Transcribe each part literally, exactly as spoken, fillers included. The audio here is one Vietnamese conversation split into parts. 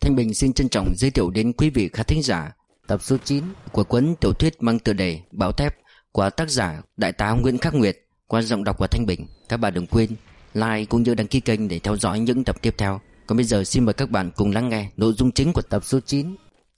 Thanh Bình xin trân trọng giới thiệu đến quý vị khán thính giả tập số chín của cuốn tiểu thuyết mang tựa đề Bão Thép của tác giả Đại tá Nguyễn Khắc Nguyệt qua giọng đọc của Thanh Bình. Các bạn đừng quên like cũng như đăng ký kênh để theo dõi những tập tiếp theo. Còn bây giờ xin mời các bạn cùng lắng nghe nội dung chính của tập số chín.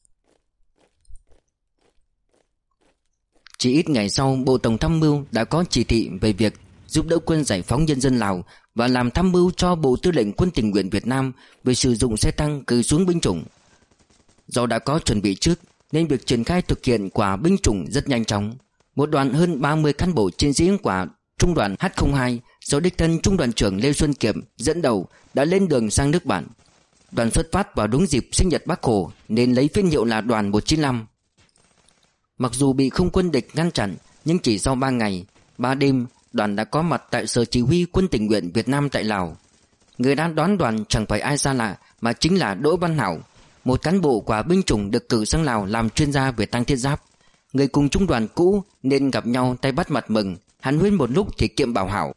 Chỉ ít ngày sau, Bộ Tổng tham mưu đã có chỉ thị về việc giúp đỡ quân giải phóng nhân dân Lào và làm tham mưu cho Bộ Tư lệnh Quân tình nguyện Việt Nam về sử dụng xe tăng cử xuống binh chủng. Do đã có chuẩn bị trước nên việc triển khai thực hiện của binh chủng rất nhanh chóng. Một đoàn hơn ba mươi cán bộ chiến sĩ của Trung đoàn H không hai do đích thân Trung đoàn trưởng Lê Xuân Kiểm dẫn đầu đã lên đường sang nước bạn. Đoàn xuất phát vào đúng dịp sinh nhật Bác Hồ nên lấy phiên hiệu là đoàn một chín lăm. Mặc dù bị không quân địch ngăn chặn, nhưng chỉ sau ba ngày, ba đêm, đoàn đã có mặt tại sở chỉ huy Quân tình nguyện Việt Nam tại Lào. Người đã đón đoàn chẳng phải ai xa lạ mà chính là Đỗ Văn Hảo, một cán bộ của binh chủng được cử sang Lào làm chuyên gia về tăng thiết giáp. Người cùng trung đoàn cũ nên gặp nhau tay bắt mặt mừng, hàn huyên một lúc thì Kiệm bảo Hảo: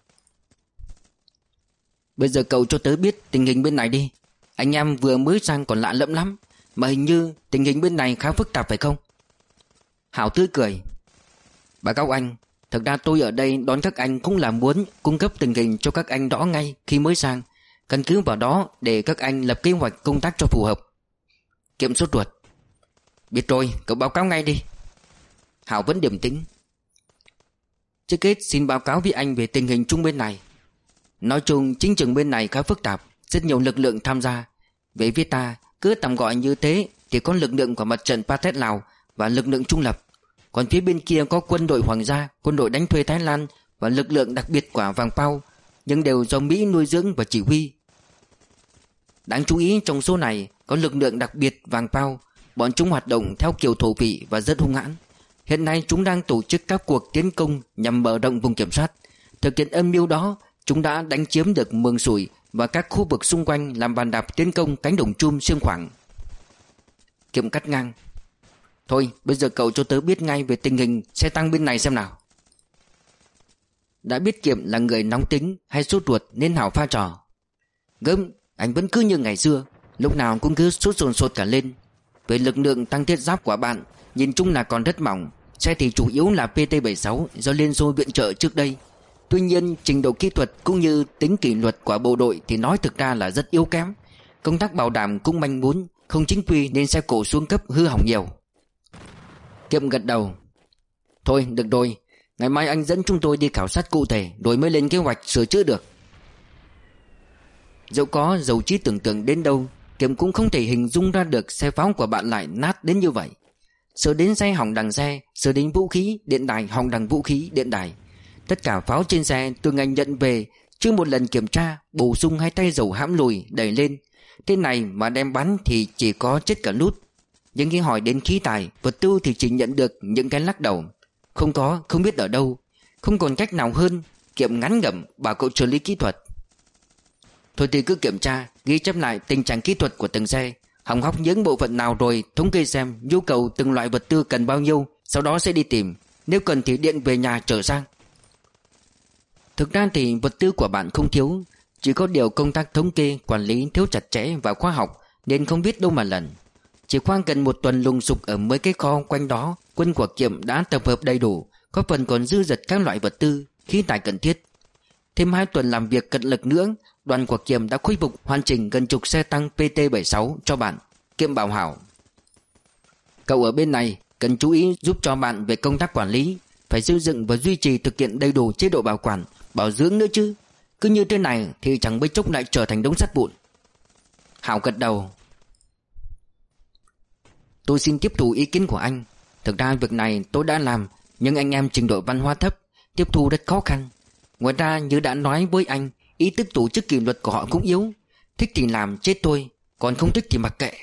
"Bây giờ cậu cho tớ biết tình hình bên này đi. Anh em vừa mới sang còn lạ lẫm lắm, mà hình như tình hình bên này khá phức tạp phải không?" Hảo tươi cười: "Báo cáo anh, thực ra tôi ở đây đón các anh cũng là muốn cung cấp tình hình cho các anh rõ ngay khi mới sang, căn cứ vào đó để các anh lập kế hoạch công tác cho phù hợp." Kiệm sốt ruột: "Biết rồi, cậu báo cáo ngay đi." Hảo vẫn điềm tĩnh: "Trước hết xin báo cáo với anh về tình hình chung bên này. Nói chung chính trường bên này khá phức tạp, rất nhiều lực lượng tham gia. Về phía ta, cứ tạm gọi như thế thì có lực lượng của mặt trận Pathet Lào và lực lượng trung lập. Còn phía bên kia có quân đội Hoàng gia, quân đội đánh thuê Thái Lan và lực lượng đặc biệt của Vàng Pao, nhưng đều do Mỹ nuôi dưỡng và chỉ huy. Đáng chú ý trong số này có lực lượng đặc biệt Vàng Pao. Bọn chúng hoạt động theo kiểu thổ phỉ và rất hung hãn. Hiện nay chúng đang tổ chức các cuộc tiến công nhằm mở rộng vùng kiểm soát. Thực hiện âm mưu đó, chúng đã đánh chiếm được Mường Sủi và các khu vực xung quanh làm bàn đạp tiến công cánh đồng chum Siêng Khoảng." Kiệm cắt ngang: "Thôi bây giờ cậu cho tớ biết ngay về tình hình xe tăng bên này xem nào." Đã biết Kiệm là người nóng tính hay sốt ruột nên Hảo pha trò: "Gớm, anh vẫn cứ như ngày xưa, lúc nào cũng cứ sốt sồn sột cả lên. Về lực lượng tăng thiết giáp của bạn, nhìn chung là còn rất mỏng. Xe thì chủ yếu là P T bảy mươi sáu do Liên Xô viện trợ trước đây. Tuy nhiên trình độ kỹ thuật cũng như tính kỷ luật của bộ đội thì nói thực ra là rất yếu kém. Công tác bảo đảm cũng manh mún, không chính quy nên xe cổ xuống cấp hư hỏng nhiều." Kiệm gật đầu: "Thôi được rồi, ngày mai anh dẫn chúng tôi đi khảo sát cụ thể rồi mới lên kế hoạch sửa chữa được." Dẫu có giàu trí tưởng tượng đến đâu, Kiệm cũng không thể hình dung ra được xe pháo của bạn lại nát đến như vậy. Sửa đến xe hỏng đằng xe, sửa đến vũ khí điện đài hỏng đằng vũ khí điện đài. Tất cả pháo trên xe từ ngày nhận về chưa một lần kiểm tra, bổ sung hai tay dầu hãm lùi đẩy lên. Thế này mà đem bắn thì chỉ có chết cả nút. Nhưng khi hỏi đến khí tài, vật tư thì chỉ nhận được những cái lắc đầu: "Không có, không biết ở đâu." Không còn cách nào hơn, Kiệm ngắn ngẩm bảo cậu xử lý kỹ thuật: "Thôi thì cứ kiểm tra, ghi chép lại tình trạng kỹ thuật của từng xe, hỏng hóc những bộ phận nào rồi thống kê xem nhu cầu từng loại vật tư cần bao nhiêu, sau đó sẽ đi tìm, nếu cần thì điện về nhà chở sang." Thực ra thì vật tư của bạn không thiếu, chỉ có điều công tác thống kê quản lý thiếu chặt chẽ và khoa học nên không biết đâu mà lần. Chỉ qua gần một tuần lùng sục ở mấy cái kho quanh đó, quân của Kiệm đã tập hợp đầy đủ, có phần còn dư dật các loại vật tư, khí tài cần thiết. Thêm hai tuần làm việc cật lực nữa, đoàn của Kiệm đã khôi phục hoàn chỉnh gần chục xe tăng P T bảy mươi sáu cho bạn. Kiệm bảo Hảo: "Cậu ở bên này cần chú ý giúp cho bạn về công tác quản lý, phải xây dựng và duy trì thực hiện đầy đủ chế độ bảo quản, bảo dưỡng nữa chứ. Cứ như thế này thì chẳng mấy chốc lại trở thành đống sắt vụn." Hảo gật đầu: "Tôi xin tiếp thu ý kiến của anh. Thực ra việc này tôi đã làm, nhưng anh em trình độ văn hóa thấp, tiếp thu rất khó khăn. Ngoài ra như đã nói với anh, ý thức tổ chức kỷ luật của họ cũng yếu. Thích thì làm chết tôi, còn không thích thì mặc kệ."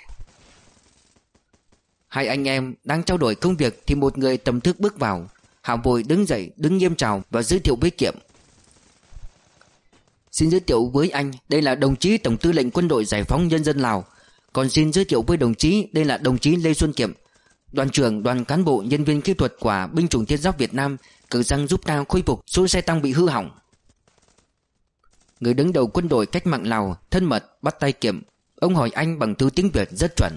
Hai anh em đang trao đổi công việc thì một người tầm thước bước vào. Hảo vội đứng dậy, đứng nghiêm chào và giới thiệu với Kiệm: "Xin giới thiệu với anh, đây là đồng chí Tổng tư lệnh Quân đội Giải phóng Nhân dân Lào. Còn xin giới thiệu với đồng chí, đây là đồng chí Lê Xuân Kiểm, đoàn trưởng đoàn cán bộ nhân viên kỹ thuật của binh chủng thiết giáp Việt Nam, cử sang giúp ta khôi phục số xe tăng bị hư hỏng." Người đứng đầu quân đội cách mạng Lào thân mật bắt tay Kiệm, Ông hỏi anh bằng thứ tiếng Việt rất chuẩn.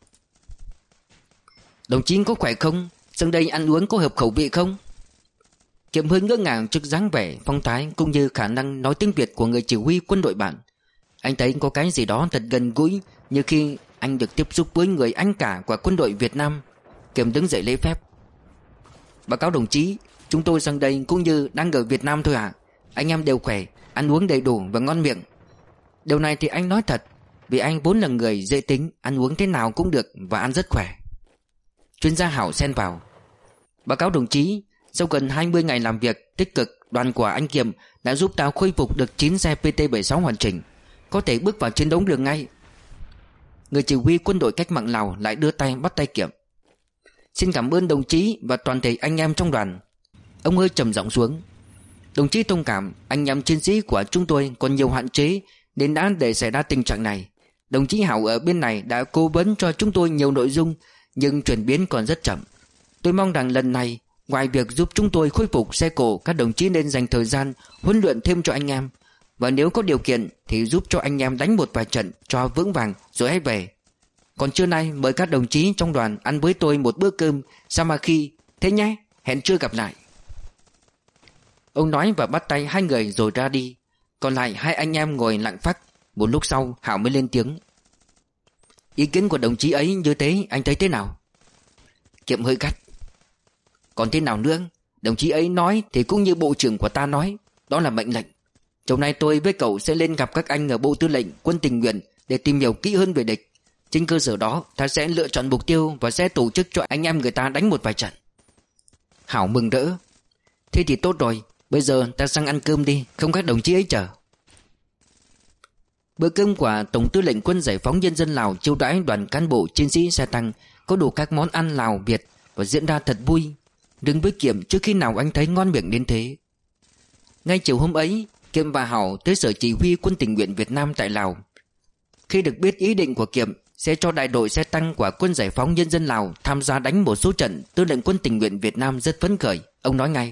Đồng chí có khỏe không? Sang đây ăn uống có hợp khẩu vị không? Kiệm hơi ngỡ ngàng trước dáng vẻ, phong thái cũng như khả năng nói tiếng Việt của người chỉ huy quân đội bạn. Anh thấy có cái gì đó thật gần gũi, như khi anh được tiếp xúc với người anh cả của quân đội Việt Nam. Kiệm đứng dậy lễ phép. Báo cáo đồng chí, chúng tôi sang đây cũng như đang ở Việt Nam thôi ạ. Anh em đều khỏe, ăn uống đầy đủ và ngon miệng. Điều này thì anh nói thật, vì anh vốn là người dễ tính, ăn uống thế nào cũng được và ăn rất khỏe. Chuyên gia Hảo xen vào. Báo cáo đồng chí, sau gần hai mươi ngày làm việc tích cực, đoàn của anh Kiệm đã giúp ta khôi phục được chín xe P T bảy mươi sáu hoàn chỉnh, có thể bước vào chiến đấu được ngay. Người chỉ huy quân đội cách mạng Lào lại đưa tay bắt tay Kiệm. Xin cảm ơn đồng chí và toàn thể anh em trong đoàn. Ông hơi trầm giọng xuống. Đồng chí thông cảm, anh em chiến sĩ của chúng tôi còn nhiều hạn chế nên đã để xảy ra tình trạng này. Đồng chí Hảo ở bên này đã cố vấn cho chúng tôi nhiều nội dung, nhưng chuyển biến còn rất chậm. Tôi mong rằng lần này, ngoài việc giúp chúng tôi khôi phục xe cổ, các đồng chí nên dành thời gian huấn luyện thêm cho anh em. Và nếu có điều kiện thì giúp cho anh em đánh một vài trận cho vững vàng rồi hãy về. Còn trưa nay mời các đồng chí trong đoàn ăn với tôi một bữa cơm Samaki. Thế nhé, hẹn trưa gặp lại. Ông nói và bắt tay hai người rồi ra đi. Còn lại hai anh em ngồi lặng phắc. Một lúc sau Hảo mới lên tiếng. Ý kiến của đồng chí ấy như thế anh thấy thế nào? Kiệm hơi gắt. Còn thế nào nữa? Đồng chí ấy nói thì cũng như bộ trưởng của ta nói, đó là mệnh lệnh. Chiều nay tôi với cậu sẽ lên gặp các anh ở Bộ Tư lệnh Quân Tình nguyện để tìm hiểu kỹ hơn về địch. Trên cơ sở đó ta sẽ lựa chọn mục tiêu và sẽ tổ chức cho anh em người ta đánh một vài trận. Hảo mừng rỡ. Thế thì tốt rồi, bây giờ ta sang ăn cơm đi, không các đồng chí ấy chờ. Bữa cơm của Tổng Tư lệnh Quân Giải phóng Nhân dân Lào chiêu đãi đoàn cán bộ chiến sĩ xe tăng có đủ các món ăn Lào Việt và diễn ra thật vui. Đừng với Kiệm trước khi nào anh thấy ngon miệng đến thế. Ngay chiều hôm ấy, Kiệm và Hảo tới sở chỉ huy Quân Tình nguyện Việt Nam tại Lào. Khi được biết ý định của Kiệm sẽ cho đại đội xe tăng của Quân Giải phóng Nhân dân Lào tham gia đánh một số trận, Tư lệnh Quân Tình nguyện Việt Nam rất phấn khởi. Ông nói ngay.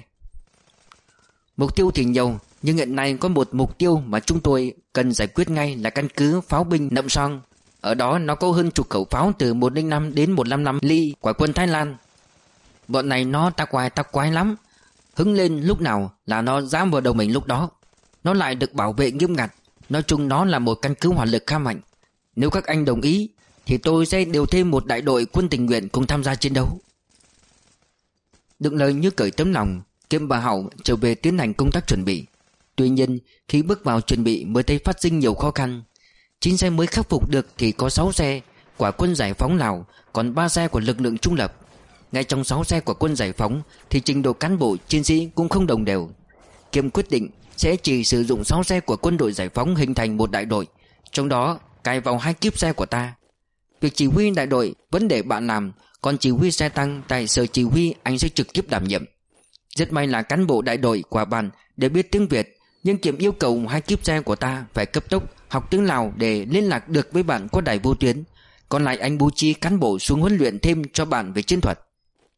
Mục tiêu thì nhiều, nhưng hiện nay có một mục tiêu mà chúng tôi cần giải quyết ngay là căn cứ pháo binh Nậm Son. Ở đó nó có hơn chục khẩu pháo từ một không năm đến một năm năm ly của quân Thái Lan. Bọn này nó tắc quái tắc quái lắm. Hứng lên lúc nào là nó dám vào đầu mình lúc đó. Nó lại được bảo vệ nghiêm ngặt. Nói chung nó là một căn cứ hỏa lực khá mạnh. Nếu các anh đồng ý thì tôi sẽ điều thêm một đại đội quân tình nguyện cùng tham gia chiến đấu. Đựng lời như cởi tấm lòng, Kiệm và Hảo trở về tiến hành công tác chuẩn bị. Tuy nhiên khi bước vào chuẩn bị mới thấy phát sinh nhiều khó khăn. Chín xe mới khắc phục được thì có sáu xe của Quân Giải phóng Lào, còn ba xe của lực lượng trung lập. Ngay trong sáu xe của Quân Giải phóng thì trình độ cán bộ chiến sĩ cũng không đồng đều. Kiệm quyết định sẽ chỉ sử dụng sáu xe của Quân đội Giải phóng hình thành một đại đội, trong đó cài vào hai kíp xe của ta. Việc chỉ huy đại đội vẫn để bạn làm, còn chỉ huy xe tăng tại sở chỉ huy anh sẽ trực tiếp đảm nhiệm. Rất may là cán bộ đại đội của bạn đều biết tiếng Việt, nhưng Kiệm yêu cầu hai kíp xe của ta phải cấp tốc học tiếng Lào để liên lạc được với bạn qua đài vô tuyến. Còn lại anh bố trí cán bộ xuống huấn luyện thêm cho bạn về chiến thuật.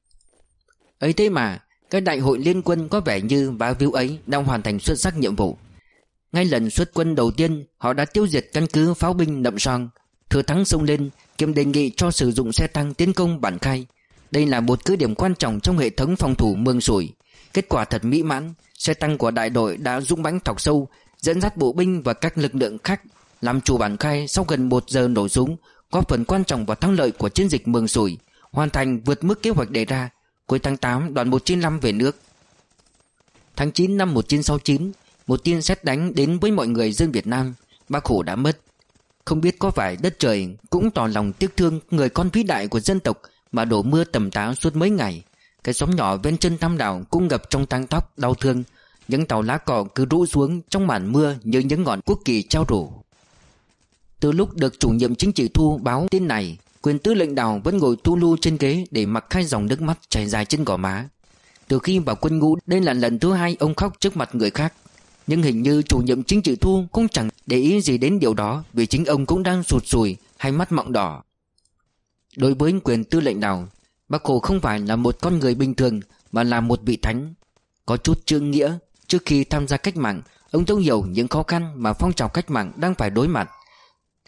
Ấy thế mà cái đại hội liên quân có vẻ như bá víu ấy đang hoàn thành xuất sắc nhiệm vụ. Ngay lần xuất quân đầu tiên họ đã tiêu diệt căn cứ pháo binh Nậm Son. Thừa thắng xông lên, Kiệm đề nghị cho sử dụng xe tăng tiến công Bản Khai. Đây là một cứ điểm quan trọng trong hệ thống phòng thủ Mường Sủi. Kết quả thật mỹ mãn. Xe tăng của đại đội đã dũng mãnh thọc sâu, dẫn dắt bộ binh và các lực lượng khác làm chủ Bản Khai sau gần một giờ nổ súng, góp phần quan trọng vào thắng lợi của chiến dịch Mường Sủi, hoàn thành vượt mức kế hoạch đề ra. Cuối tháng tám, đoàn một chín năm về nước. Tháng chín năm một nghìn chín trăm sáu mươi chín, một tin sét đánh đến với mọi người dân Việt Nam. Bác Hồ đã mất. Không biết có phải đất trời cũng tỏ lòng tiếc thương người con vĩ đại của dân tộc mà đổ mưa tầm tã suốt mấy ngày. Cái xóm nhỏ ven chân Tam Đảo cũng ngập trong tang tóc đau thương. Những tàu lá cọ cứ rũ xuống trong màn mưa như những ngọn quốc kỳ trao rủ. Từ lúc được chủ nhiệm chính trị Thu báo tin này, quyền tư lệnh Đào vẫn ngồi thu lu trên ghế để mặc hai dòng nước mắt chảy dài trên gò má. Từ khi vào quân ngũ, đây là lần thứ hai ông khóc trước mặt người khác. Nhưng hình như chủ nhiệm chính trị Thu cũng chẳng để ý gì đến điều đó, vì chính ông cũng đang sụt sùi, hai mắt mọng đỏ. Đối với quyền tư lệnh Đào, Bác Hồ không phải là một con người bình thường mà là một vị thánh. Có chút trượng nghĩa. Trước khi tham gia cách mạng, ông thấu hiểu những khó khăn mà phong trào cách mạng đang phải đối mặt.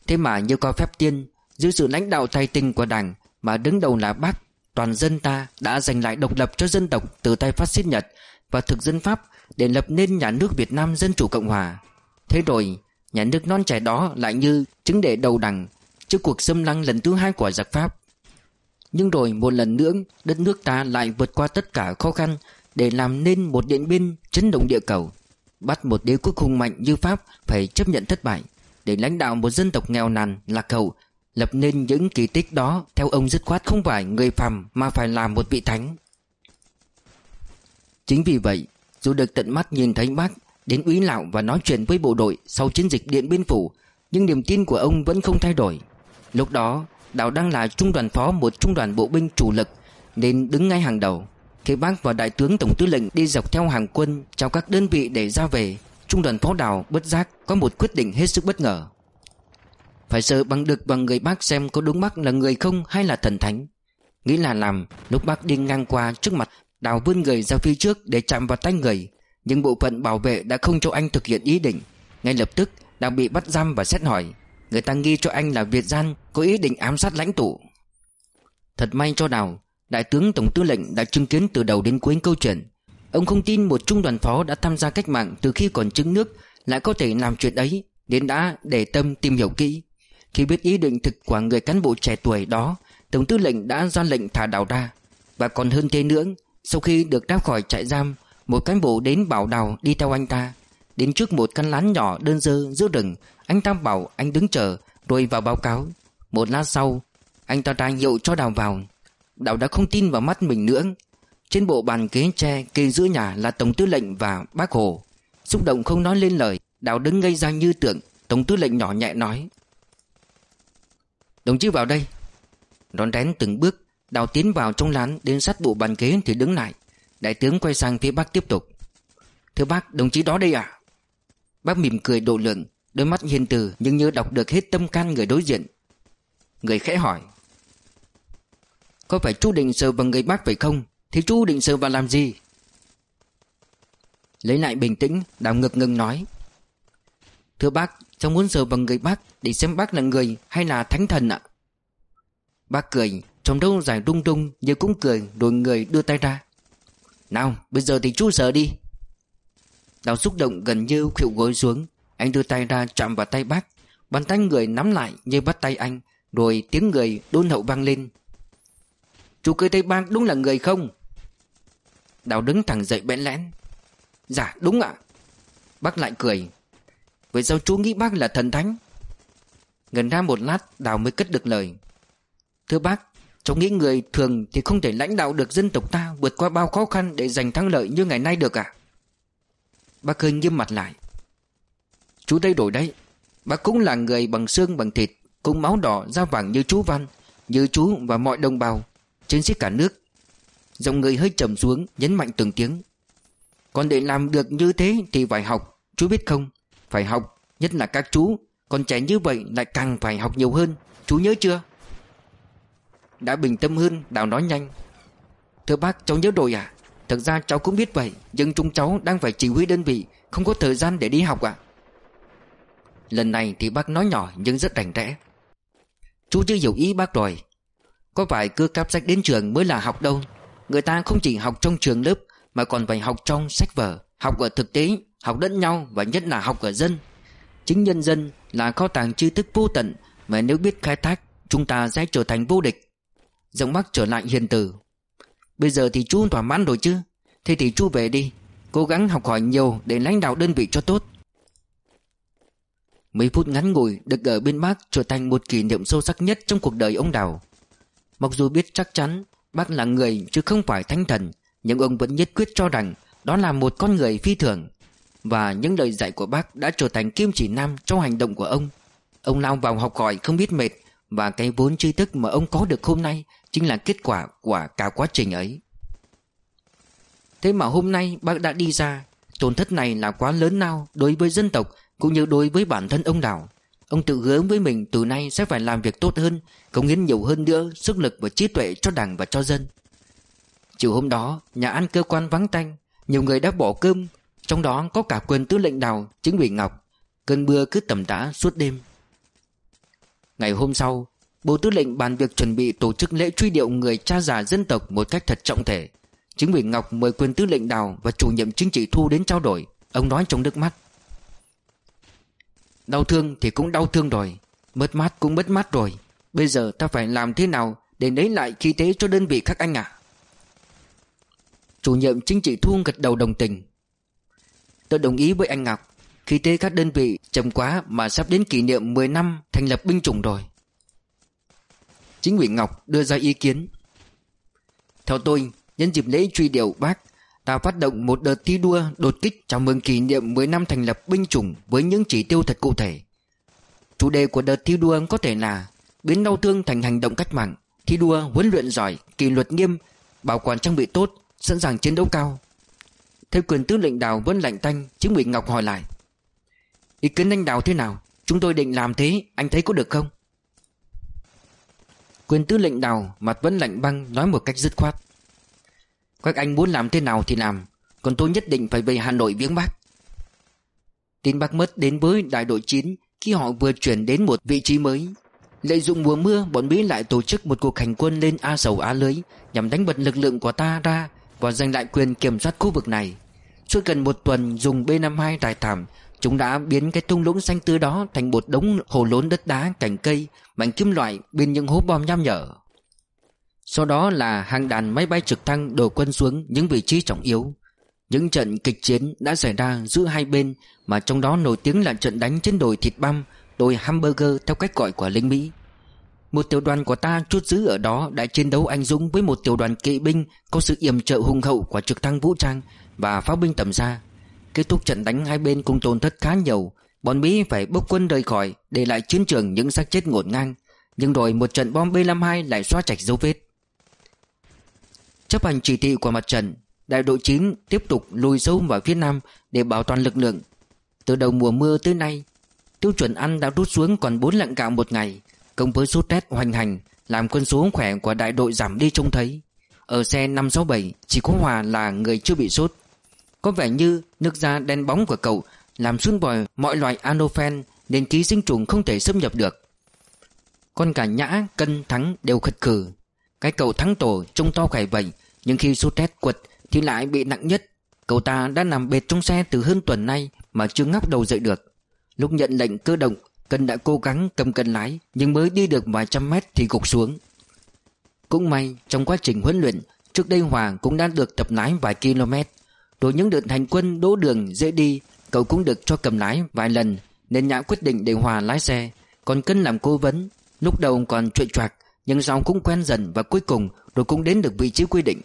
Thế mà như có phép tiên, dưới sự lãnh đạo tài tình của Đảng mà đứng đầu là Bác, toàn dân ta đã giành lại độc lập cho dân tộc từ tay phát xít Nhật và thực dân Pháp để lập nên nhà nước Việt Nam Dân Chủ Cộng Hòa. Thế rồi nhà nước non trẻ đó lại như trứng để đầu đằng trước cuộc xâm lăng lần thứ hai của giặc Pháp. Nhưng rồi một lần nữa đất nước ta lại vượt qua tất cả khó khăn để làm nên một Điện Biên chấn động địa cầu, bắt một đế quốc hùng mạnh như Pháp phải chấp nhận thất bại để lãnh đạo một dân tộc nghèo nàn lạc hậu, lập nên những kỳ tích đó. Theo ông dứt khoát không phải người phàm mà phải là một vị thánh. Chính vì vậy, dù được tận mắt nhìn thấy Bác đến Úy Lạo và nói chuyện với bộ đội sau chiến dịch Điện Biên Phủ, nhưng niềm tin của ông vẫn không thay đổi. Lúc đó Đào đang là trung đoàn phó một trung đoàn bộ binh chủ lực nên đứng ngay hàng đầu. Khi Bác và Đại tướng Tổng tư lệnh đi dọc theo hàng quân chào các đơn vị để ra về, trung đoàn phó Đào bất giác có một quyết định hết sức bất ngờ. Phải sợ bằng được bằng người Bác xem có đúng Bác là người không hay là thần thánh. Nghĩ là làm, lúc Bác đi ngang qua trước mặt, Đào vươn người ra phía trước để chạm vào tay người, nhưng bộ phận bảo vệ đã không cho anh thực hiện ý định. Ngay lập tức Đào bị bắt giam và xét hỏi. Người ta nghi cho anh là Việt gian, có ý định ám sát lãnh tụ. Thật may cho Đào, Đại tướng Tổng tư lệnh đã chứng kiến từ đầu đến cuối câu chuyện. Ông không tin một trung đoàn phó đã tham gia cách mạng từ khi còn trứng nước lại có thể làm chuyện ấy, nên đã để tâm tìm hiểu kỹ. Khi biết ý định thực của người cán bộ trẻ tuổi đó, Tổng tư lệnh đã ra lệnh thả Đào ra. Và còn hơn thế nữa, sau khi được ra khỏi trại giam, một cán bộ đến bảo Đào đi theo anh ta. Đến trước một căn lán nhỏ đơn sơ giữa rừng, anh ta bảo anh đứng chờ rồi vào báo cáo. Một lát sau, anh ta ra hiệu cho Đào vào. Đào đã không tin vào mắt mình nữa. Trên bộ bàn ghế tre kê giữa nhà là Tổng tư lệnh và Bác Hồ. Xúc động không nói lên lời, Đào đứng ngây ra như tượng. Tổng tư lệnh nhỏ nhẹ nói: "Đồng chí vào đây." Rón rén từng bước, Đào tiến vào trong lán, đến sát bộ bàn ghế thì đứng lại. Đại tướng quay sang phía Bác tiếp tục: "Thưa Bác, đồng chí đó đây à?" Bác mỉm cười độ lượng, đôi mắt hiền từ nhưng như đọc được hết tâm can người đối diện. Người khẽ hỏi: "Có phải chú định sờ vào người Bác phải không? Thì chú định sờ vào làm gì?" Lấy lại bình tĩnh, Đào ngực ngừng nói: "Thưa Bác, cháu muốn sờ vào người Bác để xem Bác là người hay là thánh thần ạ." Bác cười, trong đâu dài rung rung nhưng cũng cười, rồi người đưa tay ra: "Nào, bây giờ thì chú sờ đi." Đào xúc động gần như khuỵu gối xuống. Anh đưa tay ra chạm vào tay Bác. Bàn tay người nắm lại như bắt tay anh. Rồi tiếng người đôn hậu vang lên: "Chú cười thấy Bác đúng là người không?" Đào đứng thẳng dậy bẽn lẽn: "Dạ đúng ạ." Bác lại cười: "Vậy sao chú nghĩ Bác là thần thánh?" Ngần ra một lát, Đào mới cất được lời: "Thưa Bác, cháu nghĩ người thường thì không thể lãnh đạo được dân tộc ta vượt qua bao khó khăn để giành thắng lợi như ngày nay được ạ." Bác hơi nghiêm mặt lại: "Chú thay đổi đấy. Bác cũng là người bằng xương bằng thịt, cũng máu đỏ da vàng như chú Văn, như chú và mọi đồng bào chiến sĩ cả nước." Giọng người hơi trầm xuống, nhấn mạnh từng tiếng: "Còn để làm được như thế thì phải học, chú biết không? Phải học, nhất là các chú, còn trẻ như vậy lại càng phải học nhiều hơn, chú nhớ chưa?" Đã bình tâm hơn, Đào nói nhanh: "Thưa Bác, cháu nhớ rồi à? Thực ra cháu cũng biết vậy, nhưng chúng cháu đang phải chỉ huy đơn vị, không có thời gian để đi học ạ." Lần này thì Bác nói nhỏ nhưng rất rành rẽ: "Chú chưa hiểu ý Bác rồi. Có phải cứ cắp sách đến trường mới là học đâu. Người ta không chỉ học trong trường lớp mà còn phải học trong sách vở, học ở thực tế, học lẫn nhau và nhất là học ở dân. Chính nhân dân là kho tàng tri thức vô tận mà nếu biết khai thác, chúng ta sẽ trở thành vô địch." Giọng Bác trở lại hiền từ: "Bây giờ thì chú thỏa mãn rồi chứ? Thế thì chú về đi, cố gắng học hỏi nhiều để lãnh đạo đơn vị cho tốt." Mấy phút ngắn ngủi được ở bên Bác trở thành một kỷ niệm sâu sắc nhất trong cuộc đời ông Đào. Mặc dù biết chắc chắn Bác là người chứ không phải thánh thần, nhưng ông vẫn nhất quyết cho rằng đó là một con người phi thường. Và những lời dạy của Bác đã trở thành kim chỉ nam trong hành động của ông. Ông lao vào học hỏi không biết mệt, và cái vốn tri thức mà ông có được hôm nay chính là kết quả của cả quá trình ấy. Thế mà hôm nay Bác đã đi ra, tổn thất này là quá lớn lao đối với dân tộc cũng như đối với bản thân ông Đào. Ông tự hứa với mình từ nay sẽ phải làm việc tốt hơn, cống hiến nhiều hơn nữa sức lực và trí tuệ cho Đảng và cho dân. Chiều hôm đó, nhà ăn cơ quan vắng tanh, nhiều người đã bỏ cơm, trong đó có cả quyền tư lệnh Đào, chính ủy Ngọc. Cơn mưa cứ tầm tã suốt đêm. Ngày hôm sau, Bộ Tư lệnh bàn việc chuẩn bị tổ chức lễ truy điệu người cha già dân tộc một cách thật trọng thể. Chính ủy Ngọc mời quyền tư lệnh Đào và chủ nhiệm chính trị Thu đến trao đổi. Ông nói trong nước mắt: đau thương thì cũng đau thương rồi, mất mát cũng mất mát rồi. Bây giờ ta phải làm thế nào để lấy lại khí thế cho đơn vị các anh ạ? Chủ nhiệm chính trị Thu gật đầu đồng tình. Tôi đồng ý với anh Ngọc. Khí thế các đơn vị chậm quá mà sắp đến kỷ niệm mười năm thành lập binh chủng rồi. Chính ủy Ngọc đưa ra ý kiến: theo tôi, nhân dịp lễ truy điệu Bác, ta phát động một đợt thi đua đột kích chào mừng kỷ niệm mười năm thành lập binh chủng với những chỉ tiêu thật cụ thể. Chủ đề của đợt thi đua có thể là biến đau thương thành hành động cách mạng, thi đua huấn luyện giỏi, kỷ luật nghiêm, bảo quản trang bị tốt, sẵn sàng chiến đấu cao. Theo quyền tư lệnh Đào vẫn lạnh tanh, chính ủy Ngọc hỏi lại: ý kiến anh Đào thế nào? Chúng tôi định làm thế, anh thấy có được không? Quyền tư lệnh Đào mặt vẫn lạnh băng, nói một cách dứt khoát: các anh muốn làm thế nào thì làm, còn tôi nhất định phải về Hà Nội viếng Bác. Tin Bác mất đến với đại đội chín khi họ vừa chuyển đến một vị trí mới. Lợi dụng mùa mưa, bọn Mỹ lại tổ chức một cuộc hành quân lên A Sầu Á Lưới nhằm đánh bật lực lượng của ta ra và giành lại quyền kiểm soát khu vực này. Suốt gần một tuần dùng B năm mươi hai trải thảm, chúng đã biến cái thung lũng xanh tươi đó thành một đống hồ lốn đất đá, cành cây, mảnh kim loại bên những hố bom nham nhở. Sau đó là hàng đàn máy bay trực thăng đổ quân xuống những vị trí trọng yếu. Những trận kịch chiến đã xảy ra giữa hai bên, mà trong đó nổi tiếng là trận đánh trên đồi thịt băm, đồi hamburger theo cách gọi của lính Mỹ. Một tiểu đoàn của ta chốt giữ ở đó đã chiến đấu anh dũng với một tiểu đoàn kỵ binh có sự yểm trợ hùng hậu của trực thăng vũ trang và pháo binh tầm xa. Kết thúc trận đánh, hai bên cùng tổn thất khá nhiều. Bọn Mỹ phải bốc quân rời khỏi, để lại chiến trường những xác chết ngổn ngang. Nhưng rồi một trận bom B năm mươi hai lại xóa sạch dấu vết. Chấp hành chỉ thị của mặt trận, đại đội chín tiếp tục lùi sâu vào phía Nam để bảo toàn lực lượng. Từ đầu mùa mưa tới nay, tiêu chuẩn ăn đã rút xuống còn bốn lạng gạo một ngày, cộng với sốt rét hoành hành làm quân số khỏe của đại đội giảm đi trông thấy. Ở xe năm sáu bảy chỉ có Hòa là người chưa bị sốt. Có vẻ như nước da đen bóng của cậu làm xun bòi mọi loại anophen nên ký sinh trùng không thể xâm nhập được. Còn cả Nhã, Cân, Thắng đều khật khử. Cái cậu Thắng Tổ trông to khỏe vậy, nhưng khi sốt rét quật thì lại bị nặng nhất. Cậu ta đã nằm bệt trong xe từ hơn tuần nay mà chưa ngóc đầu dậy được. Lúc nhận lệnh cơ động, Cân đã cố gắng cầm cần lái, nhưng mới đi được vài trăm mét thì gục xuống. Cũng may trong quá trình huấn luyện, trước đây Hòa cũng đã được tập lái vài km. Rồi những đợt hành quân đỗ đường dễ đi, cậu cũng được cho cầm lái vài lần, nên Nhã quyết định để Hòa lái xe, còn Cân làm cố vấn. Lúc đầu còn chuệch choạc, nhưng sau cũng quen dần và cuối cùng rồi cũng đến được vị trí quy định.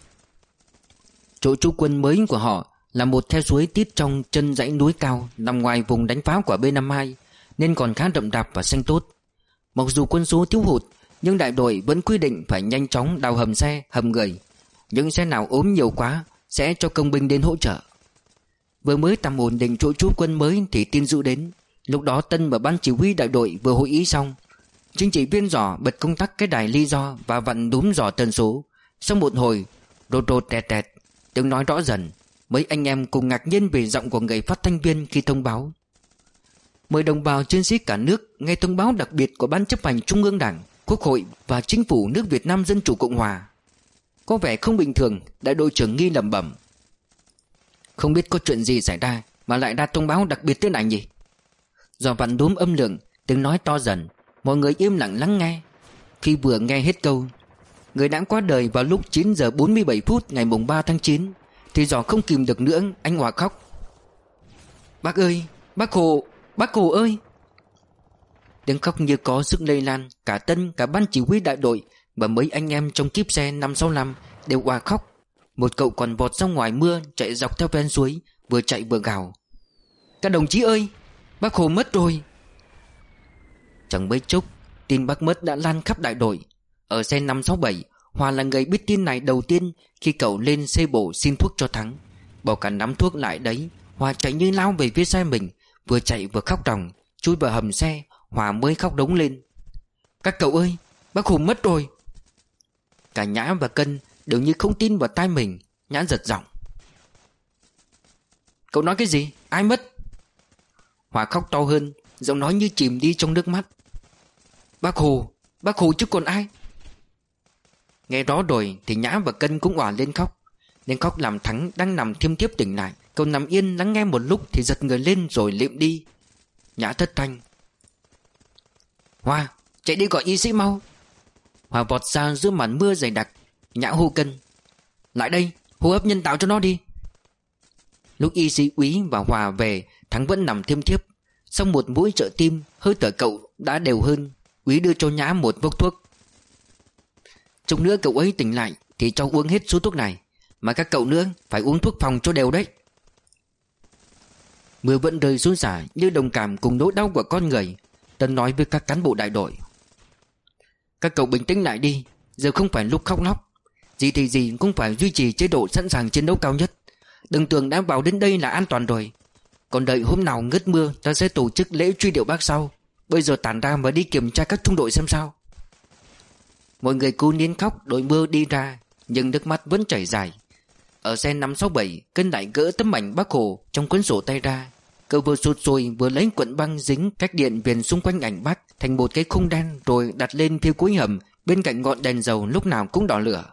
Chỗ trú quân mới của họ là một khe suối tít trong chân dãy núi cao nằm ngoài vùng đánh pháo của B năm mươi hai, nên còn khá rậm rạp và xanh tốt. Mặc dù quân số thiếu hụt, nhưng đại đội vẫn quy định phải nhanh chóng đào hầm xe, hầm người. Những xe nào ốm nhiều quá sẽ cho công binh đến hỗ trợ. Vừa mới tạm ổn định chỗ trú quân mới thì tin dữ đến. Lúc đó Tân và ban chỉ huy đại đội vừa hội ý xong. Chính trị viên Giỏ bật công tắc cái đài ly do và vặn đúm dò tần số. Sau một hồi rột rột tẹt tẹt, tiếng nói rõ dần. Mấy anh em cùng ngạc nhiên về giọng của người phát thanh viên khi thông báo: mời đồng bào chiến sĩ cả nước nghe thông báo đặc biệt của Ban chấp hành Trung ương Đảng, Quốc hội và Chính phủ nước Việt Nam Dân chủ Cộng hòa. Có vẻ không bình thường, đại đội trưởng Nghi lẩm bẩm: không biết có chuyện gì xảy ra mà lại ra thông báo đặc biệt thế này nhỉ? Do vặn đúm âm lượng, tiếng nói to dần. Mọi người im lặng lắng nghe. Khi vừa nghe hết câu người đã qua đời vào lúc chín giờ bốn mươi bảy phút ngày mùng ba tháng chín thì Giỏ không kìm được nữa, anh òa khóc: bác ơi, bác Hồ, bác Hồ ơi! Tiếng khóc như có sức lây lan. Cả Tân, cả ban chỉ huy đại đội và mấy anh em trong kíp xe năm sáu năm đều òa khóc. Một cậu còn vọt ra ngoài mưa, chạy dọc theo ven suối, vừa chạy vừa gào: các đồng chí ơi, bác Hồ mất rồi! Chẳng mấy chốc, tin bác mất đã lan khắp đại đội. Ở xe năm sáu bảy, Hòa là người biết tin này đầu tiên khi cậu lên xe bổ xin thuốc cho Thắng. Bỏ cả nắm thuốc lại đấy, Hòa chạy như lao về phía xe mình, vừa chạy vừa khóc ròng. Chui vào hầm xe, Hòa mới khóc đống lên: các cậu ơi, bác Hồ mất rồi! Cả Nhã và Cân đều như không tin vào tai mình. Nhã giật giọng: cậu nói cái gì? Ai mất? Hòa khóc to hơn, giọng nói như chìm đi trong nước mắt: Bác Hồ, bác Hồ chứ còn ai. Nghe đó rồi thì Nhã và Cân cũng òa lên khóc. Nên khóc làm Thắng đang nằm thiêm thiếp tỉnh lại. Cậu nằm yên lắng nghe một lúc thì giật người lên rồi liệm đi. Nhã thất thanh: Hoa, chạy đi gọi y sĩ mau. Hoa vọt ra giữa màn mưa dày đặc. Nhã hô Cân: Lại đây, hô hấp nhân tạo cho nó đi. Lúc y sĩ Úy và Hòa về, Thắng vẫn nằm thiêm thiếp. Sau một mũi trợ tim, hơi thở cậu đã đều hơn. Úy đưa cho Nhã một vốc thuốc. Chút nữa cậu ấy tỉnh lại thì cho uống hết số thuốc này. Mà các cậu nữa phải uống thuốc phòng cho đều đấy. Mưa vẫn rơi xuống rả như đồng cảm cùng nỗi đau của con người. Tân nói với các cán bộ đại đội: Các cậu bình tĩnh lại đi. Giờ không phải lúc khóc lóc. Gì thì gì cũng phải duy trì chế độ sẵn sàng chiến đấu cao nhất. Đừng tưởng đã vào đến đây là an toàn rồi. Còn đợi hôm nào ngớt mưa ta sẽ tổ chức lễ truy điệu bác sau. Bây giờ tản ra mà đi kiểm tra các trung đội xem sao. Mọi người cố nín khóc đội mưa đi ra. Nhưng nước mắt vẫn chảy dài. Ở xe năm sáu bảy, Cân lại gỡ tấm ảnh bác Hồ trong cuốn sổ tay ra. Cậu vừa sụt sùi vừa lấy cuộn băng dính cách điện viền xung quanh ảnh bác thành một cái khung đen, rồi đặt lên phía cuối hầm bên cạnh ngọn đèn dầu lúc nào cũng đỏ lửa.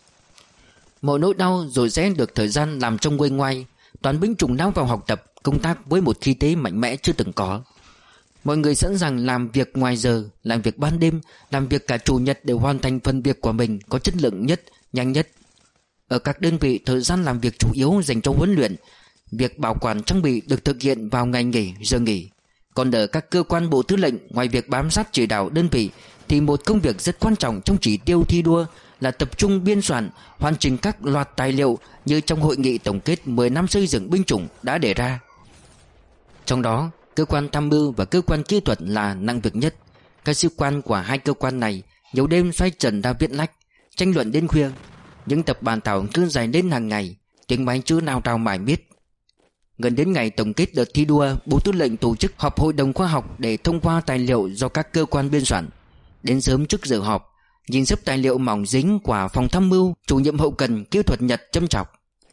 Mọi nỗi đau rồi sẽ được thời gian làm trông nguôi ngoai. Toàn binh chủng lao vào học tập công tác với một khí thế mạnh mẽ chưa từng có. Mọi người sẵn sàng làm việc ngoài giờ, làm việc ban đêm, làm việc cả chủ nhật để hoàn thành phần việc của mình có chất lượng nhất, nhanh nhất. Ở các đơn vị, thời gian làm việc chủ yếu dành cho huấn luyện. Việc bảo quản trang bị được thực hiện vào ngày nghỉ, giờ nghỉ. Còn ở các cơ quan bộ tư lệnh, ngoài việc bám sát chỉ đạo đơn vị thì một công việc rất quan trọng trong chỉ tiêu thi đua là tập trung biên soạn, hoàn chỉnh các loạt tài liệu như trong hội nghị tổng kết mười năm xây dựng binh chủng đã đề ra. Trong đó, cơ quan tham mưu và cơ quan kỹ thuật là nặng việc nhất. Các sĩ quan của hai cơ quan này nhiều đêm xoay trần ra viết lách, tranh luận đến khuya. Những tập bàn thảo cứ dài đến hàng ngày, tiếng máy chưa nào trao mãi miết. Gần đến ngày tổng kết đợt thi đua, Bộ Tư lệnh tổ chức họp hội đồng khoa học để thông qua tài liệu do các cơ quan biên soạn. Đến sớm trước giờ họp, nhìn xếp tài liệu mỏng dính của phòng tham mưu, chủ nhiệm hậu cần kỹ thuật Nhật châm chọc: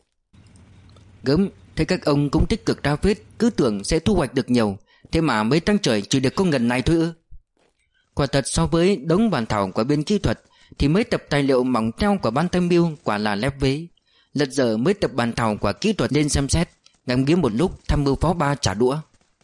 Gớm, thấy các ông cũng tích cực ra phết, cứ tưởng sẽ thu hoạch được nhiều, thế mà mấy tháng trời chỉ được có ngần này thôi ư? Quả thật so với đống bàn thảo của bên kỹ thuật thì mấy tập tài liệu mỏng teo của ban tham mưu quả là lép vế. Lật dở mấy tập bàn thảo của kỹ thuật lên xem xét, ngắm nghía một lúc tham mưu phó ba trả đũa: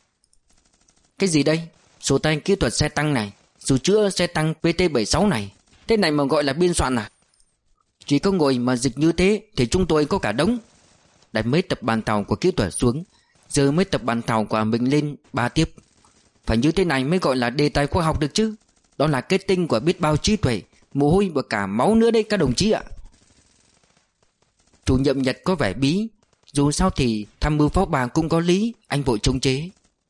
Cái gì đây? Sổ tay kỹ thuật xe tăng này, sổ chữa xe tăng pê tê bảy mươi sáu này, thế này mà gọi là biên soạn à? Chỉ có ngồi mà dịch như thế thì chúng tôi có cả đống. Đặt mấy tập bàn thảo của kỹ thuật xuống, giờ mấy tập bàn thảo của mình lên ba tiếp. Phải như thế này mới gọi là đề tài khoa học được chứ. Đó là kết tinh của biết bao trí tuệ, mồ hôi và cả máu nữa đấy các đồng chí ạ. Chủ nhiệm Nhật có vẻ bí. Dù sao thì tham mưu phó bà cũng có lý. Anh vội chống chế: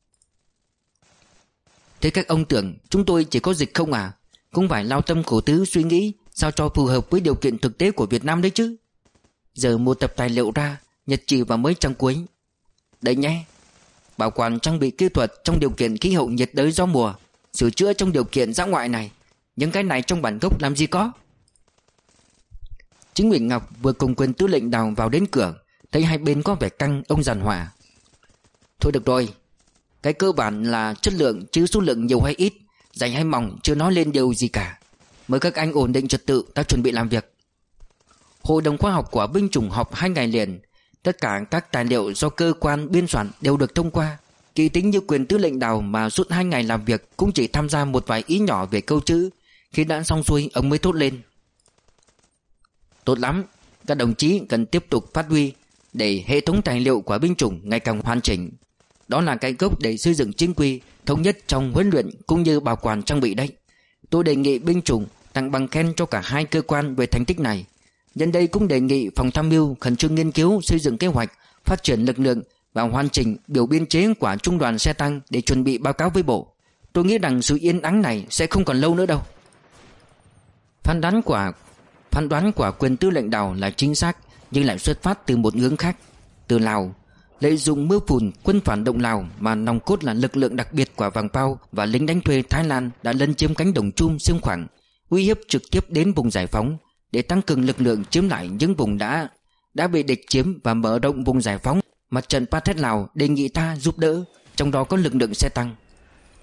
Thế các ông tưởng chúng tôi chỉ có dịch không à? Cũng phải lao tâm khổ tứ suy nghĩ sao cho phù hợp với điều kiện thực tế của Việt Nam đấy chứ. Giờ một tập tài liệu ra, Nhật chỉ vào mấy trang cuối: Đấy nhé, bảo quản trang bị kỹ thuật trong điều kiện khí hậu nhiệt đới gió mùa, sửa chữa trong điều kiện dã ngoại này. Những cái này trong bản gốc làm gì có. Chính ủy Ngọc vừa cùng quyền tư lệnh Đào vào đến cửa, thấy hai bên có vẻ căng, ông giàn hòa: Thôi được rồi, cái cơ bản là chất lượng chứ số lượng nhiều hay ít, dày hay mỏng chưa nói lên điều gì cả. Mời các anh ổn định trật tự, ta chuẩn bị làm việc. Hội đồng khoa học của binh chủng họp hai ngày liền. Tất cả các tài liệu do cơ quan biên soạn đều được thông qua. Kỳ tính như quyền tư lệnh Đào mà suốt hai ngày làm việc cũng chỉ tham gia một vài ý nhỏ về câu chữ. Khi đã xong xuôi, ông mới thốt lên: Tốt lắm, các đồng chí cần tiếp tục phát huy để hệ thống tài liệu của binh chủng ngày càng hoàn chỉnh. Đó là cái gốc để xây dựng chính quy, thống nhất trong huấn luyện cũng như bảo quản trang bị đấy. Tôi đề nghị binh chủng tặng bằng khen cho cả hai cơ quan về thành tích này. Nhân đây cũng đề nghị phòng tham mưu khẩn trương nghiên cứu xây dựng kế hoạch phát triển lực lượng và hoàn chỉnh biểu biên chế của trung đoàn xe tăng để chuẩn bị báo cáo với bộ. Tôi nghĩ rằng sự yên ắng này sẽ không còn lâu nữa đâu. Phán đoán của phán đoán của quyền tư lệnh Đào là chính xác, nhưng lại xuất phát từ một hướng khác. Từ Lào, lợi dụng mưa phùn, quân phản động Lào mà nòng cốt là lực lượng đặc biệt của Vàng Pao và lính đánh thuê Thái Lan đã lấn chiếm cánh đồng Chum Xiêm Khoảng, uy hiếp trực tiếp đến vùng giải phóng để tăng cường lực lượng chiếm lại những vùng đã đã bị địch chiếm và mở rộng vùng giải phóng. Mặt trận Pathet Lào đề nghị ta giúp đỡ, trong đó có lực lượng xe tăng.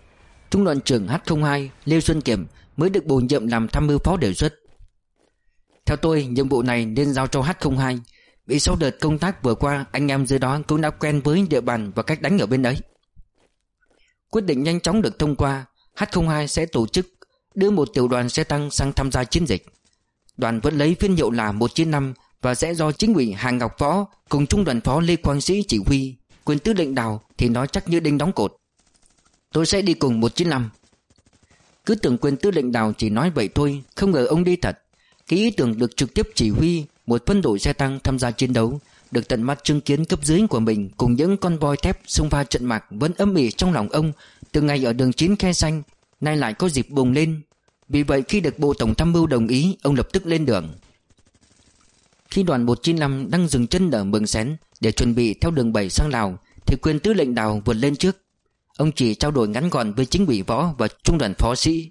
Trung đoàn trưởng H không hai Lê Xuân Kiểm mới được bổ nhiệm làm tham mưu phó đề xuất. Theo tôi, nhiệm vụ này nên giao cho H không hai, vì sau đợt công tác vừa qua anh em dưới đó cũng đã quen với địa bàn và cách đánh ở bên đấy. Quyết định nhanh chóng được thông qua. H không hai sẽ tổ chức đưa một tiểu đoàn xe tăng sang tham gia chiến dịch. Đoàn vẫn lấy phiên hiệu là một chín năm và sẽ do chính ủy Hàng Ngọc Võ cùng trung đoàn phó Lê Quang Sĩ chỉ huy. Quyền tư lệnh Đào thì nói chắc như đinh đóng cột. Tôi sẽ đi cùng một chín năm. Cứ tưởng quyền tư lệnh Đào chỉ nói vậy thôi, không ngờ ông đi thật. Cái ý tưởng được trực tiếp chỉ huy một phân đội xe tăng tham gia chiến đấu, được tận mắt chứng kiến cấp dưới của mình cùng những con voi thép xông pha trận mạc vẫn âm ỉ trong lòng ông từ ngày ở đường chín Khe Xanh, nay lại có dịp bùng lên. Vì vậy khi được Bộ Tổng tham mưu đồng ý, ông lập tức lên đường. Khi đoàn một chín năm đang dừng chân ở Mường Xén để chuẩn bị theo đường bảy sang Lào, thì quyền tư lệnh Đào vượt lên trước. Ông chỉ trao đổi ngắn gọn với chính ủy Võ và trung đoàn phó Sĩ.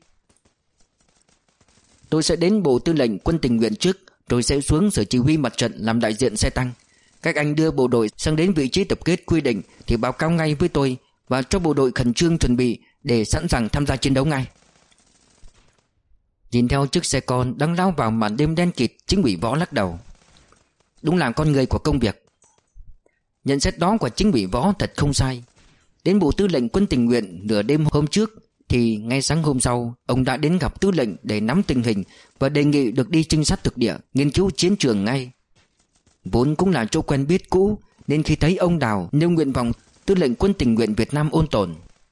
Tôi sẽ đến Bộ Tư lệnh Quân tình nguyện trước, rồi sẽ xuống sở chỉ huy mặt trận làm đại diện xe tăng. Các anh đưa bộ đội sang đến vị trí tập kết quy định thì báo cáo ngay với tôi và cho bộ đội khẩn trương chuẩn bị để sẵn sàng tham gia chiến đấu ngay. Nhìn theo chiếc xe con đang lao vào màn đêm đen kịt, chính ủy Võ lắc đầu. Đúng là con người của công việc. Nhận xét đó của chính ủy Võ thật không sai. Đến Bộ Tư lệnh Quân tình nguyện nửa đêm hôm trước thì ngay sáng hôm sau ông đã đến gặp tư lệnh để nắm tình hình và đề nghị được đi trinh sát thực địa, nghiên cứu chiến trường ngay. Vốn cũng là chỗ quen biết cũ, nên khi thấy ông Đào nêu nguyện vọng Tư lệnh Quân tình nguyện Việt Nam ôn tồn.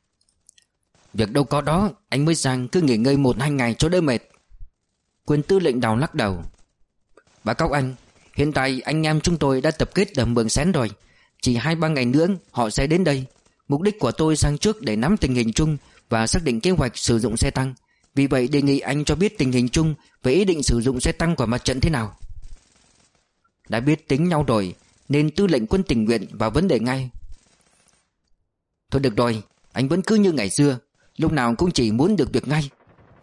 Việc đâu có đó, anh mới sang cứ nghỉ ngơi một hai ngày cho đỡ mệt. Quyền tư lệnh Đào lắc đầu. Báo cáo anh, hiện tại anh em chúng tôi đã tập kết ở Mường Xén rồi. Chỉ hai ba ngày nữa họ sẽ đến đây. Mục đích của tôi sang trước để nắm tình hình chung và xác định kế hoạch sử dụng xe tăng. Vì vậy đề nghị anh cho biết tình hình chung về ý định sử dụng xe tăng của mặt trận thế nào. Đã biết tính nhau rồi nên tư lệnh Quân tình nguyện vào vấn đề ngay. Thôi được rồi, anh vẫn cứ như ngày xưa, lúc nào cũng chỉ muốn được việc ngay.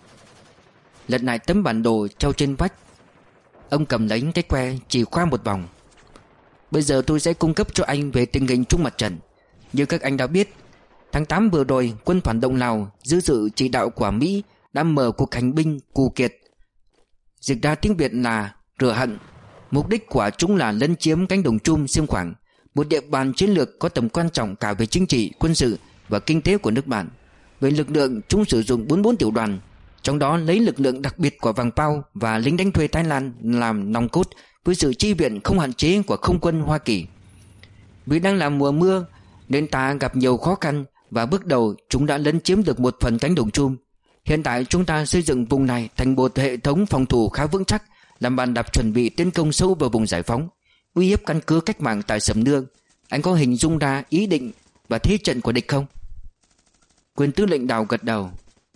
Lật lại tấm bản đồ treo trên vách, ông cầm lấy cái que chỉ khoa một vòng. Bây giờ tôi sẽ cung cấp cho anh về tình hình chung mặt trận. Như các anh đã biết, tháng tám vừa rồi quân phản động Lào dưới sự chỉ đạo của Mỹ đã mở cuộc hành binh Cù Kiệt, dịch ra tiếng Việt là rửa hận. Mục đích của chúng là lấn chiếm cánh đồng Chum Xiêm Khoảng, một địa bàn chiến lược có tầm quan trọng cả về chính trị, quân sự và kinh tế của nước bạn. Về lực lượng, chúng sử dụng bốn mươi bốn tiểu đoàn, trong đó lấy lực lượng đặc biệt của Vàng Pao và lính đánh thuê Thái Lan làm nòng cốt, với sự chi viện không hạn chế của không quân Hoa Kỳ. Vì đang là mùa mưa nên ta gặp nhiều khó khăn, và bước đầu chúng đã lấn chiếm được một phần cánh đồng Chum. Hiện tại chúng ta xây dựng vùng này thành một hệ thống phòng thủ khá vững chắc, làm bàn đạp chuẩn bị tiến công sâu vào vùng giải phóng, uy hiếp căn cứ cách mạng tại Sầm Nưa. Anh có hình dung ra ý định và thế trận của địch không? Quyền tư lệnh Đào gật đầu.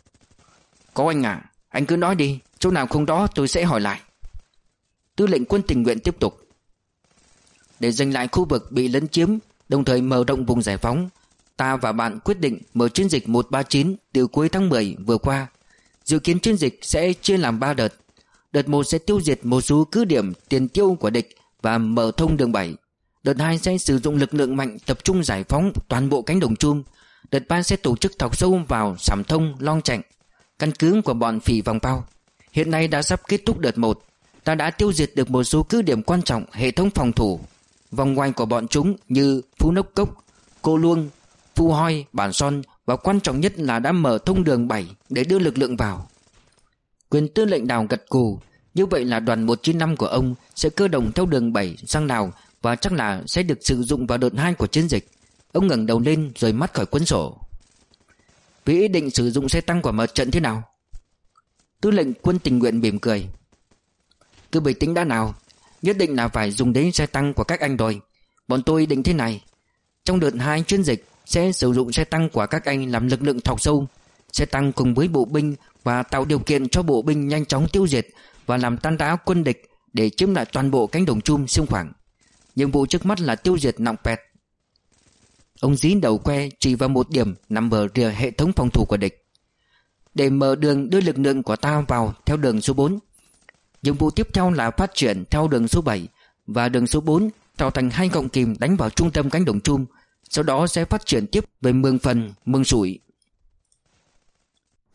Có anh ạ, à, anh cứ nói đi, chỗ nào không đó tôi sẽ hỏi lại. Tư lệnh Quân tình nguyện tiếp tục. Để giành lại khu vực bị lấn chiếm, đồng thời mở rộng vùng giải phóng, ta và bạn quyết định mở chiến dịch một ba chín từ cuối tháng mười vừa qua. Dự kiến chiến dịch sẽ chia làm ba đợt. Đợt một sẽ tiêu diệt một số cứ điểm tiền tiêu của địch và mở thông đường bảy. Đợt hai sẽ sử dụng lực lượng mạnh tập trung giải phóng toàn bộ cánh đồng Chum. Đợt ba sẽ tổ chức thọc sâu vào Sảm Thông, Long Chạnh, căn cứ của bọn phỉ Vàng Pao. Hiện nay đã sắp kết thúc đợt một. Ta đã tiêu diệt được một số cứ điểm quan trọng hệ thống phòng thủ vòng ngoài của bọn chúng như Phú Nốc Cốc, Cô Luông, Phu Hoi, Bản Son, và quan trọng nhất là đã mở thông đường bảy để đưa lực lượng vào. Quyền tư lệnh Đào gật gù. Như vậy là đoàn một chín năm của ông sẽ cơ động theo đường bảy sang Lào, và chắc là sẽ được sử dụng vào đợt hai của chiến dịch. Ông ngẩng đầu lên rồi mắt khỏi cuốn sổ. Vì ý định sử dụng xe tăng của mặt trận thế nào? Tư lệnh Quân tình nguyện mỉm cười. Cứ bình tĩnh đã nào, nhất định là phải dùng đến xe tăng của các anh rồi. Bọn tôi định thế này, trong đợt hai chiến dịch sẽ sử dụng xe tăng của các anh làm lực lượng thọc sâu. Xe tăng cùng với bộ binh và tạo điều kiện cho bộ binh nhanh chóng tiêu diệt và làm tan rã quân địch để chiếm lại toàn bộ cánh đồng Chum Xiêm Khoảng. Nhiệm vụ trước mắt là tiêu diệt Nọng Pẹt. Ông dí đầu que chỉ vào một điểm nằm ở rìa hệ thống phòng thủ của địch. Để mở đường đưa lực lượng của ta vào theo đường số bốn. Nhiệm vụ tiếp theo là phát triển theo đường số bảy và đường số bốn tạo thành hai gọng kìm đánh vào trung tâm cánh đồng Chum. Sau đó sẽ phát triển tiếp về Mường Phần, Mường Sủi.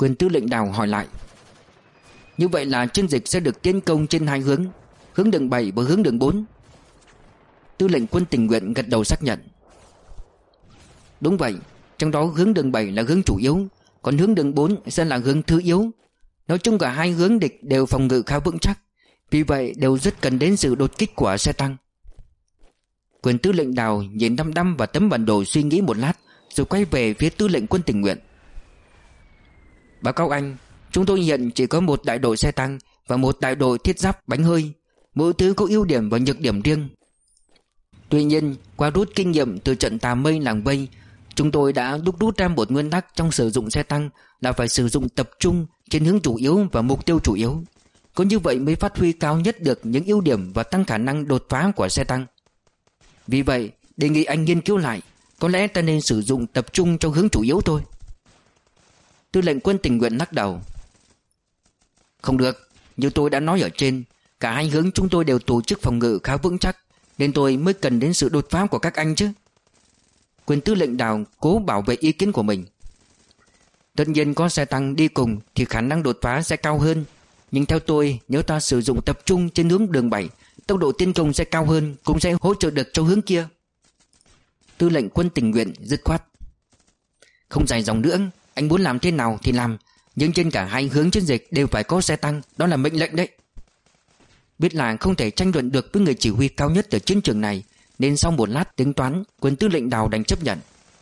Quyền tư lệnh Đào hỏi lại. Như vậy là chiến dịch sẽ được tiến công trên hai hướng, hướng đường bảy và hướng đường bốn. Tư lệnh quân tình nguyện gật đầu xác nhận. Đúng vậy, trong đó hướng đường bảy là hướng chủ yếu, còn hướng đường bốn sẽ là hướng thứ yếu. Nói chung cả hai hướng địch đều phòng ngự khá vững chắc, vì vậy đều rất cần đến sự đột kích của xe tăng. Quyền tư lệnh Đào nhìn đăm đăm vào tấm bản đồ suy nghĩ một lát, rồi quay về phía tư lệnh quân tình nguyện. Báo cáo anh, chúng tôi hiện chỉ có một đại đội xe tăng và một đại đội thiết giáp bánh hơi, mỗi thứ có ưu điểm và nhược điểm riêng. Tuy nhiên, qua rút kinh nghiệm từ trận Tà Mây Làng Vây, chúng tôi đã đúc rút ra một nguyên tắc trong sử dụng xe tăng là phải sử dụng tập trung trên hướng chủ yếu và mục tiêu chủ yếu. Có như vậy mới phát huy cao nhất được những ưu điểm và tăng khả năng đột phá của xe tăng. Vì vậy, đề nghị anh nghiên cứu lại, có lẽ ta nên sử dụng tập trung trong hướng chủ yếu thôi. Tư lệnh quân tình nguyện lắc đầu. Không được, như tôi đã nói ở trên, cả hai hướng chúng tôi đều tổ chức phòng ngự khá vững chắc, nên tôi mới cần đến sự đột phá của các anh chứ. Quyền tư lệnh Đào cố bảo vệ ý kiến của mình. Tất nhiên có xe tăng đi cùng thì khả năng đột phá sẽ cao hơn, nhưng theo tôi, nếu ta sử dụng tập trung trên hướng đường bảy, tốc độ tiến công sẽ cao hơn, cũng sẽ hỗ trợ được cho hướng kia. Tư lệnh quân tình nguyện dứt khoát. Không dài dòng nữa, anh muốn làm thế nào thì làm, nhưng trên cả hai hướng chiến dịch đều phải có xe tăng, đó là mệnh lệnh đấy. Biết là không thể tranh luận được với người chỉ huy cao nhất ở chiến trường này, nên sau một lát tính toán, quyền tư lệnh Đào đành chấp nhận.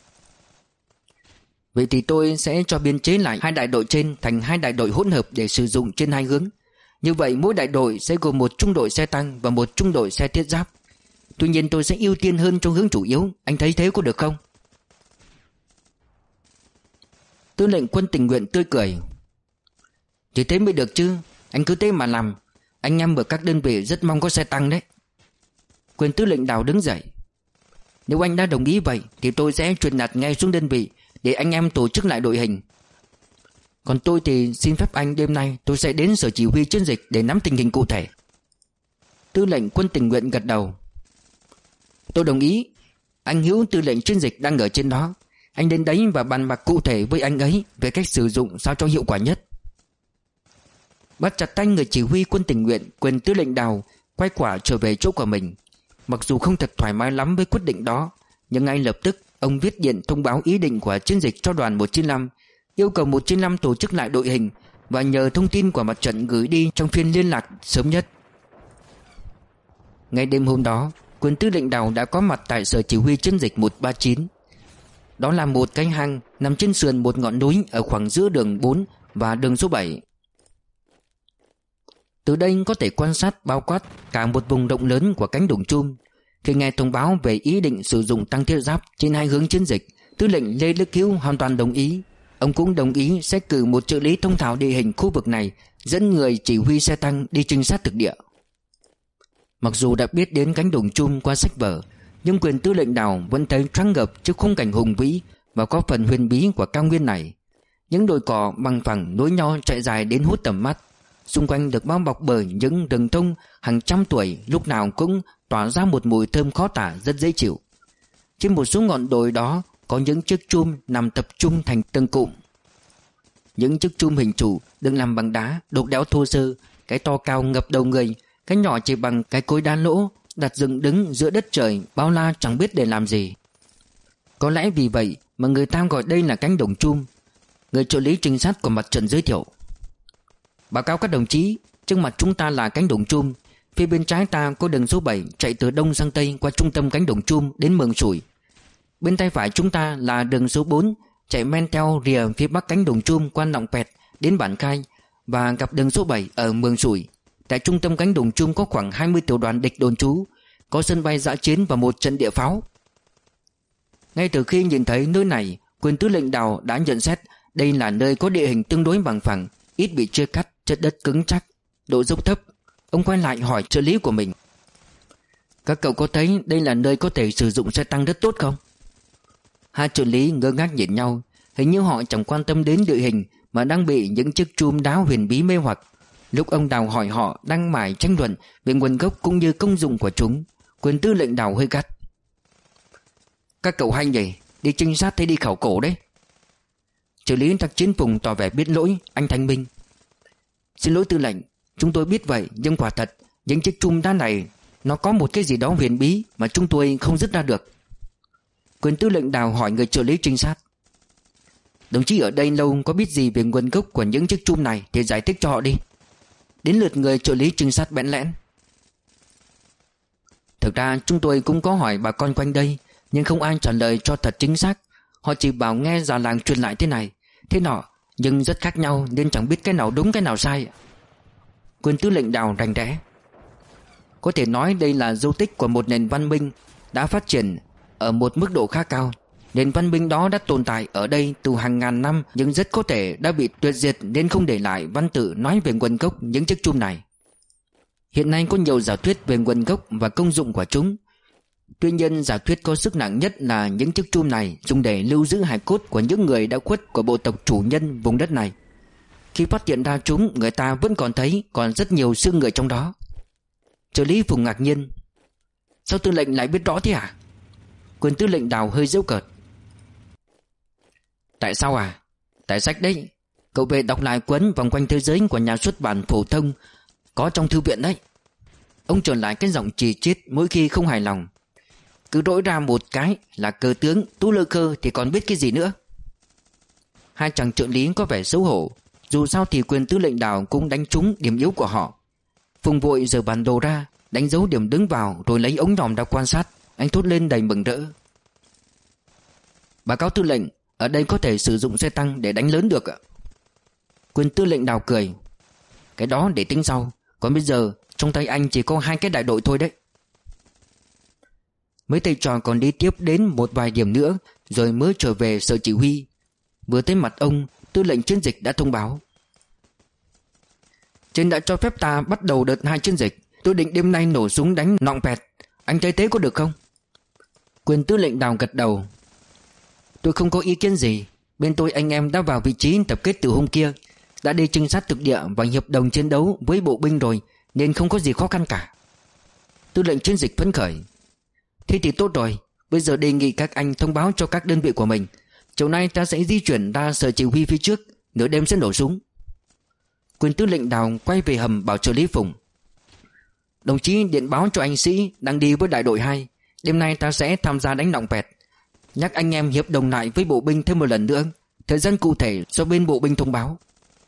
Vậy thì tôi sẽ cho biên chế lại hai đại đội trên thành hai đại đội hỗn hợp để sử dụng trên hai hướng. Như vậy mỗi đại đội sẽ gồm một trung đội xe tăng và một trung đội xe thiết giáp. Tuy nhiên tôi sẽ ưu tiên hơn trong hướng chủ yếu, anh thấy thế có được không? Tư lệnh quân tình nguyện tươi cười. Chỉ thế mới được chứ, anh cứ thế mà làm. Anh em ở các đơn vị rất mong có xe tăng đấy. Quyền tư lệnh Đào đứng dậy. Nếu anh đã đồng ý vậy thì tôi sẽ truyền đạt ngay xuống đơn vị để anh em tổ chức lại đội hình. Còn tôi thì xin phép anh đêm nay tôi sẽ đến sở chỉ huy chiến dịch để nắm tình hình cụ thể. Tư lệnh quân tình nguyện gật đầu. Tôi đồng ý. Anh Hữu tư lệnh chiến dịch đang ở trên đó, anh đến đấy và bàn bạc cụ thể với anh ấy về cách sử dụng sao cho hiệu quả nhất. Bắt chặt tay người chỉ huy quân tình nguyện, quyền tư lệnh Đào quay quả trở về chỗ của mình. Mặc dù không thật thoải mái lắm với quyết định đó, nhưng ngay lập tức ông viết điện thông báo ý định của chiến dịch cho đoàn một chín lăm, yêu cầu một chín lăm tổ chức lại đội hình và nhờ thông tin của mặt trận gửi đi trong phiên liên lạc sớm nhất. Ngay đêm hôm đó, quyền tư lệnh Đào đã có mặt tại sở chỉ huy chiến dịch một ba chín. Đó là một cái hang nằm trên sườn một ngọn núi ở khoảng giữa đường bốn và đường số bảy. Từ đây có thể quan sát bao quát cả một vùng rộng lớn của cánh đồng chum. Khi nghe thông báo về ý định sử dụng tăng thiết giáp trên hai hướng chiến dịch, tư lệnh Lê Đức Hữu hoàn toàn đồng ý. Ông cũng đồng ý sẽ cử một trợ lý thông thạo địa hình khu vực này, dẫn người chỉ huy xe tăng đi trinh sát thực địa. Mặc dù đã biết đến cánh đồng chum qua sách vở, nhưng quyền tư lệnh Đào vẫn thấy choáng ngợp trước khung cảnh hùng vĩ và có phần huyền bí của cao nguyên này. Những đồi cỏ bằng phẳng nối nhau chạy dài đến hút tầm mắt, xung quanh được bao bọc bởi những rừng thông hàng trăm tuổi, lúc nào cũng tỏa ra một mùi thơm khó tả rất dễ chịu. Trên một số ngọn đồi đó có những chiếc chum nằm tập trung thành từng cụm. Những chiếc chum hình trụ được làm bằng đá đục đẽo thô sơ, cái to cao ngập đầu người, cái nhỏ chỉ bằng cái cối đá lỗ, đặt dựng đứng giữa đất trời bao la chẳng biết để làm gì. Có lẽ vì vậy mà người ta gọi đây là cánh đồng chum. Người trợ lý trinh sát của mặt trận giới thiệu. Báo cáo các đồng chí, trước mặt chúng ta là cánh đồng chum. Phía bên trái ta có đường số bảy chạy từ đông sang tây qua trung tâm cánh đồng chum đến Mường Sủi. Bên tay phải chúng ta là đường số bốn chạy men theo rìa phía bắc cánh đồng chum qua Nọng Pẹt đến Bản Khai và gặp đường số bảy ở Mường Sủi. Tại trung tâm cánh đồng chum có khoảng hai mươi tiểu đoàn địch đồn trú, có sân bay dã chiến và một trận địa pháo. Ngay từ khi nhìn thấy nơi này, quyền tư lệnh Đào đã nhận xét đây là nơi có địa hình tương đối bằng phẳng, ít bị chia cắt, chất đất cứng chắc, độ dốc thấp. Ông quay lại hỏi trợ lý của mình. Các cậu có thấy đây là nơi có thể sử dụng xe tăng rất tốt không? Hai trợ lý ngơ ngác nhìn nhau, hình như họ chẳng quan tâm đến địa hình mà đang bị những chiếc chum đá huyền bí mê hoặc. Lúc ông Đào hỏi họ đang mải tranh luận về nguồn gốc cũng như công dụng của chúng, quyền tư lệnh Đào hơi gắt. Các cậu hay nhỉ, đi trinh sát hay đi khảo cổ đấy? Trợ lý đặc chiến Phùng tỏ vẻ biết lỗi. Anh thanh minh: Xin lỗi tư lệnh, chúng tôi biết vậy, nhưng quả thật những chiếc chum đá này nó có một cái gì đó huyền bí mà chúng tôi không dứt ra được. Quyền tư lệnh Đào hỏi người trợ lý trinh sát: Đồng chí ở đây lâu, có biết gì về nguồn gốc của những chiếc chum này thì giải thích cho họ đi. Đến lượt người trợ lý trinh sát bẽn lẽn: Thực ra chúng tôi cũng có hỏi bà con quanh đây, nhưng không ai trả lời cho thật chính xác. Họ chỉ bảo nghe già làng truyền lại thế này thế nọ, nhưng rất khác nhau nên chẳng biết cái nào đúng cái nào sai. Quyền tư lệnh Đào rành rẽ: Có thể nói đây là dấu tích của một nền văn minh đã phát triển ở một mức độ khá cao. Nền văn minh đó đã tồn tại ở đây từ hàng ngàn năm, nhưng rất có thể đã bị tuyệt diệt nên không để lại văn tự nói về nguồn gốc những chiếc chum này. Hiện nay có nhiều giả thuyết về nguồn gốc và công dụng của chúng. Tuy nhiên giả thuyết có sức nặng nhất là những chiếc chum này dùng để lưu giữ hài cốt của những người đã khuất của bộ tộc chủ nhân vùng đất này. Khi phát hiện ra chúng, người ta vẫn còn thấy còn rất nhiều xương người trong đó. Trợ lý Phùng ngạc nhiên: Sao tư lệnh lại biết rõ thế hả? Quyền tư lệnh Đào hơi giễu cợt: Tại sao à? Tại sách đấy. Cậu về đọc lại cuốn Vòng quanh thế giới của nhà xuất bản phổ thông, có trong thư viện đấy. Ông trở lại cái giọng chì chít mỗi khi không hài lòng: Cứ đổi ra một cái là cờ tướng Tú Lơ Khơ thì còn biết cái gì nữa. Hai chàng trợ lý có vẻ xấu hổ. Dù sao thì quyền tư lệnh Đào cũng đánh trúng điểm yếu của họ. Phùng vội giở bản đồ ra, đánh dấu điểm đứng vào, rồi lấy ống nhòm ra quan sát. Anh thốt lên đầy mừng rỡ: Báo cáo tư lệnh, ở đây có thể sử dụng xe tăng để đánh lớn được ạ. Quyền tư lệnh Đào cười: Cái đó để tính sau. Còn bây giờ trong tay anh chỉ có hai cái đại đội thôi đấy. Mấy thầy trò còn đi tiếp đến một vài điểm nữa rồi mới trở về sở chỉ huy. Vừa tới mặt ông, tư lệnh chiến dịch đã thông báo: Trên đã cho phép ta bắt đầu đợt hai chiến dịch. Tôi định đêm nay nổ súng đánh Nọng Pẹt. Anh thấy thế có được không? Quyền tư lệnh Đào gật đầu: Tôi không có ý kiến gì. Bên tôi anh em đã vào vị trí tập kết từ hôm kia, đã đi trinh sát thực địa và hiệp đồng chiến đấu với bộ binh rồi, nên không có gì khó khăn cả. Tư lệnh chiến dịch phấn khởi: Thế thì tốt rồi. Bây giờ đề nghị các anh thông báo cho các đơn vị của mình. Chiều nay ta sẽ di chuyển ra sở chỉ huy phía trước, nửa đêm sẽ nổ súng. Quyền tư lệnh Đào quay về hầm bảo trợ lý Phùng: Đồng chí điện báo cho anh Sĩ đang đi với đại đội hai. Đêm nay ta sẽ tham gia đánh Nọng Pẹt. Nhắc anh em hiệp đồng lại với bộ binh thêm một lần nữa. Thời gian cụ thể do bên bộ binh thông báo.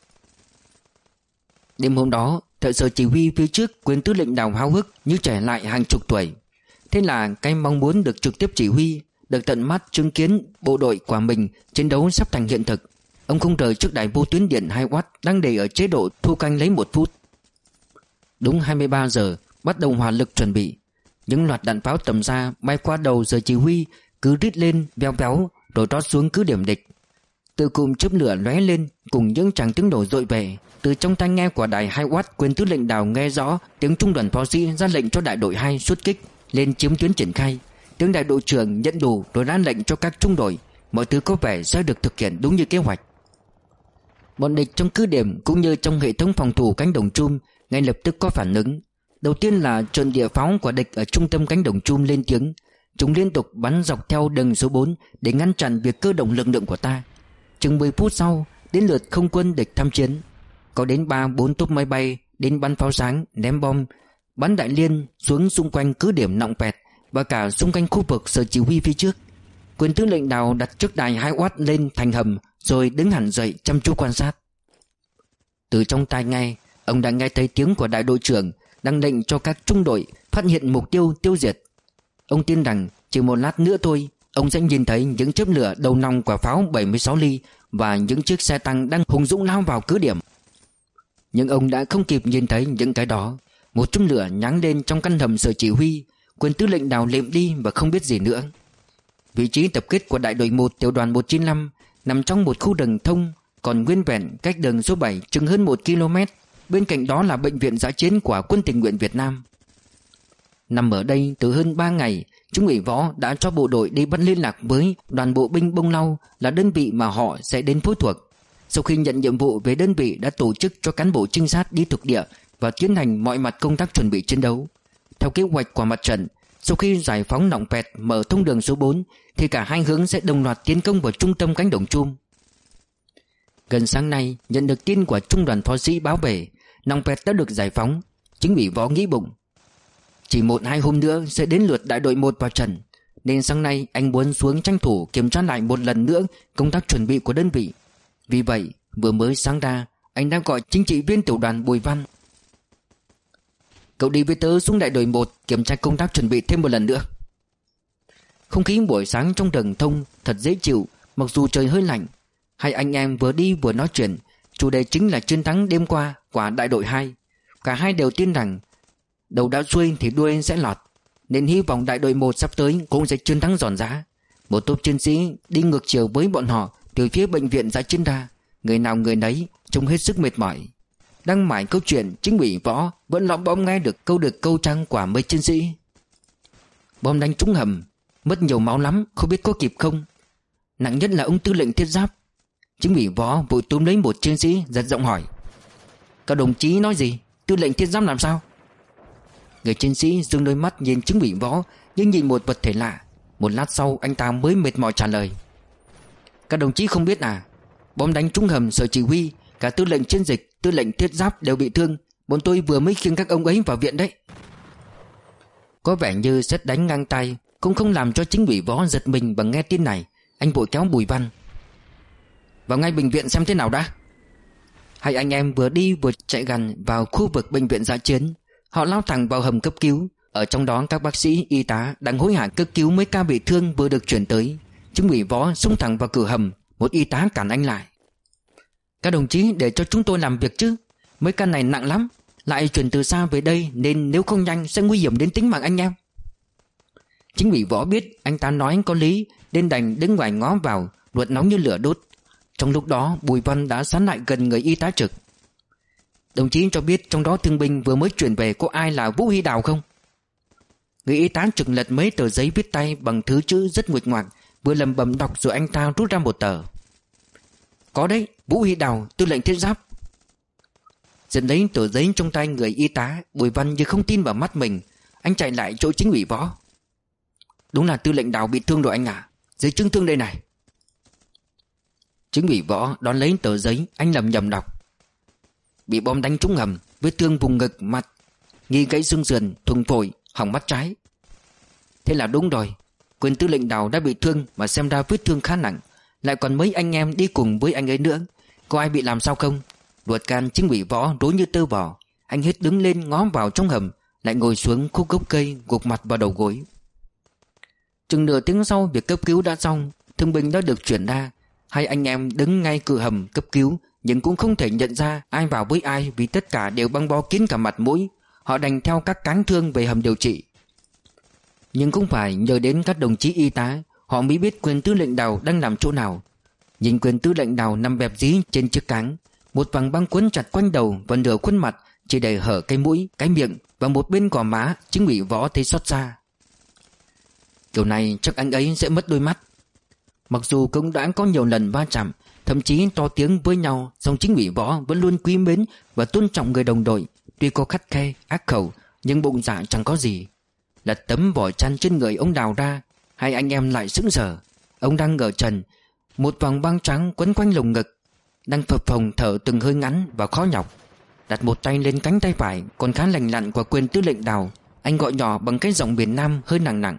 Đêm hôm đó, tại sở chỉ huy phía trước, quyền tư lệnh Đào háo hức như trẻ lại hàng chục tuổi. Thế là cái mong muốn được trực tiếp chỉ huy, được tận mắt chứng kiến bộ đội của mình chiến đấu sắp thành hiện thực. Ông không rời trước đài vô tuyến điện hai oát đang để ở chế độ thu canh lấy một phút. Đúng hai mươi ba giờ bắt đầu hỏa lực chuẩn bị. Những loạt đạn pháo tầm xa bay qua đầu sở chỉ huy, cứ rít lên véo véo rồi trót xuống cứ điểm địch. Từ cụm chớp lửa lóe lên cùng những tràng tiếng nổ dội về. Từ trong tai nghe của đài hai oát, quyền tư lệnh Đào nghe rõ tiếng trung đoàn pháo sĩ ra lệnh cho đại đội hai xuất kích lên chiếm tuyến triển khai. Tiếng đại đội trưởng nhận đủ rồi ra lệnh cho các trung đội. Mọi thứ có vẻ sẽ được thực hiện đúng như kế hoạch. Bọn địch trong cứ điểm cũng như trong hệ thống phòng thủ cánh đồng chum ngay lập tức có phản ứng. Đầu tiên là trận địa pháo của địch ở trung tâm cánh đồng chum lên tiếng. Chúng liên tục bắn dọc theo đường số bốn để ngăn chặn việc cơ động lực lượng của ta. Chừng mười phút sau, đến lượt không quân địch tham chiến. Có đến ba bốn tốp máy bay đến bắn pháo sáng, ném bom, bắn đại liên xuống xung quanh cứ điểm Nọng Pẹt và cả xung quanh khu vực sở chỉ huy phía trước. Quyền tư lệnh Đào đặt chiếc đài hai oát lên thành hầm rồi đứng hẳn dậy chăm chú quan sát. Từ trong tai nghe, ông đã nghe thấy tiếng của đại đội trưởng đang lệnh cho các trung đội phát hiện mục tiêu tiêu diệt. Ông tin rằng chỉ một lát nữa thôi, ông sẽ nhìn thấy những chớp lửa đầu nòng của pháo bảy mươi sáu ly và những chiếc xe tăng đang hùng dũng lao vào cứ điểm. Nhưng ông đã không kịp nhìn thấy những cái đó. Một chùm lửa nháng lên trong căn hầm sở chỉ huy. Quyền tư lệnh Đào lệm đi và không biết gì nữa. Vị trí tập kết của đại đội một tiểu đoàn một chín năm nằm trong một khu rừng thông còn nguyên vẹn, cách đường số bảy chừng hơn một ki lô mét. Bên cạnh đó là bệnh viện dã chiến của Quân tình nguyện Việt Nam. Nằm ở đây từ hơn ba ngày, Trung ủy Võ đã cho bộ đội đi bắt liên lạc với đoàn bộ binh Bông Lau, là đơn vị mà họ sẽ đến phối thuộc. Sau khi nhận nhiệm vụ về đơn vị đã tổ chức cho cán bộ trinh sát đi thực địa và tiến hành mọi mặt công tác chuẩn bị chiến đấu. Theo kế hoạch của mặt trận, sau khi giải phóng Nọng Pẹt mở thông đường số bốn thì cả hai hướng sẽ đồng loạt tiến công vào trung tâm cánh đồng chum. Gần sáng nay nhận được tin của trung đoàn phó sĩ báo về Nong Pet đã được giải phóng. Chính ủy Võ nghĩ bụng, chỉ một hai hôm nữa sẽ đến lượt đại đội một vào trận, nên sáng nay anh muốn xuống tranh thủ kiểm tra lại một lần nữa công tác chuẩn bị của đơn vị. Vì vậy vừa mới sáng ra, anh đã gọi chính trị viên tiểu đoàn Bùi Văn. Cậu đi với tớ xuống đại đội một kiểm tra công tác chuẩn bị thêm một lần nữa. Không khí buổi sáng trong rừng thông thật dễ chịu, mặc dù trời hơi lạnh. Hai anh em vừa đi vừa nói chuyện. Chủ đề chính là chiến thắng đêm qua của đại đội hai. Cả hai đều tin rằng đầu đã xuôi thì đuôi sẽ lọt, nên hy vọng đại đội một sắp tới cũng sẽ chiến thắng giòn giã. Một tốp chiến sĩ đi ngược chiều với bọn họ từ phía bệnh viện dã chiến ra. Người nào người nấy trông hết sức mệt mỏi. Đang mải câu chuyện, chính ủy Võ vẫn lõm bõm nghe được câu được câu trăng của mấy chiến sĩ. Bom đánh trúng hầm, mất nhiều máu lắm, không biết có kịp không. Nặng nhất là ông tư lệnh thiết giáp. Chính ủy Võ vội túm lấy một chiến sĩ, giật giọng hỏi: các đồng chí nói gì? Tư lệnh thiết giáp làm sao? Người chiến sĩ dương đôi mắt nhìn chính ủy Võ như nhìn một vật thể lạ. Một lát sau anh ta mới mệt mỏi trả lời: các đồng chí không biết à? Bom đánh trúng hầm sở chỉ huy, cả tư lệnh chiến dịch, tư lệnh thiết giáp đều bị thương. Bọn tôi vừa mới khiêng các ông ấy vào viện đấy. Có vẻ như sét đánh ngang tay cũng không làm cho chính ủy Võ giật mình bằng nghe tin này. Anh vội kéo Bùi Văn: vào ngay bệnh viện xem thế nào đã. Hai anh em vừa đi vừa chạy gần vào khu vực bệnh viện dã chiến. Họ lao thẳng vào hầm cấp cứu. Ở trong đó các bác sĩ, y tá đang hối hả cấp cứu mấy ca bị thương vừa được chuyển tới. Chính ủy Võ xông thẳng vào cửa hầm. Một y tá cản anh lại: các đồng chí để cho chúng tôi làm việc chứ. Mấy ca này nặng lắm, lại chuyển từ xa về đây, nên nếu không nhanh sẽ nguy hiểm đến tính mạng anh em. Chính ủy Võ biết anh ta nói có lý, nên đành đứng ngoài ngó vào, ruột nóng như lửa đốt. Trong lúc đó Bùi Văn đã sán lại gần người y tá trực: đồng chí cho biết trong đó thương binh vừa mới chuyển về có ai là Vũ Huy Đào không? Người y tá trực lật mấy tờ giấy viết tay bằng thứ chữ rất nguệch ngoạc, vừa lẩm bẩm đọc rồi anh ta rút ra một tờ: có đấy, Vũ Huy Đào, tư lệnh thiết giáp. Giật lấy tờ giấy trong tay người y tá, Bùi Văn như không tin vào mắt mình. Anh chạy lại chỗ chính ủy Võ: đúng là tư lệnh Đào bị thương rồi anh à, giấy chứng thương đây này. Chính ủy Võ đón lấy tờ giấy, anh lầm nhầm đọc: bị bom đánh trúng hầm, vết thương vùng ngực, mặt, nghi gãy xương sườn, thùng phổi, hỏng mắt trái. Thế là đúng rồi, quyền tư lệnh Đào đã bị thương, mà xem ra vết thương khá nặng. Lại còn mấy anh em đi cùng với anh ấy nữa. Có ai bị làm sao không? Ruột gan chính ủy Võ rối như tơ vò. Anh hết đứng lên ngó vào trong hầm, lại ngồi xuống khúc gốc cây, gục mặt vào đầu gối. Chừng nửa tiếng sau việc cấp cứu đã xong, thương binh đã được chuyển ra. Hai anh em đứng ngay cửa hầm cấp cứu, nhưng cũng không thể nhận ra ai vào với ai vì tất cả đều băng bó kín cả mặt mũi. Họ đành theo các cáng thương về hầm điều trị. Nhưng cũng phải nhờ đến các đồng chí y tá, họ mới biết quyền tư lệnh Đào đang làm chỗ nào. Nhìn quyền tư lệnh Đào nằm bẹp dí trên chiếc cáng, một vầng băng quấn chặt quanh đầu và nửa khuôn mặt, chỉ để hở cái mũi, cái miệng và một bên gò má. Chính ủy Võ thấy xót xa. Kiểu này chắc anh ấy sẽ mất đôi mắt. Mặc dù cũng đã có nhiều lần va chạm, thậm chí to tiếng với nhau, song chính ủy Võ vẫn luôn quý mến và tôn trọng người đồng đội. Tuy có khắt khe, ác khẩu, nhưng bụng dạ chẳng có gì. Lật tấm vỏ chăn trên người ông Đào ra, hai anh em lại sững sờ. Ông đang ngửa trần, một vòng băng trắng quấn quanh lồng ngực, đang phập phồng thở từng hơi ngắn và khó nhọc. Đặt một tay lên cánh tay phải còn khá lành lặn của quyền tư lệnh Đào, anh gọi nhỏ bằng cái giọng miền Nam hơi nặng nặng: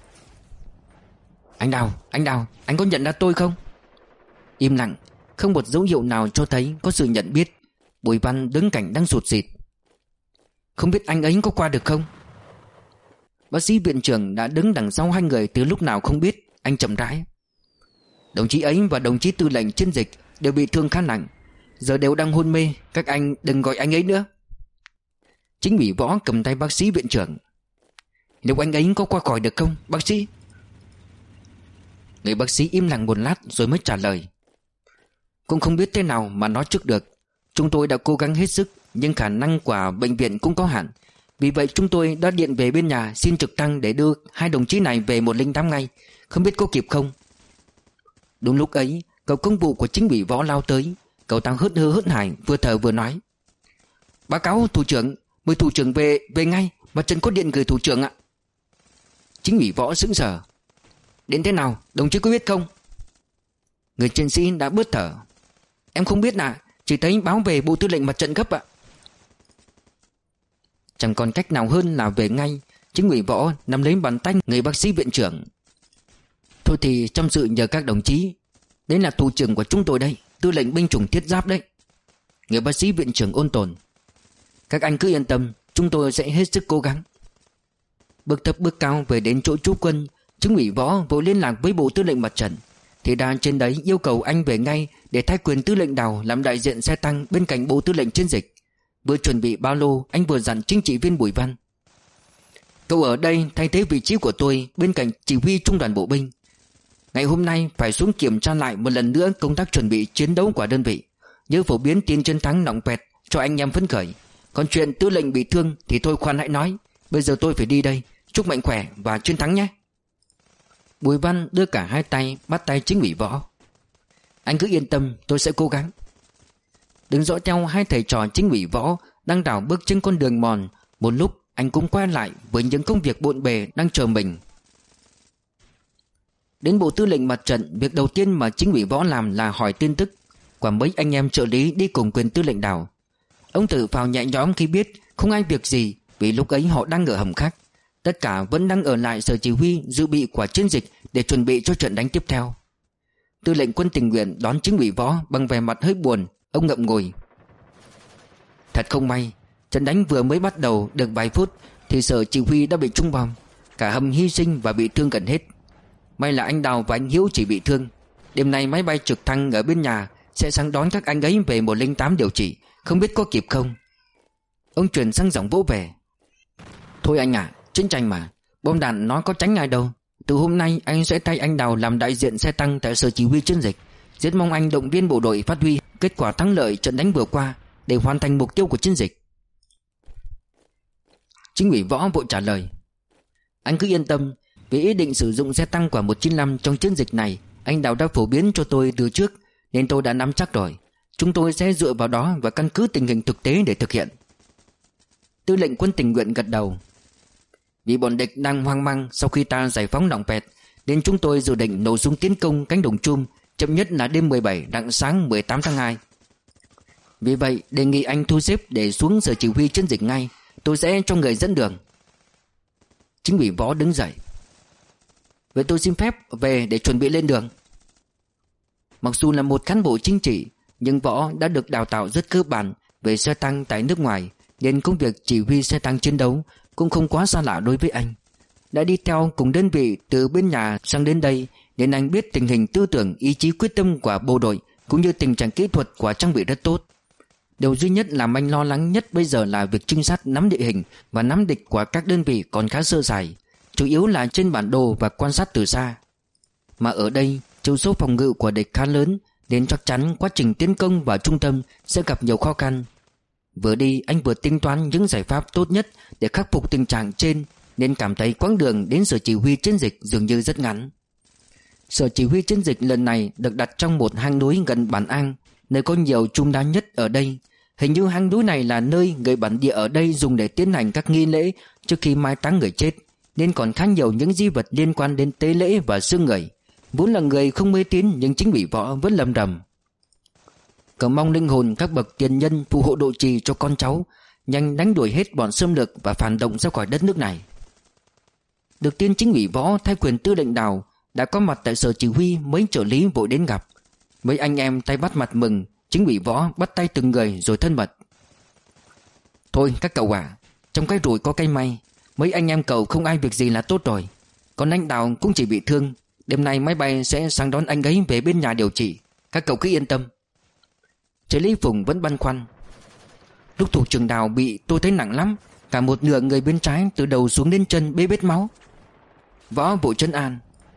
anh Đào, anh Đào, anh có nhận ra tôi không? Im lặng, không một dấu hiệu nào cho thấy có sự nhận biết. Bùi Văn đứng cạnh đang sụt sịt: không biết anh ấy có qua được không? Bác sĩ viện trưởng đã đứng đằng sau hai người từ lúc nào không biết. Anh chậm rãi: đồng chí ấy và đồng chí tư lệnh chiến dịch đều bị thương khá nặng, giờ đều đang hôn mê, các anh đừng gọi anh ấy nữa. Chính ủy Võ cầm tay bác sĩ viện trưởng: nếu anh ấy có qua khỏi được không, bác sĩ? Người bác sĩ im lặng một lát rồi mới trả lời: cũng không biết thế nào mà nói trước được. Chúng tôi đã cố gắng hết sức, nhưng khả năng của bệnh viện cũng có hạn. Vì vậy chúng tôi đã điện về bên nhà xin trực thăng để đưa hai đồng chí này về một linh tám ngay. Không biết có kịp không? Đúng lúc ấy, cậu công vụ của chính ủy Võ lao tới. Cậu ta hớt hơ hớt hải, vừa thở vừa nói: báo cáo thủ trưởng, mời thủ trưởng về về ngay, mặt trận có điện gửi thủ trưởng ạ. Chính ủy Võ sững sờ: đến thế nào, đồng chí có biết không? Người chiến sĩ đã bớt thở: Em không biết ạ, chỉ thấy báo về Bộ Tư lệnh Mặt trận gấp ạ. Chẳng còn cách nào hơn là về ngay. Chính ủy Võ nắm lấy bàn tay người bác sĩ viện trưởng. Thôi thì chăm sự nhờ các đồng chí. Đấy là thủ trưởng của chúng tôi đây, tư lệnh binh chủng thiết giáp đấy. Người bác sĩ viện trưởng ôn tồn. Các anh cứ yên tâm, chúng tôi sẽ hết sức cố gắng. Bước thấp bước cao về đến chỗ chú quân, chính ủy Võ vội liên lạc với Bộ Tư lệnh Mặt trận. Thì đa trên đấy yêu cầu anh về ngay để thay quyền tư lệnh Đào làm đại diện xe tăng bên cạnh Bộ Tư lệnh chiến dịch. Vừa chuẩn bị ba lô, anh vừa dặn chính trị viên Bùi Văn: cậu ở đây thay thế vị trí của tôi bên cạnh chỉ huy trung đoàn bộ binh. Ngày hôm nay phải xuống kiểm tra lại một lần nữa công tác chuẩn bị chiến đấu của đơn vị, nhớ phổ biến tin chiến thắng nòng pẹt cho anh em phấn khởi. Còn chuyện tư lệnh bị thương thì thôi khoan hãy nói. Bây giờ tôi phải đi đây. Chúc mạnh khỏe và chiến thắng nhé. Bùi Văn đưa cả hai tay bắt tay chính ủy Võ. Anh cứ yên tâm, tôi sẽ cố gắng. Đứng dõi theo hai thầy trò chính ủy Võ đang đảo bước trên con đường mòn. Một lúc anh cũng quay lại với những công việc bộn bề đang chờ mình. Đến Bộ Tư lệnh Mặt trận, việc đầu tiên mà chính ủy Võ làm là hỏi tin tức của mấy anh em trợ lý đi cùng quyền tư lệnh Đào. Ông tự vào nhẹ nhõm khi biết không ai việc gì, vì lúc ấy họ đang ở hầm khác. Tất cả vẫn đang ở lại sở chỉ huy dự bị của chiến dịch để chuẩn bị cho trận đánh tiếp theo. Tư lệnh quân tình nguyện đón chính ủy Võ bằng vẻ mặt hơi buồn. Ông ngậm ngùi: thật không may, trận đánh vừa mới bắt đầu được vài phút thì sở chỉ huy đã bị trúng bom. Cả hầm hy sinh và bị thương gần hết. May là anh Đào và anh Hiếu chỉ bị thương. Đêm nay máy bay trực thăng ở bên nhà sẽ sang đón các anh ấy về một không tám điều trị. Không biết có kịp không? Ông chuyển sang giọng vỗ về: thôi anh ạ, à, chiến tranh mà, bom đạn nó có tránh ai đâu. Từ hôm nay anh sẽ thay anh Đào làm đại diện xe tăng tại sở chỉ huy chiến dịch. Rất mong anh động viên bộ đội phát huy kết quả thắng lợi trận đánh vừa qua để hoàn thành mục tiêu của chiến dịch. Chính ủy Võ vội trả lời: anh cứ yên tâm, vì ý định sử dụng xe tăng của một chín lăm trong chiến dịch này anh Đào đã phổ biến cho tôi từ trước, nên tôi đã nắm chắc rồi. Chúng tôi sẽ dựa vào đó và căn cứ tình hình thực tế để thực hiện. Tư lệnh quân tình nguyện gật đầu: vì bọn địch đang hoang mang sau khi ta giải phóng nòng pẹt, nên chúng tôi dự định nổ súng tiến công cánh đồng chum chậm nhất là đêm mười bảy rạng sáng mười tám tháng hai. Vì vậy đề nghị anh thu xếp để xuống sở chỉ huy chiến dịch ngay. Tôi sẽ cho người dẫn đường. Chính ủy Võ đứng dậy: vậy tôi xin phép về để chuẩn bị lên đường. Mặc dù là một cán bộ chính trị, nhưng Võ đã được đào tạo rất cơ bản về xe tăng tại nước ngoài, nên công việc chỉ huy xe tăng chiến đấu cũng không quá xa lạ đối với anh. Đã đi theo cùng đơn vị từ bên nhà sang đến đây, nên anh biết tình hình tư tưởng, ý chí quyết tâm của bộ đội cũng như tình trạng kỹ thuật của trang bị rất tốt. Điều duy nhất làm anh lo lắng nhất bây giờ là việc trinh sát nắm địa hình và nắm địch của các đơn vị còn khá sơ sài, chủ yếu là trên bản đồ và quan sát từ xa. Mà ở đây chiều sâu phòng ngự của địch khá lớn, nên chắc chắn quá trình tiến công vào trung tâm sẽ gặp nhiều khó khăn. Vừa đi anh vừa tính toán những giải pháp tốt nhất để khắc phục tình trạng trên, nên cảm thấy quãng đường đến sở chỉ huy chiến dịch dường như rất ngắn. Sở chỉ huy chiến dịch lần này được đặt trong một hang núi gần bản An, nơi có nhiều chum đá nhất ở đây. Hình như hang núi này là nơi người bản địa ở đây dùng để tiến hành các nghi lễ trước khi mai táng người chết, nên còn khá nhiều những di vật liên quan đến tế lễ và xương người. Vốn là người không mê tín, nhưng chính ủy Võ vẫn lầm rầm: cầu mong linh hồn các bậc tiền nhân phù hộ độ trì cho con cháu, nhanh đánh đuổi hết bọn xâm lược và phản động ra khỏi đất nước này. Được tin chính ủy Võ thay quyền tư lệnh Đào đã có mặt tại sở chỉ huy, mấy trợ lý vội đến gặp. Mấy anh em tay bắt mặt mừng. Chính ủy Võ bắt tay từng người rồi thân mật: thôi các cậu à, trong cái rủi có cái may, mấy anh em cậu không ai việc gì là tốt rồi. Còn anh Đào cũng chỉ bị thương, đêm nay máy bay sẽ sang đón anh ấy về bên nhà điều trị. Các cậu cứ yên tâm. Trợ lý Phùng vẫn băn khoăn: lúc thủ trưởng Đào bị tôi thấy nặng lắm, cả một nửa người bên trái từ đầu xuống đến chân bê bết máu. Võ vội trấn an: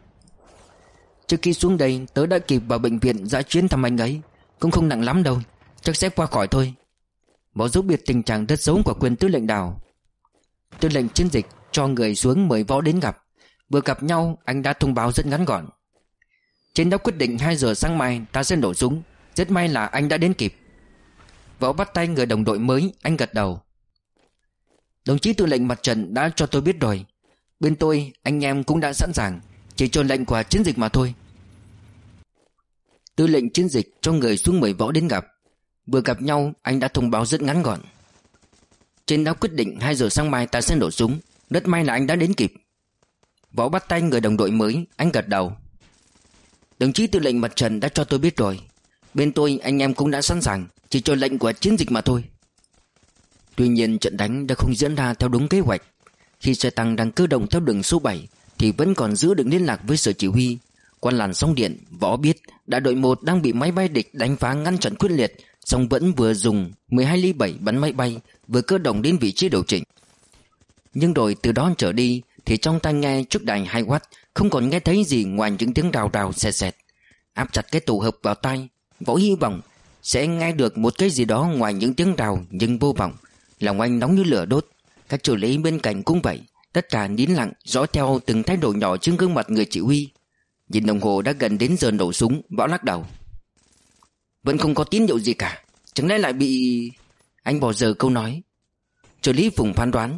trước khi xuống đây tớ đã kịp vào bệnh viện dã chiến thăm anh ấy, cũng không nặng lắm đâu, chắc sẽ qua khỏi thôi. Võ giúp biết tình trạng rất xấu của quyền tư lệnh Đào. Tư lệnh chiến dịch cho người xuống mời Võ đến gặp. Vừa gặp nhau anh đã thông báo rất ngắn gọn: trên đã quyết định hai giờ sáng mai ta sẽ nổ súng. Rất may là anh đã đến kịp. Võ bắt tay người đồng đội mới. Anh gật đầu: đồng chí tư lệnh mặt trận đã cho tôi biết rồi. Bên tôi anh em cũng đã sẵn sàng, chỉ chờ lệnh của chiến dịch mà thôi. Tư lệnh chiến dịch cho người xuống mời Võ đến gặp. Vừa gặp nhau anh đã thông báo rất ngắn gọn: trên đã quyết định hai giờ sáng mai ta sẽ nổ súng. Rất may là anh đã đến kịp. Võ bắt tay người đồng đội mới. Anh gật đầu: đồng chí tư lệnh mặt trận đã cho tôi biết rồi. Bên tôi anh em cũng đã sẵn sàng, chỉ chờ lệnh của chiến dịch mà thôi. Tuy nhiên trận đánh đã không diễn ra theo đúng kế hoạch. Khi xe tăng đang cơ động theo đường số bảy thì vẫn còn giữ được liên lạc với sở chỉ huy. Qua làn sóng điện, Võ biết đại đội một đang bị máy bay địch đánh phá ngăn chặn quyết liệt, song vẫn vừa dùng mười hai ly bảy bắn máy bay, vừa cơ động đến vị trí điều chỉnh. Nhưng rồi từ đó trở đi thì trong tai nghe trước đài hai oát không còn nghe thấy gì ngoài những tiếng rào rào xẹt xẹt. Áp chặt cái tổ hợp vào tai, Võ hy vọng sẽ nghe được một cái gì đó ngoài những tiếng rào, nhưng vô vọng. Lòng anh nóng như lửa đốt. Các trợ lý bên cạnh cũng vậy, tất cả nín lặng dõi theo từng thay đổi nhỏ trên gương mặt người chỉ huy. Nhìn đồng hồ đã gần đến giờ nổ súng, Võ lắc đầu: vẫn không có tín hiệu gì cả. Chẳng lẽ lại bị... Anh bỏ giờ câu nói. Trợ lý Phùng phán đoán: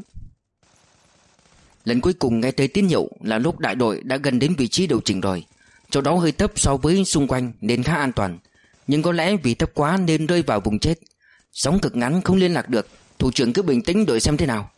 lần cuối cùng nghe thấy tín hiệu là lúc đại đội đã gần đến vị trí điều chỉnh rồi. Chỗ đó hơi thấp so với xung quanh nên khá an toàn, nhưng có lẽ vì thấp quá nên rơi vào vùng chết. Sóng cực ngắn không liên lạc được. Thủ trưởng cứ bình tĩnh đợi xem thế nào.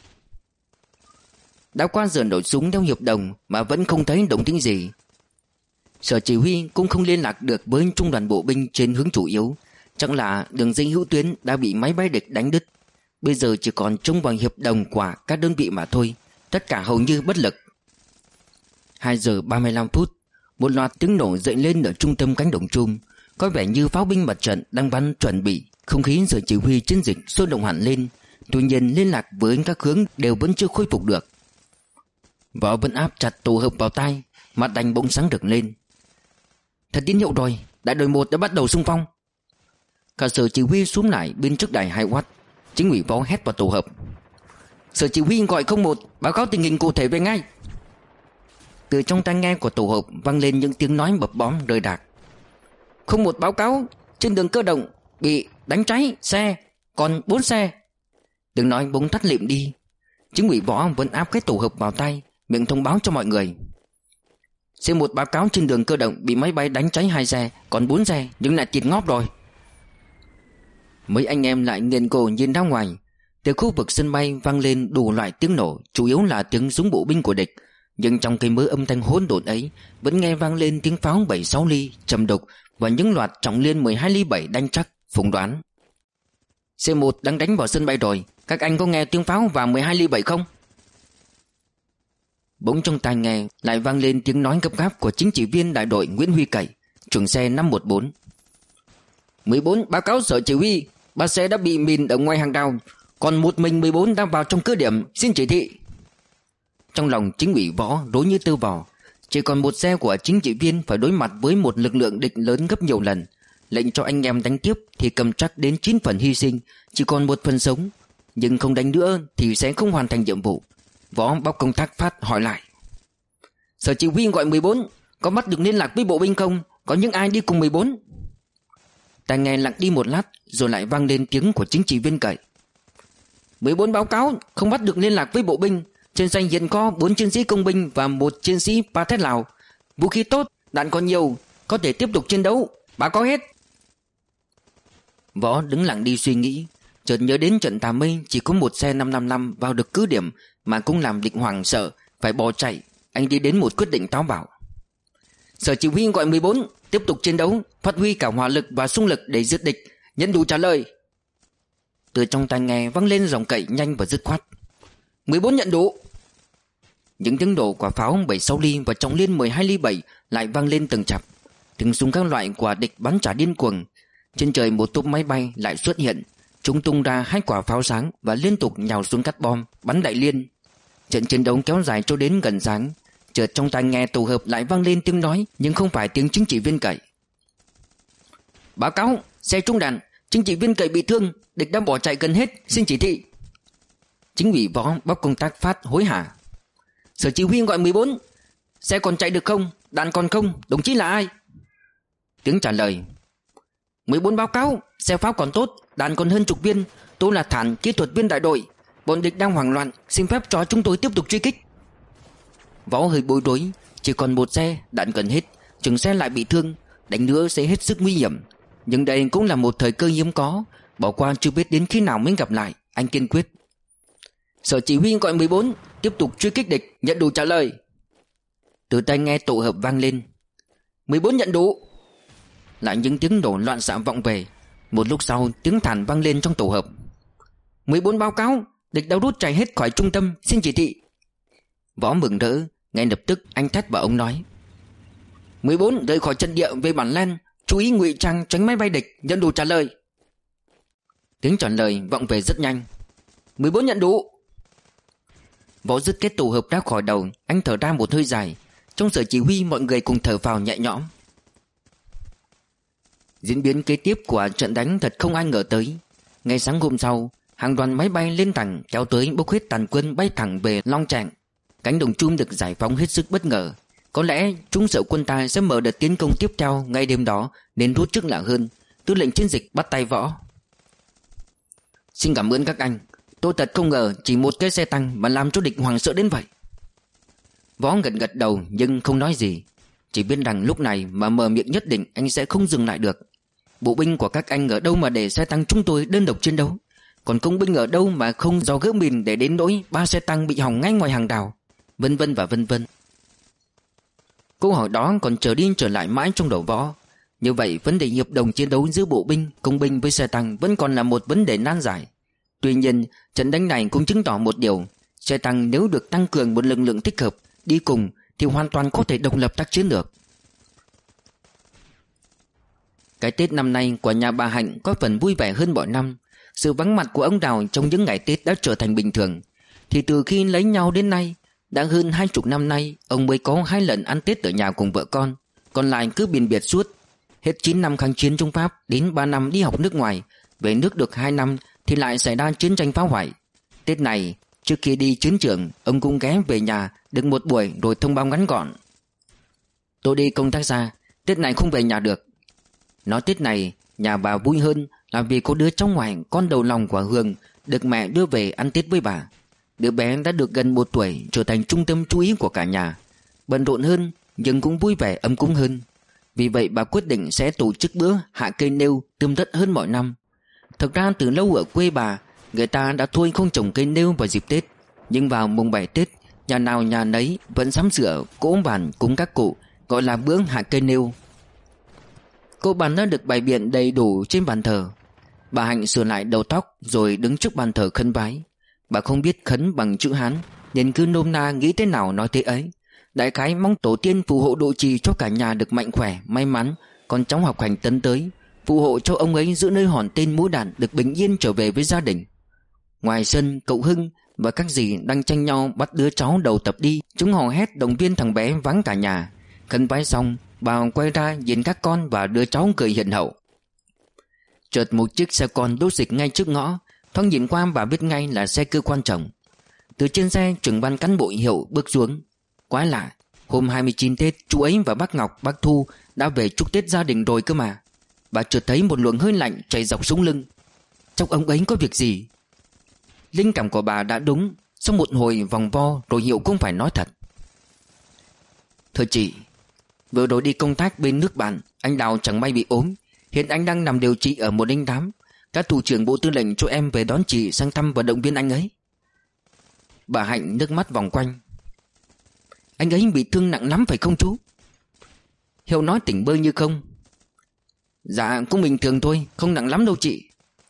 Đã qua giờ nổ súng theo hiệp đồng mà vẫn không thấy động tĩnh gì. Sở chỉ huy cũng không liên lạc được với trung đoàn bộ binh trên hướng chủ yếu. Chẳng là đường dây hữu tuyến đã bị máy bay địch đánh đứt. Bây giờ chỉ còn trông vào hiệp đồng của các đơn vị mà thôi. Tất cả hầu như bất lực. Hai giờ ba mươi lăm phút, một loạt tiếng nổ dậy lên ở trung tâm cánh đồng chum. Có vẻ như pháo binh mặt trận đang bắn chuẩn bị. Không khí sở chỉ huy chiến dịch sôi động hẳn lên. Tuy nhiên liên lạc với các hướng đều vẫn chưa khôi phục được. Võ vẫn áp chặt tổ hợp vào tai, mặt anh bỗng sáng rực lên. Thật tín hiệu rồi, đại đội một đã bắt đầu xung phong. Cả sở chỉ huy xuống lại bên trước đài hai oát. Chính ủy Võ hét vào tổ hợp: sở chỉ huy gọi không một, báo cáo tình hình cụ thể về ngay. Từ trong tai nghe của tổ hợp vang lên những tiếng nói bập bõm rời rạc: không một báo cáo, trên đường cơ động bị đánh cháy xe, còn bốn xe. Tiếng nói bỗng tắt lịm đi. Chính ủy Võ vẫn áp cái tổ hợp vào tay, miệng thông báo cho mọi người: xê một báo cáo trên đường cơ động bị máy bay đánh cháy hai xe, còn bốn xe nhưng lại tịt ngóp rồi. Mấy anh em lại nghiêng cổ nhìn ra ngoài. Từ khu vực sân bay vang lên đủ loại tiếng nổ, chủ yếu là tiếng súng bộ binh của địch. Nhưng trong cái mớ âm thanh hỗn độn ấy vẫn nghe vang lên tiếng pháo bảy sáu ly trầm đục và những loạt trọng liên mười hai ly bảy đánh chắc. Phùng đoán: xê một đang đánh vào sân bay rồi. Các anh có nghe tiếng pháo và mười hai ly bảy không? Bỗng trong tai nghe lại vang lên tiếng nói gấp gáp của chính trị viên đại đội Nguyễn Huy Cẩy, trưởng xe năm một bốn. mười bốn báo cáo sở chỉ huy, ba xe đã bị mìn ở ngoài hàng rào, còn một mình mười bốn đang vào trong cứ điểm, xin chỉ thị. Trong lòng chính ủy Võ rối như tơ vò. Chỉ còn một xe của chính trị viên phải đối mặt với một lực lượng địch lớn gấp nhiều lần. Lệnh cho anh em đánh tiếp thì cầm chắc đến chín phần hy sinh, chỉ còn một phần sống. Nhưng không đánh nữa thì sẽ không hoàn thành nhiệm vụ. Võ báo công tác phát hỏi lại: sở chỉ huy gọi mười bốn, có bắt được liên lạc với bộ binh không? Có những ai đi cùng mười bốn? Tai nghe lặng đi một lát rồi lại vang lên tiếng của chính trị viên Cẩy: mười bốn báo cáo không bắt được liên lạc với bộ binh. Trên danh hiện có bốn chiến sĩ công binh và một chiến sĩ Pathet Lào. Vũ khí tốt, đạn còn nhiều, có thể tiếp tục chiến đấu. Báo cáo hết. Võ đứng lặng đi suy nghĩ, chợt nhớ đến trận Tà Mây chỉ có một xe năm năm năm vào được cứ điểm mà cũng làm địch hoảng sợ, phải bỏ chạy. Anh đi đến một quyết định táo bạo: sở chỉ huy gọi mười bốn tiếp tục chiến đấu, phát huy cả hỏa lực và xung lực để giết địch. Nhận đủ trả lời. Từ trong tai nghe vang lên giọng Cẩy nhanh và dứt khoát: mười bốn nhận đủ. Những tiếng nổ quả pháo bảy sáu ly và trọng liên mười hai ly bảy lại vang lên từng chập. Tiếng súng các loại của địch bắn trả điên cuồng. Trên trời một tốp máy bay lại xuất hiện. Chúng tung ra hai quả pháo sáng và liên tục nhào xuống cắt bom, bắn đại liên. Trận chiến đấu kéo dài cho đến gần sáng. Chợt trong tai nghe tổ hợp lại vang lên tiếng nói, nhưng không phải tiếng chính trị viên Cẩy: báo cáo, xe trúng đạn, chính trị viên Cẩy bị thương, địch đã bỏ chạy gần hết, xin chỉ thị. Chính ủy Võ báo công tác phát hối hả: sở chỉ huy gọi mười bốn, xe còn chạy được không? Đạn còn không? Đồng chí là ai? Tiếng trả lời: mười bốn báo cáo, xe pháo còn tốt, đạn còn hơn chục viên. Tôi là Thản, kỹ thuật viên đại đội. Bọn địch đang hoảng loạn, xin phép cho chúng tôi tiếp tục truy kích. Võ hơi bối rối, chỉ còn một xe, đạn gần hết, chừng xe lại bị thương. đánh nữa sẽ hết sức nguy hiểm. Nhưng đây cũng là một thời cơ hiếm có, bỏ qua chưa biết đến khi nào mới gặp lại. Anh kiên quyết. Sở chỉ huy gọi mười bốn, tiếp tục truy kích địch, nhận đủ trả lời. Từ tai nghe tổ hợp vang lên. mười bốn nhận đủ. Lại những tiếng nổ loạn xạ vọng về. Một lúc sau tiếng thản vang lên trong tổ hợp. mười bốn báo cáo, địch đã rút chạy hết khỏi trung tâm, xin chỉ thị. Võ mừng rỡ, ngay lập tức anh thét vào ông nói. mười bốn rời khỏi trận địa về bản Len, chú ý ngụy trang tránh máy bay địch, nhận đủ trả lời. Tiếng trả lời vọng về rất nhanh. mười bốn nhận đủ. Võ dứt kết tổ hợp ra khỏi đầu, anh thở ra một hơi dài. Trong sở chỉ huy mọi người cùng thở vào nhẹ nhõm. Diễn biến kế tiếp của trận đánh thật không ai ngờ tới. Ngay sáng hôm sau, hàng đoàn máy bay lên thẳng kéo tới bốc hết tàn quân bay thẳng về Long Trạng. Cánh đồng Chum được giải phóng hết sức bất ngờ. Có lẽ chúng sợ quân ta sẽ mở đợt tiến công tiếp theo ngay đêm đó nên rút trước là hơn. Tư lệnh chiến dịch bắt tay Võ. Xin cảm ơn các anh. Tôi thật không ngờ chỉ một cái xe tăng mà làm cho địch hoảng sợ đến vậy. Võ gật gật đầu nhưng không nói gì. Chỉ biết rằng lúc này mà mở miệng nhất định anh sẽ không dừng lại được. Bộ binh của các anh ở đâu mà để xe tăng chúng tôi đơn độc chiến đấu? Còn công binh ở đâu mà không do gỡ mìn để đến nỗi ba xe tăng bị hỏng ngay ngoài hàng rào? Vân vân và vân vân. Câu hỏi đó còn trở đi trở lại mãi trong đầu Võ. Như vậy vấn đề hiệp đồng chiến đấu giữa bộ binh, công binh với xe tăng vẫn còn là một vấn đề nan giải. Tuy nhiên trận đánh này cũng chứng tỏ một điều. Xe tăng nếu được tăng cường một lực lượng thích hợp đi cùng thì hoàn toàn có thể độc lập tác chiến được. Cái Tết năm nay của nhà bà Hạnh có phần vui vẻ hơn mọi năm. Sự vắng mặt của ông Đào trong những ngày Tết đã trở thành bình thường. Thì từ khi lấy nhau đến nay, đã hơn hai chục năm nay, ông mới có hai lần ăn Tết ở nhà cùng vợ con. Còn lại cứ biền biệt suốt. Hết chín năm kháng chiến trong Pháp đến ba năm đi học nước ngoài. Về nước được hai năm thì lại xảy ra chiến tranh phá hoại. Tết này, trước khi đi chiến trường, ông cũng ghé về nhà được một buổi rồi thông báo ngắn gọn. Tôi đi công tác xa, Tết này không về nhà được. Nói Tết này, nhà bà vui hơn là vì có đứa cháu ngoại con đầu lòng của Hương được mẹ đưa về ăn Tết với bà. Đứa bé đã được gần một tuổi, trở thành trung tâm chú ý của cả nhà. Bận rộn hơn nhưng cũng vui vẻ ấm cúng hơn. Vì vậy bà quyết định sẽ tổ chức bữa hạ cây nêu tươm tất hơn mọi năm. Thực ra từ lâu ở quê bà, người ta đã thôi không trồng cây nêu vào dịp Tết. Nhưng vào mùng bảy Tết, nhà nào nhà nấy vẫn sắm sửa cỗ bàn cúng các cụ, gọi là bữa hạ cây nêu. Cỗ bàn đã được bày biện đầy đủ trên bàn thờ. Bà Hạnh sửa lại đầu tóc rồi đứng trước bàn thờ khấn vái. Bà không biết khấn bằng chữ Hán nên cứ nôm na nghĩ thế nào nói thế ấy. Đại khái mong tổ tiên phù hộ độ trì cho cả nhà được mạnh khỏe, may mắn, con cháu học hành tấn tới, phù hộ cho ông ấy giữ nơi hòn tên mũi đạn được bình yên trở về với gia đình. Ngoài sân, cậu Hưng và các dì đang tranh nhau bắt đứa cháu đầu tập đi. Chúng hò hét động viên thằng bé vắng cả nhà. Khấn vái xong, bà quay ra nhìn các con và đứa cháu cười hiền hậu. Chợt một chiếc xe con đỗ dịch ngay trước ngõ. Thoáng nhìn qua bà biết ngay là xe cơ quan chồng. Từ trên xe trưởng ban cán bộ Hiệu bước xuống. Quái lạ, hôm hai mươi chín Tết chú ấy và bác Ngọc, bác Thu đã về chúc Tết gia đình rồi cơ mà. Bà chợt thấy một luồng hơi lạnh chảy dọc sống lưng. Trong ông ấy có việc gì? Linh cảm của bà đã đúng. Sau một hồi vòng vo rồi Hiệu cũng phải nói thật. Thưa chị, vừa rồi đi công tác bên nước bạn, anh Đào chẳng may bị ốm. Hiện anh đang nằm điều trị ở một đinh đám. Các thủ trưởng bộ tư lệnh cho em về đón chị sang thăm và động viên anh ấy. Bà Hạnh nước mắt vòng quanh. Anh ấy bị thương nặng lắm phải không chú? Hiệu nói tỉnh bơ như không. Dạ cũng bình thường thôi, không nặng lắm đâu chị.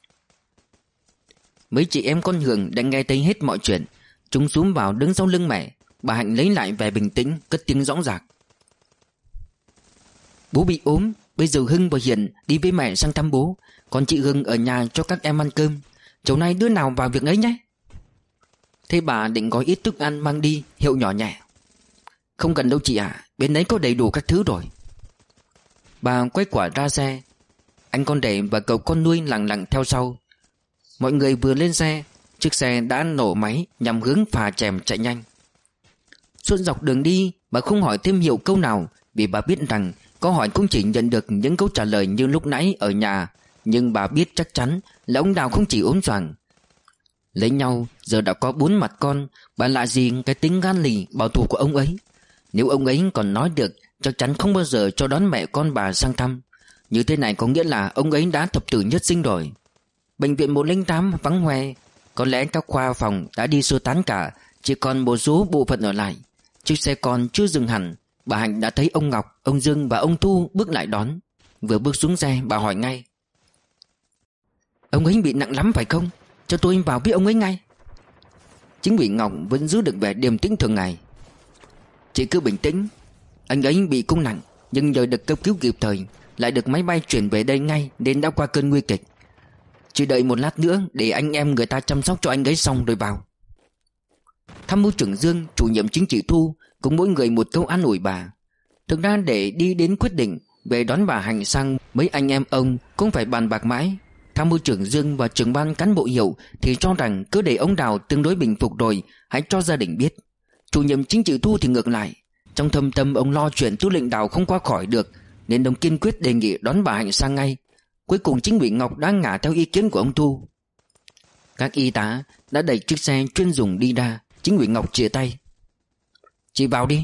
Mấy chị em con Hường đã nghe thấy hết mọi chuyện. Chúng xúm vào đứng sau lưng mẹ. Bà Hạnh lấy lại vẻ bình tĩnh, cất tiếng rõ ràng. Bố bị ốm, bây giờ Hưng và Hiền đi với mẹ sang thăm bố. Còn chị Hưng ở nhà cho các em ăn cơm. Chiều nay đứa nào vào việc ấy nhé. Thế bà định gói ít thức ăn mang đi. Hiệu nhỏ nhẹ. Không cần đâu chị ạ, à, bên đấy có đầy đủ các thứ rồi. Bà quay quả ra xe. Anh con rể và cậu con nuôi lặng lặng theo sau. Mọi người vừa lên xe, chiếc xe đã nổ máy nhằm hướng phà chèm chạy nhanh. Suốt dọc đường đi, bà không hỏi thêm Hiệu câu nào, vì bà biết rằng có hỏi cũng chỉ nhận được những câu trả lời như lúc nãy ở nhà. Nhưng bà biết chắc chắn là ông Đào không chỉ ốm choàng. Lấy nhau giờ đã có bốn mặt con, bà lạ gì cái tính gan lì bảo thủ của ông ấy. Nếu ông ấy còn nói được chắc chắn không bao giờ cho đón mẹ con bà sang thăm. Như thế này có nghĩa là ông ấy đã thập tử nhất sinh rồi. Bệnh viện một không tám vắng hoe, có lẽ các khoa phòng đã đi sơ tán cả, chỉ còn một số bộ phận ở lại. Chiếc xe con chưa dừng hẳn, bà Hạnh đã thấy ông Ngọc, ông Dương và ông Thu bước lại đón. Vừa bước xuống xe, bà hỏi ngay: Ông ấy bị nặng lắm phải không? Cho tôi vào với ông ấy ngay. Chính vì Ngọc vẫn giữ được vẻ điềm tĩnh thường ngày. Chị cứ bình tĩnh. Anh ấy bị không nặng, nhưng nhờ được cấp cứu kịp thời, lại được máy bay chuyển về đây ngay nên đã qua cơn nguy kịch. Chỉ đợi một lát nữa để anh em người ta chăm sóc cho anh ấy xong rồi vào. Tham mưu trưởng Dương, chủ nhiệm chính trị Thu cùng mỗi người một câu an ủi bà. Thực ra để đi đến quyết định về đón bà Hạnh sang, mấy anh em ông cũng phải bàn bạc mãi. Tham mưu trưởng Dương và trưởng ban cán bộ Hiểu thì cho rằng cứ để ông Đào tương đối bình phục rồi hãy cho gia đình biết. Chủ nhiệm chính trị Thu thì ngược lại, trong thâm tâm ông lo chuyện tư lệnh Đào không qua khỏi được, nên ông kiên quyết đề nghị đón bà Hạnh sang ngay. Cuối cùng chính ủy Ngọc đã ngả theo ý kiến của ông Thu. Các y tá đã đẩy chiếc xe chuyên dùng đi ra. Chính ủy Ngọc chìa tay: Chị vào đi.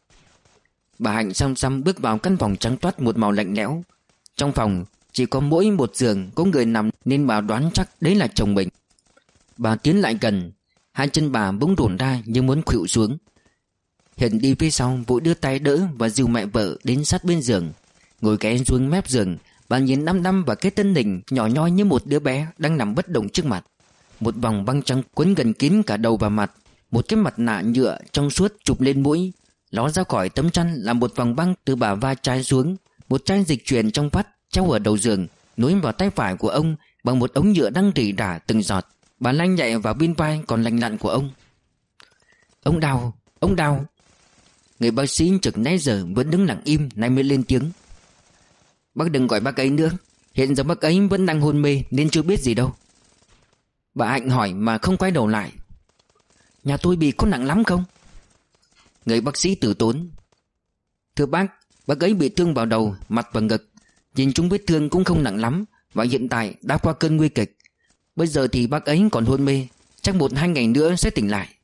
Bà Hạnh xăm xăm bước vào căn phòng trắng toát một màu lạnh lẽo. Trong phòng chỉ có mỗi một giường có người nằm, nên bà đoán chắc đấy là chồng mình. Bà tiến lại gần, hai chân bà bỗng đổn ra như muốn khuỵu xuống. Hiền đi phía sau vội đưa tay đỡ và dìu mẹ vợ đến sát bên giường. Ngồi ghé xuống mép giường, bà nhìn năm năm vào cái thân hình nhỏ nhoi như một đứa bé đang nằm bất động trước mặt. Một vòng băng trắng quấn gần kín cả đầu và mặt. Một cái mặt nạ nhựa trong suốt chụp lên mũi. Ló ra khỏi tấm chăn là một vòng băng từ bả vai trái xuống. Một chai dịch truyền trong vắt treo ở đầu giường, nối vào tay phải của ông bằng một ống nhựa đang rỉ rả từng giọt. Bà lanh nhẹ vào bên vai còn lành lặn của ông. Ông Đào, ông Đào. Người bác sĩ trực nãy giờ vẫn đứng lặng im, nay mới lên tiếng: Bác đừng gọi bác ấy nữa, hiện giờ bác ấy vẫn đang hôn mê nên chưa biết gì đâu. Bà Hạnh hỏi mà không quay đầu lại: Nhà tôi bị có nặng lắm không? Người bác sĩ từ tốn: Thưa bác, bác ấy bị thương vào đầu, mặt và ngực. Nhìn chúng vết thương cũng không nặng lắm, và hiện tại đã qua cơn nguy kịch. Bây giờ thì bác ấy còn hôn mê, chắc một hai ngày nữa sẽ tỉnh lại.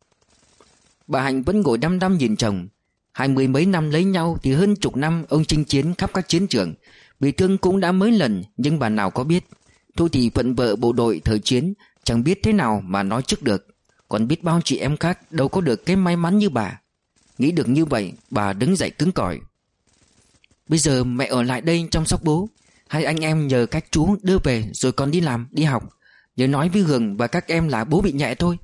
Bà Hạnh vẫn ngồi đăm đăm nhìn chồng. Hai mươi mấy năm lấy nhau thì hơn chục năm ông chinh chiến khắp các chiến trường, bị thương cũng đã mấy lần, nhưng bà nào có biết. Thôi thì phận vợ bộ đội thời chiến, chẳng biết thế nào mà nói trước được. Còn biết bao chị em khác đâu có được cái may mắn như bà. Nghĩ được như vậy, bà đứng dậy cứng cỏi: Bây giờ mẹ ở lại đây chăm sóc bố, hai anh em nhờ các chú đưa về rồi còn đi làm, đi học. Nhớ nói với Hường và các em là bố bị nhẹ thôi.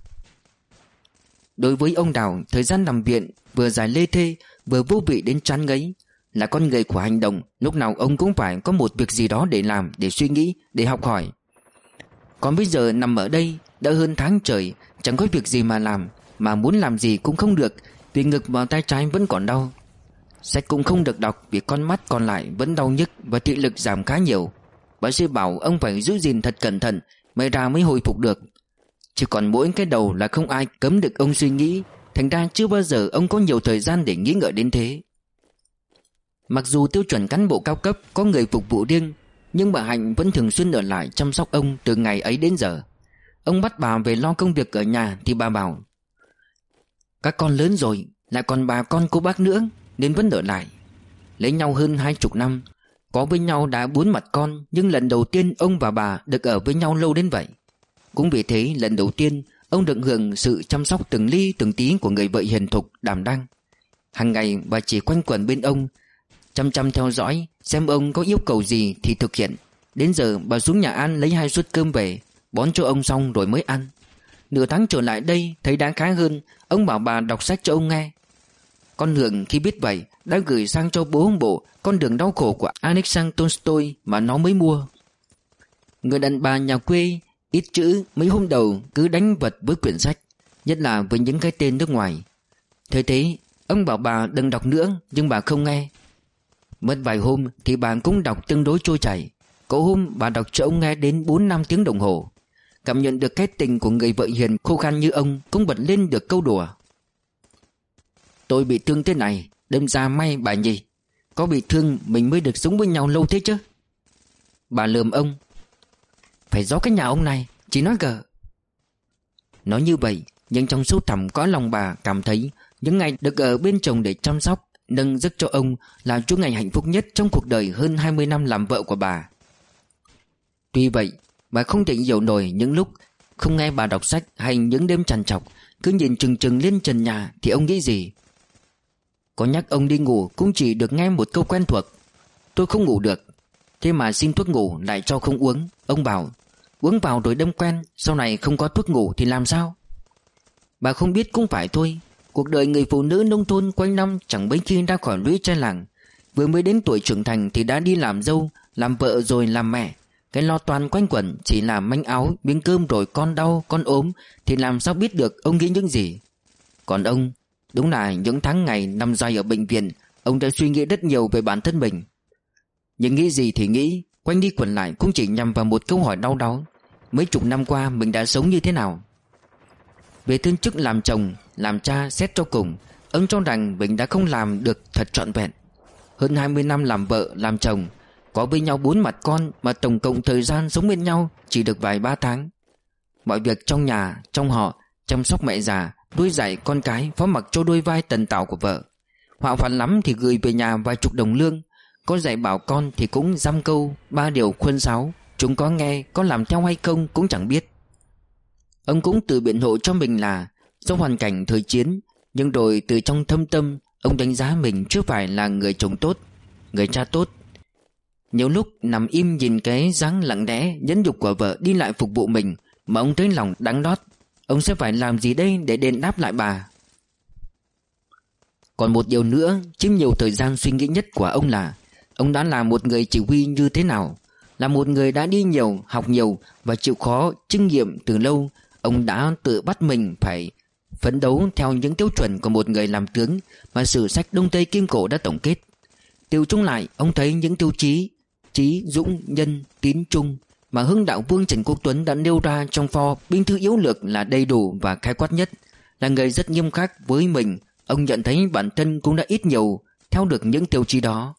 Đối với ông Đào, thời gian nằm viện vừa dài lê thê, vừa vô vị đến chán ngấy. Là con người của hành động, lúc nào ông cũng phải có một việc gì đó để làm, để suy nghĩ, để học hỏi. Còn bây giờ nằm ở đây đã hơn tháng trời, chẳng có việc gì mà làm, mà muốn làm gì cũng không được, vì ngực và tay trái vẫn còn đau. Sách cũng không được đọc vì con mắt còn lại vẫn đau nhức và thị lực giảm khá nhiều. Bác sĩ bảo ông phải giữ gìn thật cẩn thận, may ra mới hồi phục được. Chỉ còn mỗi cái đầu là không ai cấm được ông suy nghĩ, thành ra chưa bao giờ ông có nhiều thời gian để nghĩ ngợi đến thế. Mặc dù tiêu chuẩn cán bộ cao cấp có người phục vụ riêng, nhưng bà Hạnh vẫn thường xuyên ở lại chăm sóc ông từ ngày ấy đến giờ. Ông bắt bà về lo công việc ở nhà thì bà bảo: Các con lớn rồi, lại còn bà con cô bác nữa, nên vẫn ở lại. Lấy nhau hơn hai chục năm, có với nhau đã bốn mặt con, nhưng lần đầu tiên ông và bà được ở với nhau lâu đến vậy. Cũng vì thế lần đầu tiên ông được hưởng sự chăm sóc từng ly từng tí của người vợ hiền thục đảm đang. Hàng ngày bà chỉ quanh quẩn bên ông, chăm chăm theo dõi xem ông có yêu cầu gì thì thực hiện. Đến giờ bà xuống nhà ăn lấy hai suất cơm về, bón cho ông xong rồi mới ăn. Nửa tháng trở lại đây thấy đã khá hơn. Ông bảo bà đọc sách cho ông nghe. Con Hường khi biết vậy đã gửi sang cho bố ông bộ Con đường đau khổ của Alexander Tolstoy mà nó mới mua. Người đàn bà nhà quê ít chữ mấy hôm đầu cứ đánh vật với quyển sách, nhất là với những cái tên nước ngoài. Thế thế ông bảo bà đừng đọc nữa, nhưng bà không nghe. Mất vài hôm thì bà cũng đọc tương đối trôi chảy. Có hôm bà đọc cho ông nghe đến bốn năm tiếng đồng hồ. Cảm nhận được cái tình của người vợ hiền khô khan như ông, cũng bật lên được câu đùa: Tôi bị thương thế này, đâm ra may bà nhỉ, có bị thương mình mới được sống với nhau lâu thế chứ. Bà lườm ông: Phải do cái nhà ông này, chỉ nói gờ. Nói như vậy, nhưng trong sâu thẳm có lòng bà cảm thấy những ngày được ở bên chồng để chăm sóc, nâng giấc cho ông là chuỗi ngày hạnh phúc nhất trong cuộc đời hơn hai mươi năm làm vợ của bà. Tuy vậy, bà không thể hiểu nổi những lúc không nghe bà đọc sách hay những đêm trằn trọc cứ nhìn chừng chừng lên trần nhà thì ông nghĩ gì. Có nhắc ông đi ngủ cũng chỉ được nghe một câu quen thuộc: tôi không ngủ được. Thế mà xin thuốc ngủ lại cho không uống. Ông bảo uống vào rồi đâm quen, sau này không có thuốc ngủ thì làm sao? Bà không biết cũng phải thôi. Cuộc đời người phụ nữ nông thôn quanh năm chẳng mấy khi ra khỏi lũy tre làng. Vừa mới đến tuổi trưởng thành thì đã đi làm dâu, làm vợ rồi làm mẹ. Cái lo toan quanh quẩn chỉ là manh áo, miếng cơm rồi con đau, con ốm thì làm sao biết được ông nghĩ những gì. Còn ông, đúng là những tháng ngày nằm dài ở bệnh viện, ông đã suy nghĩ rất nhiều về bản thân mình. Nhưng nghĩ gì thì nghĩ, quanh đi quẩn lại cũng chỉ nhằm vào một câu hỏi đau đáu: mấy chục năm qua mình đã sống như thế nào? Về thiên chức làm chồng, làm cha xét cho cùng, ông cho rằng mình đã không làm được thật trọn vẹn. Hơn hai mươi năm làm vợ, làm chồng, có với nhau bốn mặt con mà tổng cộng thời gian sống bên nhau chỉ được vài ba tháng. Mọi việc trong nhà, trong họ, chăm sóc mẹ già, nuôi dạy con cái phó mặc cho đôi vai tần tảo của vợ. Họa phản lắm thì gửi về nhà vài chục đồng lương. Có dạy bảo con thì cũng dăm câu ba điều khuôn sáo, chúng có nghe, có làm theo hay không cũng chẳng biết. Ông cũng tự biện hộ cho mình là do hoàn cảnh thời chiến, nhưng rồi từ trong thâm tâm ông đánh giá mình chưa phải là người chồng tốt, người cha tốt. Nhiều lúc nằm im nhìn cái dáng lặng lẽ nhẫn nhục của vợ đi lại phục vụ mình mà ông thấy lòng đắng đót. Ông sẽ phải làm gì đây để đền đáp lại bà? Còn một điều nữa chiếm nhiều thời gian suy nghĩ nhất của ông là ông đã là một người chỉ huy như thế nào. Là một người đã đi nhiều, học nhiều và chịu khó, kinh nghiệm từ lâu. Ông đã tự bắt mình phải phấn đấu theo những tiêu chuẩn của một người làm tướng mà sử sách Đông Tây Kim Cổ đã tổng kết. Tiêu chung lại, ông thấy những tiêu chí trí, dũng, nhân, tín, trung mà Hưng Đạo Vương Trần Quốc Tuấn đã nêu ra trong pho binh thư yếu lược là đầy đủ và khái quát nhất. Là người rất nghiêm khắc với mình, ông nhận thấy bản thân cũng đã ít nhiều theo được những tiêu chí đó.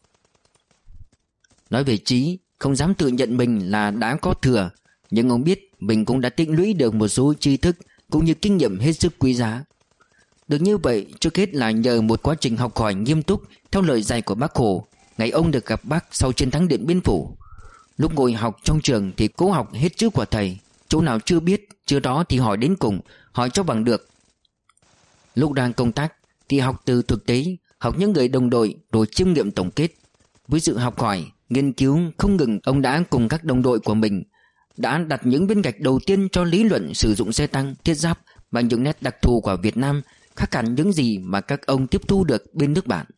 Nói về trí, không dám tự nhận mình là đã có thừa, nhưng ông biết mình cũng đã tích lũy được một số tri thức cũng như kinh nghiệm hết sức quý giá. Được như vậy trước hết là nhờ một quá trình học hỏi nghiêm túc theo lời dạy của Bác Hồ. Ngày ông được gặp Bác sau chiến thắng Điện Biên Phủ, lúc ngồi học trong trường thì cố học hết chữ của thầy, chỗ nào chưa biết, chưa đó thì hỏi đến cùng, hỏi cho bằng được. Lúc đang công tác thì học từ thực tế, học những người đồng đội rồi chiêm nghiệm tổng kết. Với sự học hỏi, nghiên cứu không ngừng, ông đã cùng các đồng đội của mình đã đặt những viên gạch đầu tiên cho lý luận sử dụng xe tăng, thiết giáp và những nét đặc thù của Việt Nam khác hẳn những gì mà các ông tiếp thu được bên nước bạn.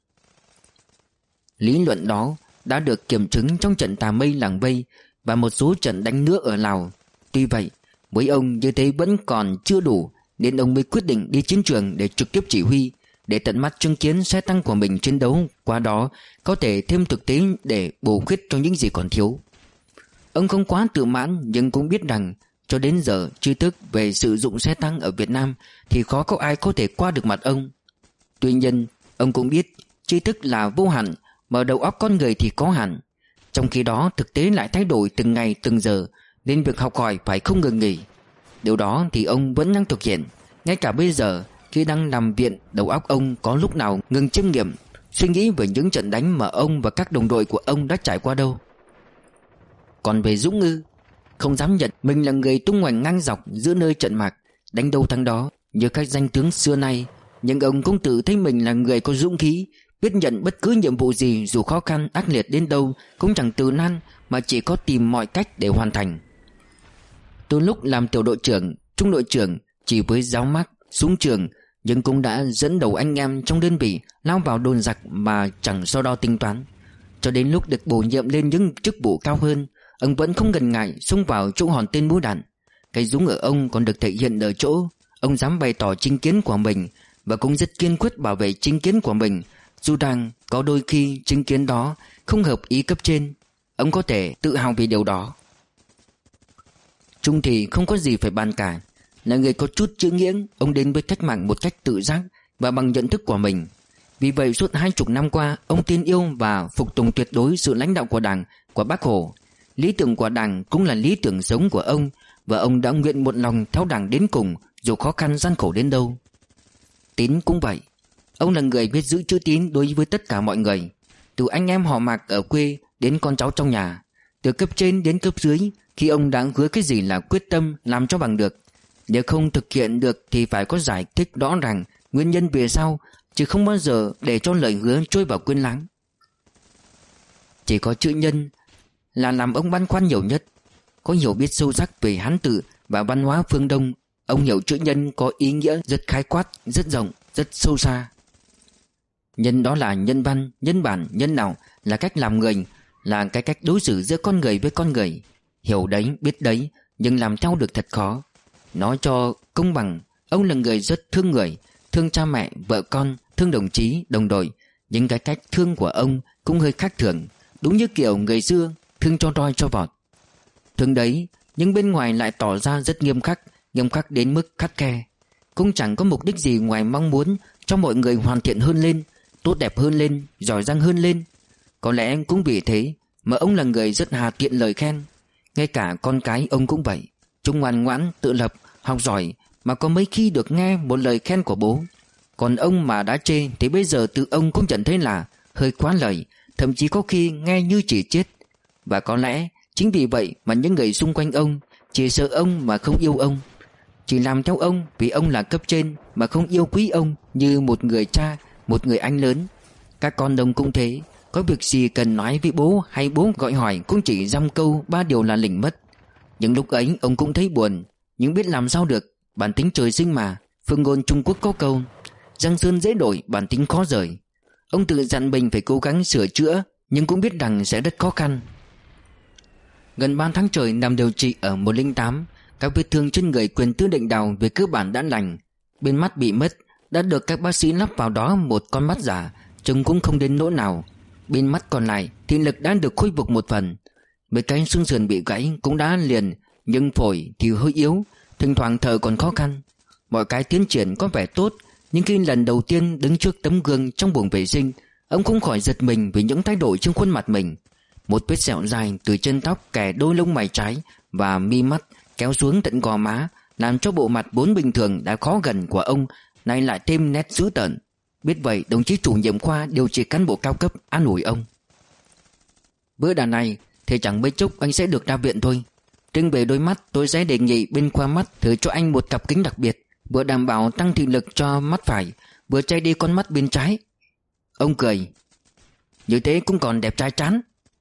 Lý luận đó đã được kiểm chứng trong trận Tà Mây Làng Vây và một số trận đánh nữa ở Lào. Tuy vậy, với ông như thế vẫn còn chưa đủ, nên ông mới quyết định đi chiến trường để trực tiếp chỉ huy, để tận mắt chứng kiến xe tăng của mình chiến đấu, qua đó có thể thêm thực tế để bổ khuyết cho những gì còn thiếu. Ông không quá tự mãn nhưng cũng biết rằng cho đến giờ tri thức về sử dụng xe tăng ở Việt Nam thì khó có ai có thể qua được mặt ông. Tuy nhiên, ông cũng biết tri thức là vô hạn, mà đầu óc con người thì có hạn. Trong khi đó thực tế lại thay đổi từng ngày từng giờ, nên việc học hỏi phải không ngừng nghỉ. Điều đó thì ông vẫn đang thực hiện. Ngay cả bây giờ, khi đang nằm viện, đầu óc ông có lúc nào ngừng chiêm nghiệm, suy nghĩ về những trận đánh mà ông và các đồng đội của ông đã trải qua đâu. Còn về Dũng ư, không dám nhận mình là người tung hoành ngang dọc giữa nơi trận mạc, đánh đâu thắng đó như các danh tướng xưa nay. Nhưng ông cũng tự thấy mình là người có dũng khí, biết nhận bất cứ nhiệm vụ gì dù khó khăn ác liệt đến đâu cũng chẳng từ nan, mà chỉ có tìm mọi cách để hoàn thành. Từ lúc làm tiểu đội trưởng, trung đội trưởng, chỉ với giáo mác, súng trường, nhưng cũng đã dẫn đầu anh em trong đơn vị lao vào đồn giặc mà chẳng so đo tính toán. Cho đến lúc được bổ nhiệm lên những chức vụ cao hơn, ông vẫn không ngần ngại xông vào chỗ hòn tên mũi đạn. Cái dũng ở ông còn được thể hiện ở chỗ ông dám bày tỏ chính kiến của mình, và cũng rất kiên quyết bảo vệ chính kiến của mình, dù rằng có đôi khi chính kiến đó không hợp ý cấp trên. Ông có thể tự hào vì điều đó. Trung thì không có gì phải bàn cả. Là người có chút chữ nghĩa, ông đến với cách mạng một cách tự giác và bằng nhận thức của mình. Vì vậy suốt hai chục năm qua, ông tin yêu và phục tùng tuyệt đối sự lãnh đạo của Đảng, của Bác Hồ. Lý tưởng của Đảng cũng là lý tưởng sống của ông, và ông đã nguyện một lòng theo Đảng đến cùng, dù khó khăn gian khổ đến đâu. Tín cũng vậy. Ông là người biết giữ chữ tín đối với tất cả mọi người, từ anh em họ Mạc ở quê đến con cháu trong nhà, từ cấp trên đến cấp dưới. Khi ông đã hứa cái gì là quyết tâm làm cho bằng được. Nếu không thực hiện được thì phải có giải thích rõ ràng nguyên nhân về sau, chứ không bao giờ để cho lời hứa trôi vào quên lãng. Chỉ có chữ nhân là làm ông băn khoăn nhiều nhất. Có hiểu biết sâu sắc về Hán tự và văn hóa phương Đông, ông hiểu chữ nhân có ý nghĩa rất khái quát, rất rộng, rất sâu xa. Nhân đó là nhân văn, nhân bản, nhân đạo, là cách làm người, là cái cách đối xử giữa con người với con người. Hiểu đấy, biết đấy, nhưng làm theo được thật khó. Nói cho công bằng, ông là người rất thương người, thương cha mẹ, vợ con, thương đồng chí, đồng đội. Nhưng cái cách thương của ông cũng hơi khác thường, đúng như kiểu người xưa thương cho roi cho vọt. Thương đấy, nhưng bên ngoài lại tỏ ra rất nghiêm khắc, nghiêm khắc đến mức khắt khe. Cũng chẳng có mục đích gì ngoài mong muốn cho mọi người hoàn thiện hơn lên, tốt đẹp hơn lên, giỏi giang hơn lên. Có lẽ cũng vì thế mà ông là người rất hà tiện lời khen. Ngay cả con cái ông cũng vậy, chúng ngoan ngoãn, tự lập, học giỏi, mà có mấy khi được nghe một lời khen của bố. Còn ông mà đã chê thì bây giờ tự ông cũng nhận thấy là hơi quá lời, thậm chí có khi nghe như chỉ chết. Và có lẽ chính vì vậy mà những người xung quanh ông chỉ sợ ông mà không yêu ông, chỉ làm theo ông vì ông là cấp trên, mà không yêu quý ông như một người cha, một người anh lớn. Các con ông cũng thế, có việc gì cần nói với bố hay bố gọi hỏi cũng chỉ dăm câu ba điều là lỉnh mất. Những lúc ấy ông cũng thấy buồn, nhưng biết làm sao được, bản tính trời sinh mà. Phương ngôn Trung Quốc có câu giang sơn dễ đổi, bản tính khó rời. Ông tự dặn mình phải cố gắng sửa chữa, nhưng cũng biết rằng sẽ rất khó khăn. Gần ba tháng trời nằm điều trị ở một không tám, các vết thương trên người Quyền Tư lệnh Đào về cơ bản đã lành. Bên mắt bị mất đã được các bác sĩ lắp vào đó một con mắt giả, trông cũng không đến nỗi nào. Bên mắt còn lại thị lực đã được khôi phục một phần. Mấy cái xương sườn bị gãy cũng đã liền, nhưng phổi thì hơi yếu, thỉnh thoảng thở còn khó khăn. Mọi cái tiến triển có vẻ tốt, nhưng khi lần đầu tiên đứng trước tấm gương trong buồng vệ sinh, ông cũng khỏi giật mình vì những thay đổi trên khuôn mặt mình. Một vết sẹo dài từ chân tóc kẻ đôi lông mày trái và mi mắt kéo xuống tận gò má, làm cho bộ mặt vốn bình thường đã khó gần của ông nay lại thêm nét dữ tợn. Biết vậy, đồng chí chủ nhiệm khoa điều trị cán bộ cao cấp an ủi ông: bữa đàn này thì chẳng mấy chốc anh sẽ được ra viện thôi. Riêng về đôi mắt, tôi sẽ đề nghị bên khoa mắt thử cho anh một cặp kính đặc biệt, vừa đảm bảo tăng thị lực cho mắt phải, vừa che đi con mắt bên trái. Ông cười: như thế cũng còn đẹp trai chán.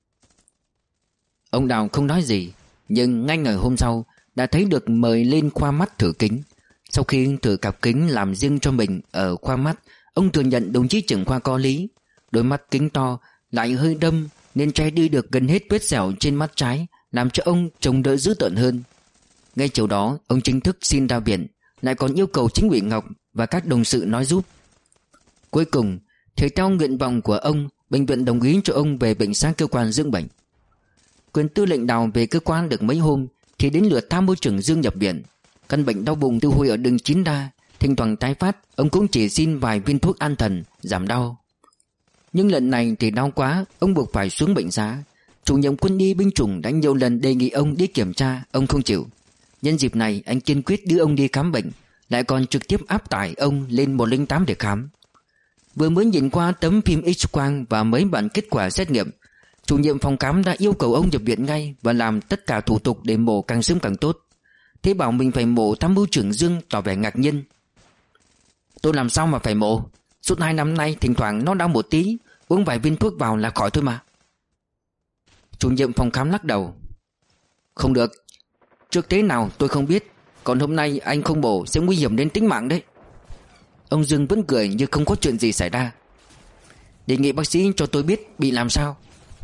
Ông Đào không nói gì, nhưng ngay ngày hôm sau đã thấy được mời lên khoa mắt thử kính. Sau khi thử cặp kính làm riêng cho mình ở khoa mắt, ông thừa nhận đồng chí trưởng khoa có lý. Đôi mắt kính to lại hơi đâm nên che đi được gần hết vết sẹo trên mắt trái, làm cho ông trông đỡ dữ tợn hơn. Ngay chiều đó, ông chính thức xin ra viện, lại còn yêu cầu chính ủy Ngọc và các đồng sự nói giúp. Cuối cùng, theo theo nguyện vọng của ông, bệnh viện đồng ý cho ông về bệnh sang cơ quan dưỡng bệnh. Quyền Tư lệnh Đào về cơ quan được mấy hôm thì đến lượt tham mưu trưởng Dương nhập viện. Căn bệnh đau bụng tiêu hồi ở đường chín đa, thỉnh thoảng tái phát, ông cũng chỉ xin vài viên thuốc an thần giảm đau. Nhưng lần này thì đau quá, ông buộc phải xuống bệnh xá. Chủ nhiệm quân y binh chủng đã nhiều lần đề nghị ông đi kiểm tra, ông không chịu. Nhân dịp này anh kiên quyết đưa ông đi khám bệnh, lại còn trực tiếp áp tải ông lên một không tám để khám. Vừa mới nhìn qua tấm phim X-quang và mấy bản kết quả xét nghiệm, chủ nhiệm phòng khám đã yêu cầu ông nhập viện ngay và làm tất cả thủ tục để mổ càng sớm càng tốt. Thế bảo mình phải mổ, tham mưu trưởng Dương tỏ vẻ ngạc nhiên: tôi làm sao mà phải mổ? Suốt hai năm nay thỉnh thoảng nó đau một tí, uống vài viên thuốc vào là khỏi thôi mà. Chủ nhiệm phòng khám lắc đầu: không được, trước thế nào tôi không biết, còn hôm nay anh không mổ sẽ nguy hiểm đến tính mạng đấy. Ông Dương vẫn cười như không có chuyện gì xảy ra: đề nghị bác sĩ cho tôi biết bị làm sao.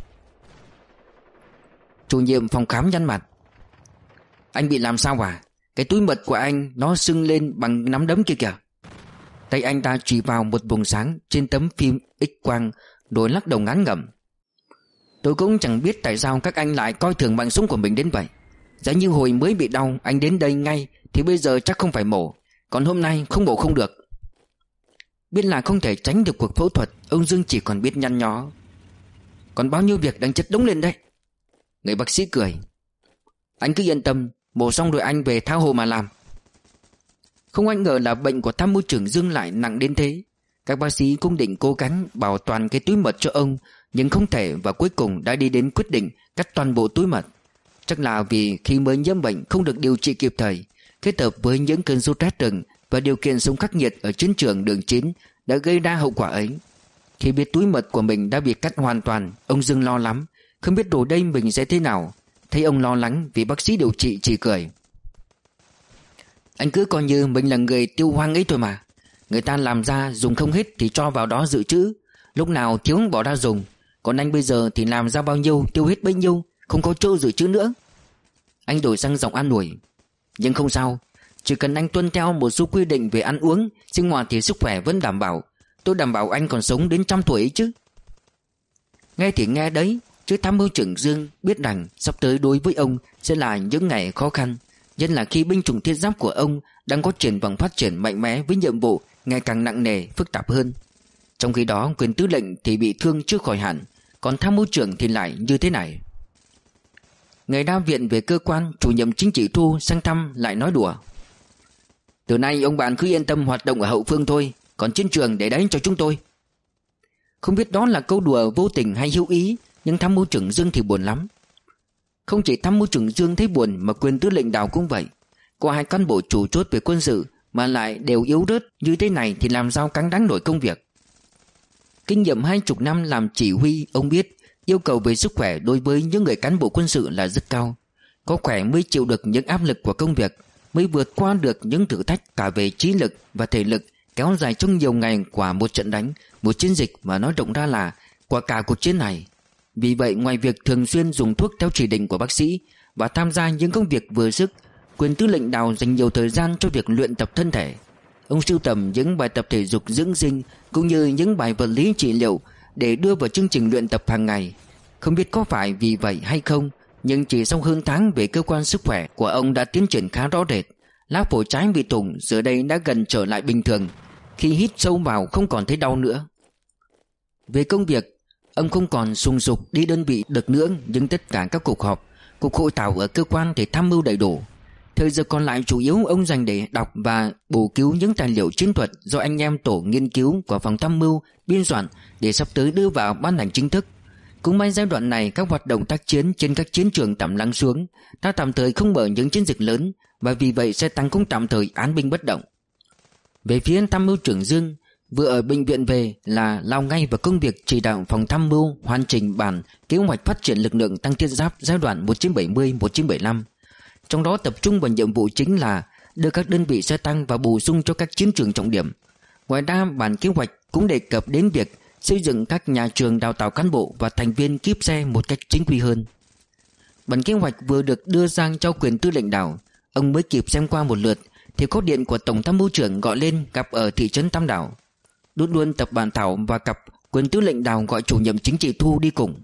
Chủ nhiệm phòng khám nhăn mặt: anh bị làm sao à? Cái túi mật của anh nó sưng lên bằng nắm đấm kia kìa. Tay anh ta chỉ vào một vùng sáng trên tấm phim X-quang rồi lắc đầu ngán ngẩm: tôi cũng chẳng biết tại sao các anh lại coi thường mạng sống của mình đến vậy. Giả như hồi mới bị đau anh đến đây ngay thì bây giờ chắc không phải mổ, còn hôm nay không mổ không được. Biết là không thể tránh được cuộc phẫu thuật, ông Dương chỉ còn biết nhăn nhó: còn bao nhiêu việc đang chất đống lên đây. Người bác sĩ cười: anh cứ yên tâm, mổ xong rồi anh về tha hồ mà làm. Không ai ngờ là bệnh của tham mưu trưởng Dương lại nặng đến thế. Các bác sĩ cũng định cố gắng bảo toàn cái túi mật cho ông, nhưng không thể, và cuối cùng đã đi đến quyết định cắt toàn bộ túi mật. Chắc là vì khi mới nhiễm bệnh không được điều trị kịp thời, kết hợp với những cơn sốt rét rừng và điều kiện sống khắc nghiệt ở chiến trường đường chín đã gây ra hậu quả ấy. Khi biết túi mật của mình đã bị cắt hoàn toàn, ông Dương lo lắm, không biết rồi đây mình sẽ thế nào. Thấy ông lo lắng vì bác sĩ điều trị chỉ cười: Anh cứ coi như mình là người tiêu hoang ấy thôi mà. Người ta làm ra dùng không hết thì cho vào đó dự trữ, lúc nào thiếu bỏ ra dùng. Còn anh bây giờ thì làm ra bao nhiêu tiêu hết bấy nhiêu, không có chỗ dự trữ nữa. Anh đổi sang giọng an ủi: Nhưng không sao, chỉ cần anh tuân theo một số quy định về ăn uống, sinh hoạt thì sức khỏe vẫn đảm bảo. Tôi đảm bảo anh còn sống đến trăm tuổi ấy chứ. Nghe thì nghe đấy, chứ tham mưu trưởng Dương biết rằng sắp tới đối với ông sẽ là những ngày khó khăn, nhất là khi binh chủng thiết giáp của ông đang có triển vọng phát triển mạnh mẽ với nhiệm vụ ngày càng nặng nề, phức tạp hơn. Trong khi đó quyền tư lệnh thì bị thương chưa khỏi hẳn, còn tham mưu trưởng thì lại như thế này. Ngày đa viện về cơ quan, chủ nhiệm chính trị Thu sang thăm lại nói đùa: Từ nay ông bạn cứ yên tâm hoạt động ở hậu phương thôi, còn chiến trường để đấy cho chúng tôi. Không biết đó là câu đùa vô tình hay hữu ý, nhưng tham mưu trưởng Dương thì buồn lắm. Không chỉ tham mưu trưởng Dương thấy buồn mà quyền tư lệnh Đào cũng vậy. Có hai cán bộ chủ chốt về quân sự mà lại đều yếu rớt như thế này thì làm sao cáng đáng nổi công việc. Kinh nghiệm hai chục năm làm chỉ huy, ông biết yêu cầu về sức khỏe đối với những người cán bộ quân sự là rất cao. Có khỏe mới chịu được những áp lực của công việc, mới vượt qua được những thử thách cả về trí lực và thể lực kéo dài trong nhiều ngày của một trận đánh, một chiến dịch, mà nói rộng ra là của cả cuộc chiến này. Vì vậy, ngoài việc thường xuyên dùng thuốc theo chỉ định của bác sĩ và tham gia những công việc vừa sức, quyền tư lệnh Đào dành nhiều thời gian cho việc luyện tập thân thể. Ông sưu tầm những bài tập thể dục dưỡng sinh cũng như những bài vật lý trị liệu để đưa vào chương trình luyện tập hàng ngày. Không biết có phải vì vậy hay không, nhưng chỉ sau hơn tháng về cơ quan sức khỏe của ông đã tiến triển khá rõ rệt. Lá phổi trái bị thủng giờ đây đã gần trở lại bình thường, khi hít sâu vào không còn thấy đau nữa. Về công việc, ông không còn sùng sục đi đơn vị được nữa, nhưng tất cả các cuộc họp, cuộc hội thảo ở cơ quan thì tham mưu đầy đủ. Thời giờ còn lại chủ yếu ông dành để đọc và bổ cứu những tài liệu chiến thuật do anh em tổ nghiên cứu của phòng tham mưu biên soạn để sắp tới đưa vào ban hành chính thức. Cũng may giai đoạn này các hoạt động tác chiến trên các chiến trường tạm lắng xuống, ta tạm thời không mở những chiến dịch lớn, và vì vậy xe tăng cũng tạm thời án binh bất động. Về phía tham mưu trưởng Dương, vừa ở bệnh viện về là lao ngay vào công việc chỉ đạo phòng tham mưu hoàn chỉnh bản kế hoạch phát triển lực lượng tăng thiết giáp giai đoạn một nghìn chín trăm bảy mươi đến một nghìn chín trăm bảy mươi lăm. Trong đó tập trung vào nhiệm vụ chính là đưa các đơn vị xe tăng vào bổ sung cho các chiến trường trọng điểm. Ngoài ra, bản kế hoạch cũng đề cập đến việc xây dựng các nhà trường đào tạo cán bộ và thành viên kíp xe một cách chính quy hơn. Bản kế hoạch vừa được đưa sang cho quyền tư lệnh Đào, ông mới kịp xem qua một lượt thì có điện của tổng tham mưu trưởng gọi lên gặp ở thị trấn Tam Đảo. Đút luôn tập bản thảo và cặp quyền tư lệnh Đào gọi chủ nhiệm chính trị Thu đi cùng.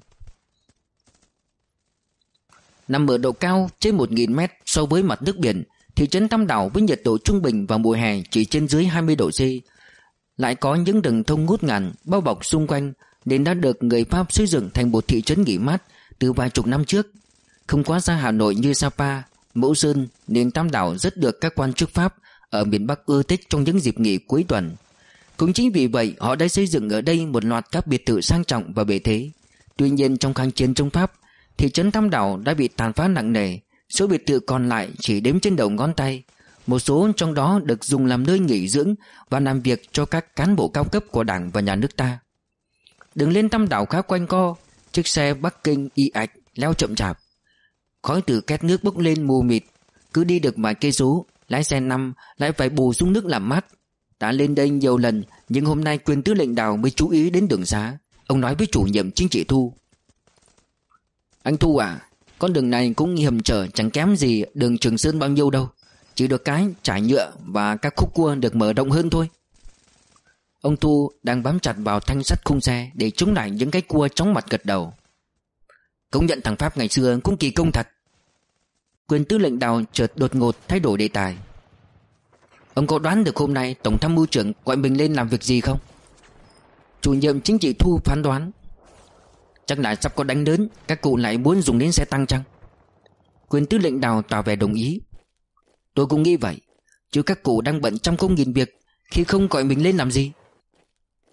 Nằm ở độ cao trên một nghìn mét so với mặt nước biển, thị trấn Tam Đảo với nhiệt độ trung bình vào mùa hè chỉ trên dưới hai mươi độ C, lại có những đường thông ngút ngàn bao bọc xung quanh, nên đã được người Pháp xây dựng thành một thị trấn nghỉ mát từ vài chục năm trước. Không quá xa Hà Nội như Sapa, Mẫu Sơn, nên Tam Đảo rất được các quan chức Pháp ở miền Bắc ưa thích trong những dịp nghỉ cuối tuần. Cũng chính vì vậy họ đã xây dựng ở đây một loạt các biệt thự sang trọng và bề thế. Tuy nhiên, trong kháng chiến chống Pháp, thị trấn Tam Đảo đã bị tàn phá nặng nề, số biệt thự còn lại chỉ đếm trên đầu ngón tay. Một số trong đó được dùng làm nơi nghỉ dưỡng và làm việc cho các cán bộ cao cấp của Đảng và nhà nước ta. Đường lên Tam Đảo khá quanh co, chiếc xe Bắc Kinh y ạch leo chậm chạp. Khói từ két nước bốc lên mù mịt, cứ đi được vài cây số, lái xe năm lại phải bù xuống nước làm mát. Đã lên đây nhiều lần, nhưng hôm nay quyền tư lệnh Đào mới chú ý đến đường xá. Ông nói với chủ nhiệm chính trị Thu: Anh Thu à, con đường này cũng hiểm trở chẳng kém gì đường Trường Sơn bao nhiêu đâu. Chỉ được cái trải nhựa và các khúc cua được mở rộng hơn thôi. Ông Thu đang bám chặt vào thanh sắt khung xe để chống lại những cái cua chóng mặt gật đầu. Công nhận thằng Pháp ngày xưa cũng kỳ công thật. Quyền tư lệnh Đào chợt đột ngột thay đổi đề tài. Ông có đoán được hôm nay tổng tham mưu trưởng gọi mình lên làm việc gì không? Chủ nhiệm chính trị Thu phán đoán. Chắc là sắp có đánh lớn, các cụ lại muốn dùng đến xe tăng chăng? Quyền tư lệnh Đào tỏ vẻ đồng ý. Tôi cũng nghĩ vậy, chứ các cụ đang bận trăm công nghìn việc, khi không gọi mình lên làm gì?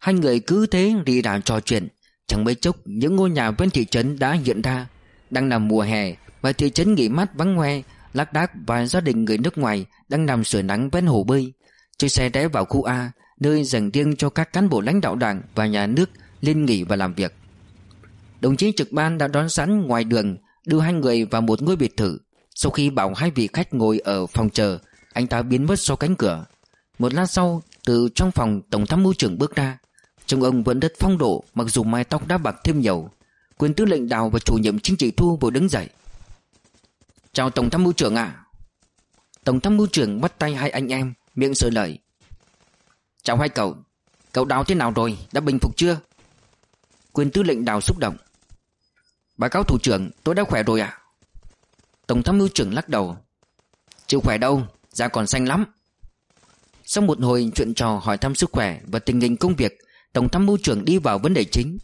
Hai người cứ thế rì rả trò chuyện. Chẳng mấy chốc những ngôi nhà bên thị trấn đã hiện ra. Đang nằm mùa hè và thị trấn nghỉ mát vắng hoe, lác đác vài gia đình người nước ngoài đang nằm sưởi nắng ven hồ bơi. Chiếc xe rẽ vào khu A, nơi dành riêng cho các cán bộ lãnh đạo đảng và nhà nước lên nghỉ và làm việc. Đồng chí trực ban đã đón sẵn ngoài đường, đưa hai người vào một ngôi biệt thự. Sau khi bảo hai vị khách ngồi ở phòng chờ, anh ta biến mất sau cánh cửa. Một lát sau, từ trong phòng Tổng tham mưu trưởng bước ra. Trông ông vẫn rất phong độ, mặc dù mái tóc đã bạc thêm nhiều. Quyền tư lệnh Đào và chủ nhiệm chính trị Thu vội đứng dậy. Chào Tổng tham mưu trưởng ạ. À. Tổng tham mưu trưởng bắt tay hai anh em, miệng sờ lời. Chào hai cậu. Cậu Đào thế nào rồi, đã bình phục chưa? Quyền tư lệnh Đào xúc động. Báo cáo thủ trưởng, tôi đã khỏe rồi ạ. À. Tổng tham mưu trưởng lắc đầu. Chưa khỏe đâu, da còn xanh lắm. Sau một hồi chuyện trò hỏi thăm sức khỏe và tình hình công việc, Tổng tham mưu trưởng đi vào vấn đề chính.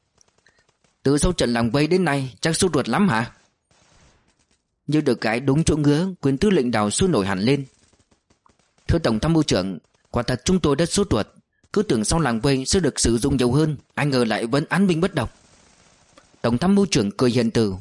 Từ sau trận làng vây đến nay chắc sốt ruột lắm hả? Như được cái đúng chỗ ngứa, quyền tư lệnh Đào sôi nổi hẳn lên. Thưa Tổng tham mưu trưởng, quả thật chúng tôi rất sốt ruột. Cứ tưởng sau làng vây sẽ được sử dụng nhiều hơn, ai ngờ lại vẫn án binh bất động. Tổng tham mưu trưởng cười hiền từ.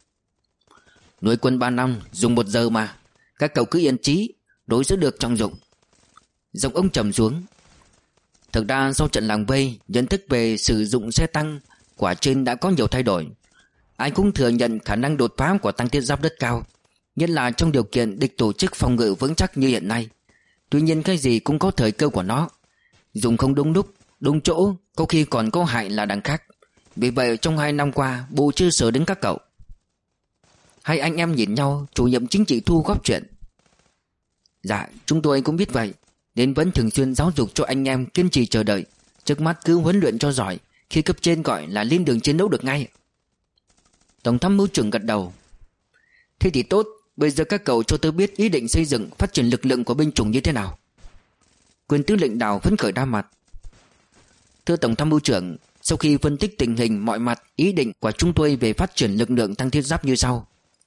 Nuôi quân ba năm dùng một giờ mà. Các cậu cứ yên trí, đối sẽ được trọng dụng. Giọng ông trầm xuống. Thực ra sau trận làng vây, nhận thức về sử dụng xe tăng quả trên đã có nhiều thay đổi. Ai cũng thừa nhận khả năng đột phá của tăng thiết giáp rất cao, nhất là trong điều kiện địch tổ chức phòng ngự vững chắc như hiện nay. Tuy nhiên cái gì cũng có thời cơ của nó. Dùng không đúng lúc, đúng chỗ, có khi còn có hại là đằng khác. Vì vậy trong hai năm qua, bộ chưa sợ đến các cậu. Hai anh em nhìn nhau, chủ nhiệm chính trị Thu góp chuyện. Dạ, chúng tôi cũng biết vậy, nên vẫn thường xuyên giáo dục cho anh em kiên trì chờ đợi. Trước mắt cứ huấn luyện cho giỏi, khi cấp trên gọi là lên đường chiến đấu được ngay. Tổng tham mưu trưởng gật đầu. Thế thì tốt, bây giờ các cậu cho tôi biết ý định xây dựng, phát triển lực lượng của binh chủng như thế nào. Quyền tư lệnh Đào phấn khởi đa mặt. Thưa Tổng tham mưu trưởng, sau khi phân tích tình hình mọi mặt, ý định của chúng tôi về phát triển lực lượng tăng thiết giáp như sau.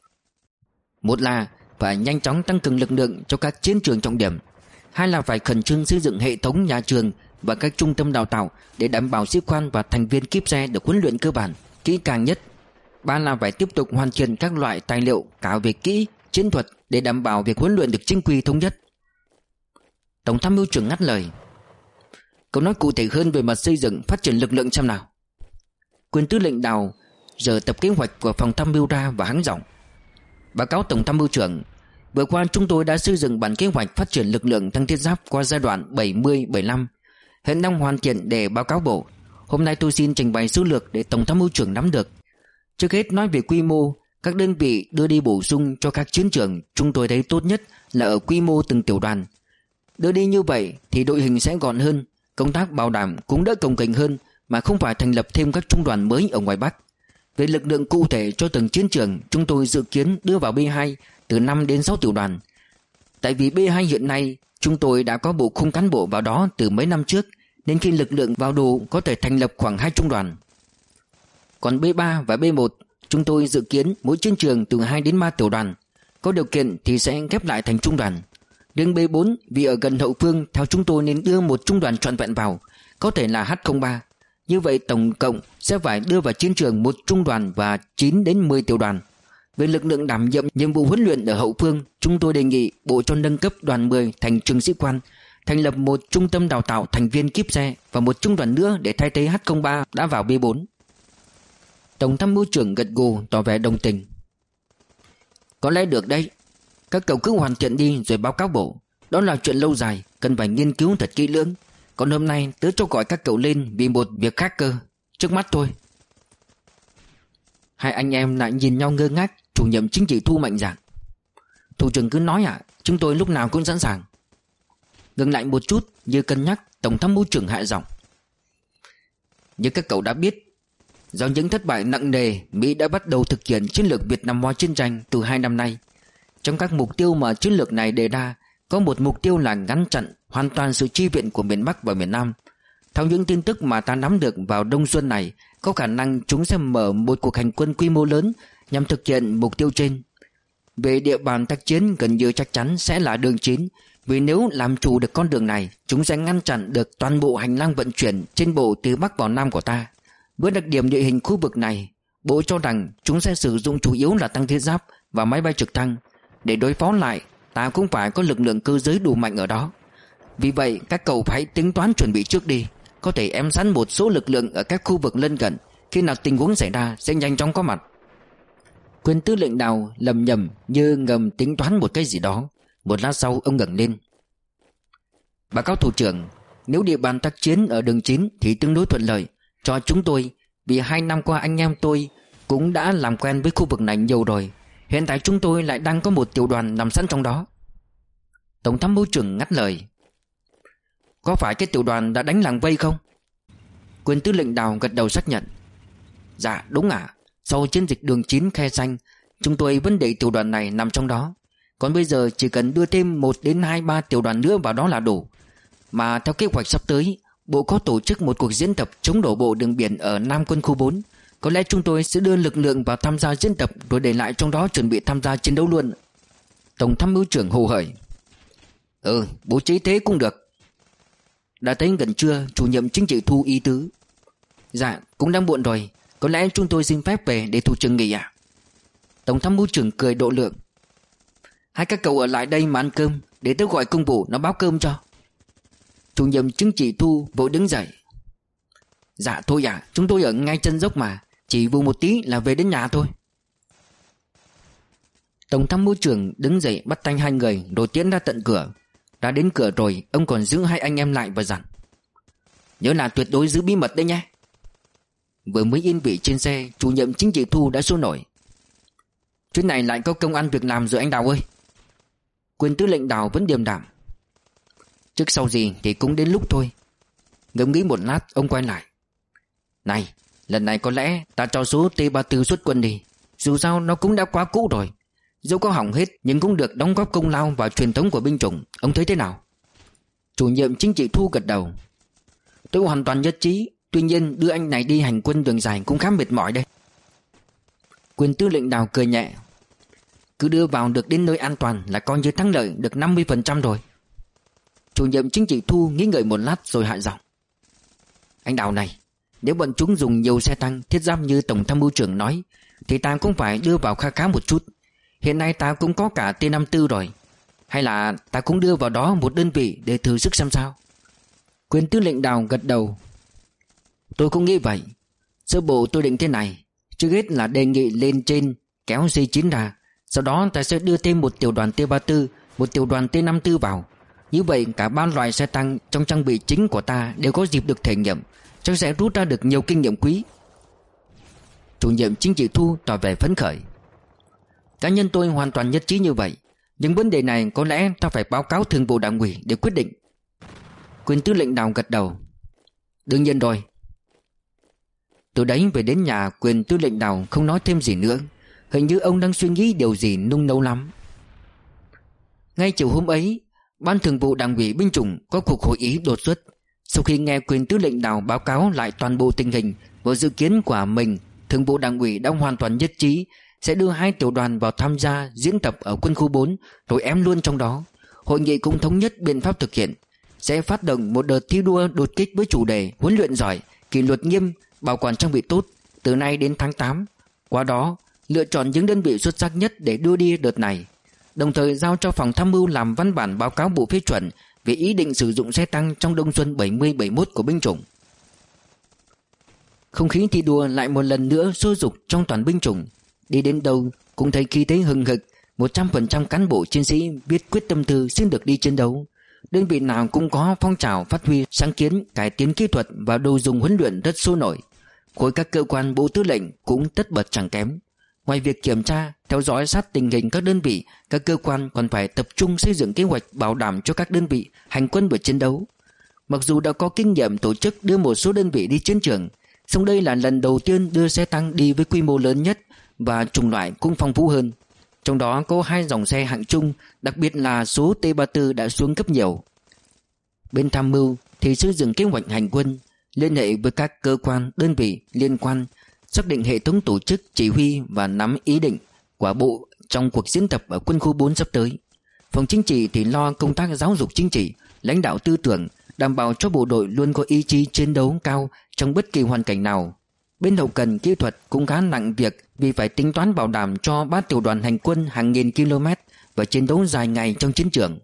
Một là phải nhanh chóng tăng cường lực lượng cho các chiến trường trọng điểm. Hai là phải khẩn trương xây dựng hệ thống nhà trường và các trung tâm đào tạo để đảm bảo sĩ quan và thành viên kíp xe được huấn luyện cơ bản, kỹ càng nhất. Ba là phải tiếp tục hoàn thiện các loại tài liệu cả về kỹ, chiến thuật để đảm bảo việc huấn luyện được chính quy thống nhất. Tổng tham mưu trưởng ngắt lời. Cậu nói cụ thể hơn về mặt xây dựng, phát triển lực lượng xem nào. Quyền tư lệnh Đào giờ tập kế hoạch của phòng tham mưu ra và hắng giọng. Báo cáo Tổng tham mưu trưởng, vừa qua chúng tôi đã xây dựng bản kế hoạch phát triển lực lượng tăng thiết giáp qua giai đoạn bảy mươi bảy mươi lăm, hiện đang hoàn thiện để báo cáo bộ. Hôm nay tôi xin trình bày số lược để Tổng tham mưu trưởng nắm được. Trước hết nói về quy mô, các đơn vị đưa đi bổ sung cho các chiến trường, chúng tôi thấy tốt nhất là ở quy mô từng tiểu đoàn. Đưa đi như vậy thì đội hình sẽ gọn hơn, công tác bảo đảm cũng đỡ cồng kềnh hơn, mà không phải thành lập thêm các trung đoàn mới ở ngoài Bắc. Về lực lượng cụ thể cho từng chiến trường, chúng tôi dự kiến đưa vào B hai từ năm đến sáu tiểu đoàn. Tại vì B hai hiện nay chúng tôi đã có bộ khung cán bộ vào đó từ mấy năm trước, nên khi lực lượng vào đủ có thể thành lập khoảng hai trung đoàn. Còn B ba và B một chúng tôi dự kiến mỗi chiến trường từ hai đến ba tiểu đoàn, có điều kiện thì sẽ ghép lại thành trung đoàn. Riêng B bốn vì ở gần hậu phương, theo chúng tôi nên đưa một trung đoàn trọn vẹn vào, có thể là H không ba. Như vậy tổng cộng sẽ phải đưa vào chiến trường một trung đoàn và chín đến mười tiểu đoàn. Về lực lượng đảm nhiệm nhiệm vụ huấn luyện ở hậu phương, chúng tôi đề nghị bộ cho nâng cấp đoàn mười thành trường sĩ quan, thành lập một trung tâm đào tạo thành viên kíp xe và một trung đoàn nữa để thay thế H không ba đã vào B bốn. Tổng tham mưu trưởng gật gù tỏ vẻ đồng tình. Có lẽ được đấy. Các cậu cứ hoàn thiện đi rồi báo cáo bộ. Đó là chuyện lâu dài, cần phải nghiên cứu thật kỹ lưỡng. Còn hôm nay tớ cho gọi các cậu lên vì một việc khác cơ. Trước mắt thôi. Hai anh em lại nhìn nhau ngơ ngác. Chủ nhiệm chính trị Thu mạnh dạn. Thủ trưởng cứ nói ạ, à, chúng tôi lúc nào cũng sẵn sàng. Ngừng lại một chút, như cân nhắc, Tổng tham mưu trưởng hạ giọng. Như các cậu đã biết, do những thất bại nặng nề, Mỹ đã bắt đầu thực hiện chiến lược Việt Nam hóa chiến tranh từ hai năm nay. Trong các mục tiêu mà chiến lược này đề ra, có một mục tiêu là ngăn chặn hoàn toàn sự chi viện của miền Bắc và miền Nam. Theo những tin tức mà ta nắm được vào đông xuân này, có khả năng chúng sẽ mở một cuộc hành quân quy mô lớn nhằm thực hiện mục tiêu trên. Về địa bàn tác chiến gần như chắc chắn sẽ là đường chín, Vì nếu làm chủ được con đường này, chúng sẽ ngăn chặn được toàn bộ hành lang vận chuyển trên bộ từ Bắc vào Nam của ta. Với đặc điểm địa hình khu vực này, bộ cho rằng chúng sẽ sử dụng chủ yếu là tăng thiết giáp và máy bay trực thăng. Để đối phó lại, ta cũng phải có lực lượng cơ giới đủ mạnh ở đó. Vì vậy các cậu phải tính toán chuẩn bị trước đi. Có thể em sẵn một số lực lượng ở các khu vực lân cận, khi nào tình huống xảy ra sẽ nhanh chóng có mặt. Quyền tư lệnh Đào lầm nhầm như ngầm tính toán một cái gì đó. Một lát sau ông ngẩng lên. Báo cáo thủ trưởng, nếu địa bàn tác chiến ở đường chín thì tương đối thuận lợi cho chúng tôi, vì hai năm qua anh em tôi cũng đã làm quen với khu vực này nhiều rồi. Hiện tại chúng tôi lại đang có một tiểu đoàn nằm sẵn trong đó. Tổng tham mưu trưởng ngắt lời. Có phải cái tiểu đoàn đã đánh làng vây không? Quyền tư lệnh Đào gật đầu xác nhận. Dạ đúng ạ. Sau chiến dịch đường chín Khe Xanh, chúng tôi vẫn để tiểu đoàn này nằm trong đó. Còn bây giờ chỉ cần đưa thêm một đến hai ba tiểu đoàn nữa vào đó là đủ. Mà theo kế hoạch sắp tới, bộ có tổ chức một cuộc diễn tập chống đổ bộ đường biển ở Nam quân khu bốn. Có lẽ chúng tôi sẽ đưa lực lượng vào tham gia diễn tập, rồi để lại trong đó chuẩn bị tham gia chiến đấu luôn. Tổng tham mưu trưởng hồ hởi. Ừ, bố trí thế cũng được. Đã tới gần trưa, chủ nhiệm chính trị Thu ý tứ. Dạ, cũng đang muộn rồi. Có lẽ chúng tôi xin phép về để thủ trưởng nghỉ à? Tổng tham mưu trưởng cười độ lượng. Hai các cậu ở lại đây mà ăn cơm, để tôi gọi công vụ nó báo cơm cho. Chủ nhiệm chính trị Thu vội đứng dậy. Dạ thôi à, chúng tôi ở ngay chân dốc mà, chỉ vụ một tí là về đến nhà thôi. Tổng tham mưu trưởng đứng dậy bắt tay hai người rồi tiến ra tận cửa. Đã đến cửa rồi, ông còn giữ hai anh em lại và dặn. Nhớ là tuyệt đối giữ bí mật đấy nhé. Vừa mới yên vị trên xe, chủ nhiệm chính trị Thu đã sôi nổi. Chuyến này lại có công ăn việc làm rồi anh Đào ơi. Quyền tư lệnh Đào vẫn điềm đạm. Trước sau gì thì cũng đến lúc thôi. Ngẫm nghĩ một lát, ông quay lại. Này, lần này có lẽ ta cho số T ba mươi tư xuất quân đi. Dù sao nó cũng đã quá cũ rồi. Dẫu có hỏng hết nhưng cũng được đóng góp công lao vào truyền thống của binh chủng. Ông thấy thế nào? Chủ nhiệm chính trị Thu gật đầu. Tôi hoàn toàn nhất trí. Tuy nhiên đưa anh này đi hành quân đường dài cũng khá mệt mỏi đây. Quyền tư lệnh Đào cười nhẹ. Cứ đưa vào được đến nơi an toàn là coi như thắng lợi được năm mươi phần trăm rồi. Chủ nhiệm chính trị Thu nghĩ ngợi một lát rồi hạ giọng. Anh Đào này, nếu bọn chúng dùng nhiều xe tăng thiết giáp như tổng tham mưu trưởng nói, thì ta cũng phải đưa vào kha khá một chút. Hiện nay ta cũng có cả T năm mươi tư rồi. Hay là ta cũng đưa vào đó một đơn vị để thử sức xem sao? Quyền tư lệnh Đào gật đầu. Tôi cũng nghĩ vậy. Sơ bộ tôi định thế này. Trước hết là đề nghị lên trên kéo dây chín ra. Sau đó ta sẽ đưa thêm một tiểu đoàn T ba mươi tư, một tiểu đoàn T năm mươi tư vào. Như vậy cả ba loại xe tăng trong trang bị chính của ta đều có dịp được thể nghiệm, chắc sẽ rút ra được nhiều kinh nghiệm quý. Chủ nhiệm chính trị Thu tỏ vẻ phấn khởi. Cá nhân tôi hoàn toàn nhất trí như vậy. Nhưng vấn đề này có lẽ ta phải báo cáo thường vụ đảng ủy để quyết định. Quyền tư lệnh Đào gật đầu. Đương nhiên rồi. Từ đấy về đến nhà, quyền tư lệnh Đào không nói thêm gì nữa. Hình như ông đang suy nghĩ điều gì nung nấu lắm. Ngay chiều hôm ấy, ban thường vụ đảng ủy binh chủng có cuộc hội ý đột xuất. Sau khi nghe quyền tư lệnh Đào báo cáo lại toàn bộ tình hình và dự kiến của mình, thường vụ đảng ủy đã hoàn toàn nhất trí sẽ đưa hai tiểu đoàn vào tham gia diễn tập ở quân khu bốn, rồi ém luôn trong đó. Hội nghị cũng thống nhất biện pháp thực hiện, sẽ phát động một đợt thi đua đột kích với chủ đề huấn luyện giỏi, kỷ luật nghiêm, bảo quản trang bị tốt từ nay đến tháng tám. Qua đó lựa chọn những đơn vị xuất sắc nhất để đưa đi đợt này, đồng thời giao cho phòng tham mưu làm văn bản báo cáo bộ phê chuẩn về ý định sử dụng xe tăng trong đông xuân bảy mươi bảy mốt của binh chủng. Không khí thi đua lại một lần nữa sôi sục trong toàn binh chủng. Đi đến đâu cũng thấy khí thế hừng hực, một trăm phần trăm cán bộ chiến sĩ viết quyết tâm thư xin được đi chiến đấu. Đơn vị nào cũng có phong trào phát huy sáng kiến, cải tiến kỹ thuật và đồ dùng huấn luyện rất sôi nổi. Khối các cơ quan bộ tư lệnh cũng tất bật chẳng kém. Ngoài việc kiểm tra, theo dõi sát tình hình các đơn vị, các cơ quan còn phải tập trung xây dựng kế hoạch bảo đảm cho các đơn vị hành quân và chiến đấu. Mặc dù đã có kinh nghiệm tổ chức đưa một số đơn vị đi chiến trường, song đây là lần đầu tiên đưa xe tăng đi với quy mô lớn nhất và chủng loại cũng phong phú hơn. Trong đó có hai dòng xe hạng trung, đặc biệt là số T ba mươi tư đã xuống cấp nhiều. Bên tham mưu thì xây dựng kế hoạch hành quân, liên hệ với các cơ quan, đơn vị liên quan, xác định hệ thống tổ chức, chỉ huy và nắm ý định của bộ trong cuộc diễn tập ở quân khu bốn sắp tới. Phòng chính trị thì lo công tác giáo dục chính trị, lãnh đạo tư tưởng, đảm bảo cho bộ đội luôn có ý chí chiến đấu cao trong bất kỳ hoàn cảnh nào. Bên hậu cần kỹ thuật cũng khá nặng việc vì phải tính toán bảo đảm cho bát tiểu đoàn hành quân hàng nghìn km và chiến đấu dài ngày trong chiến trường.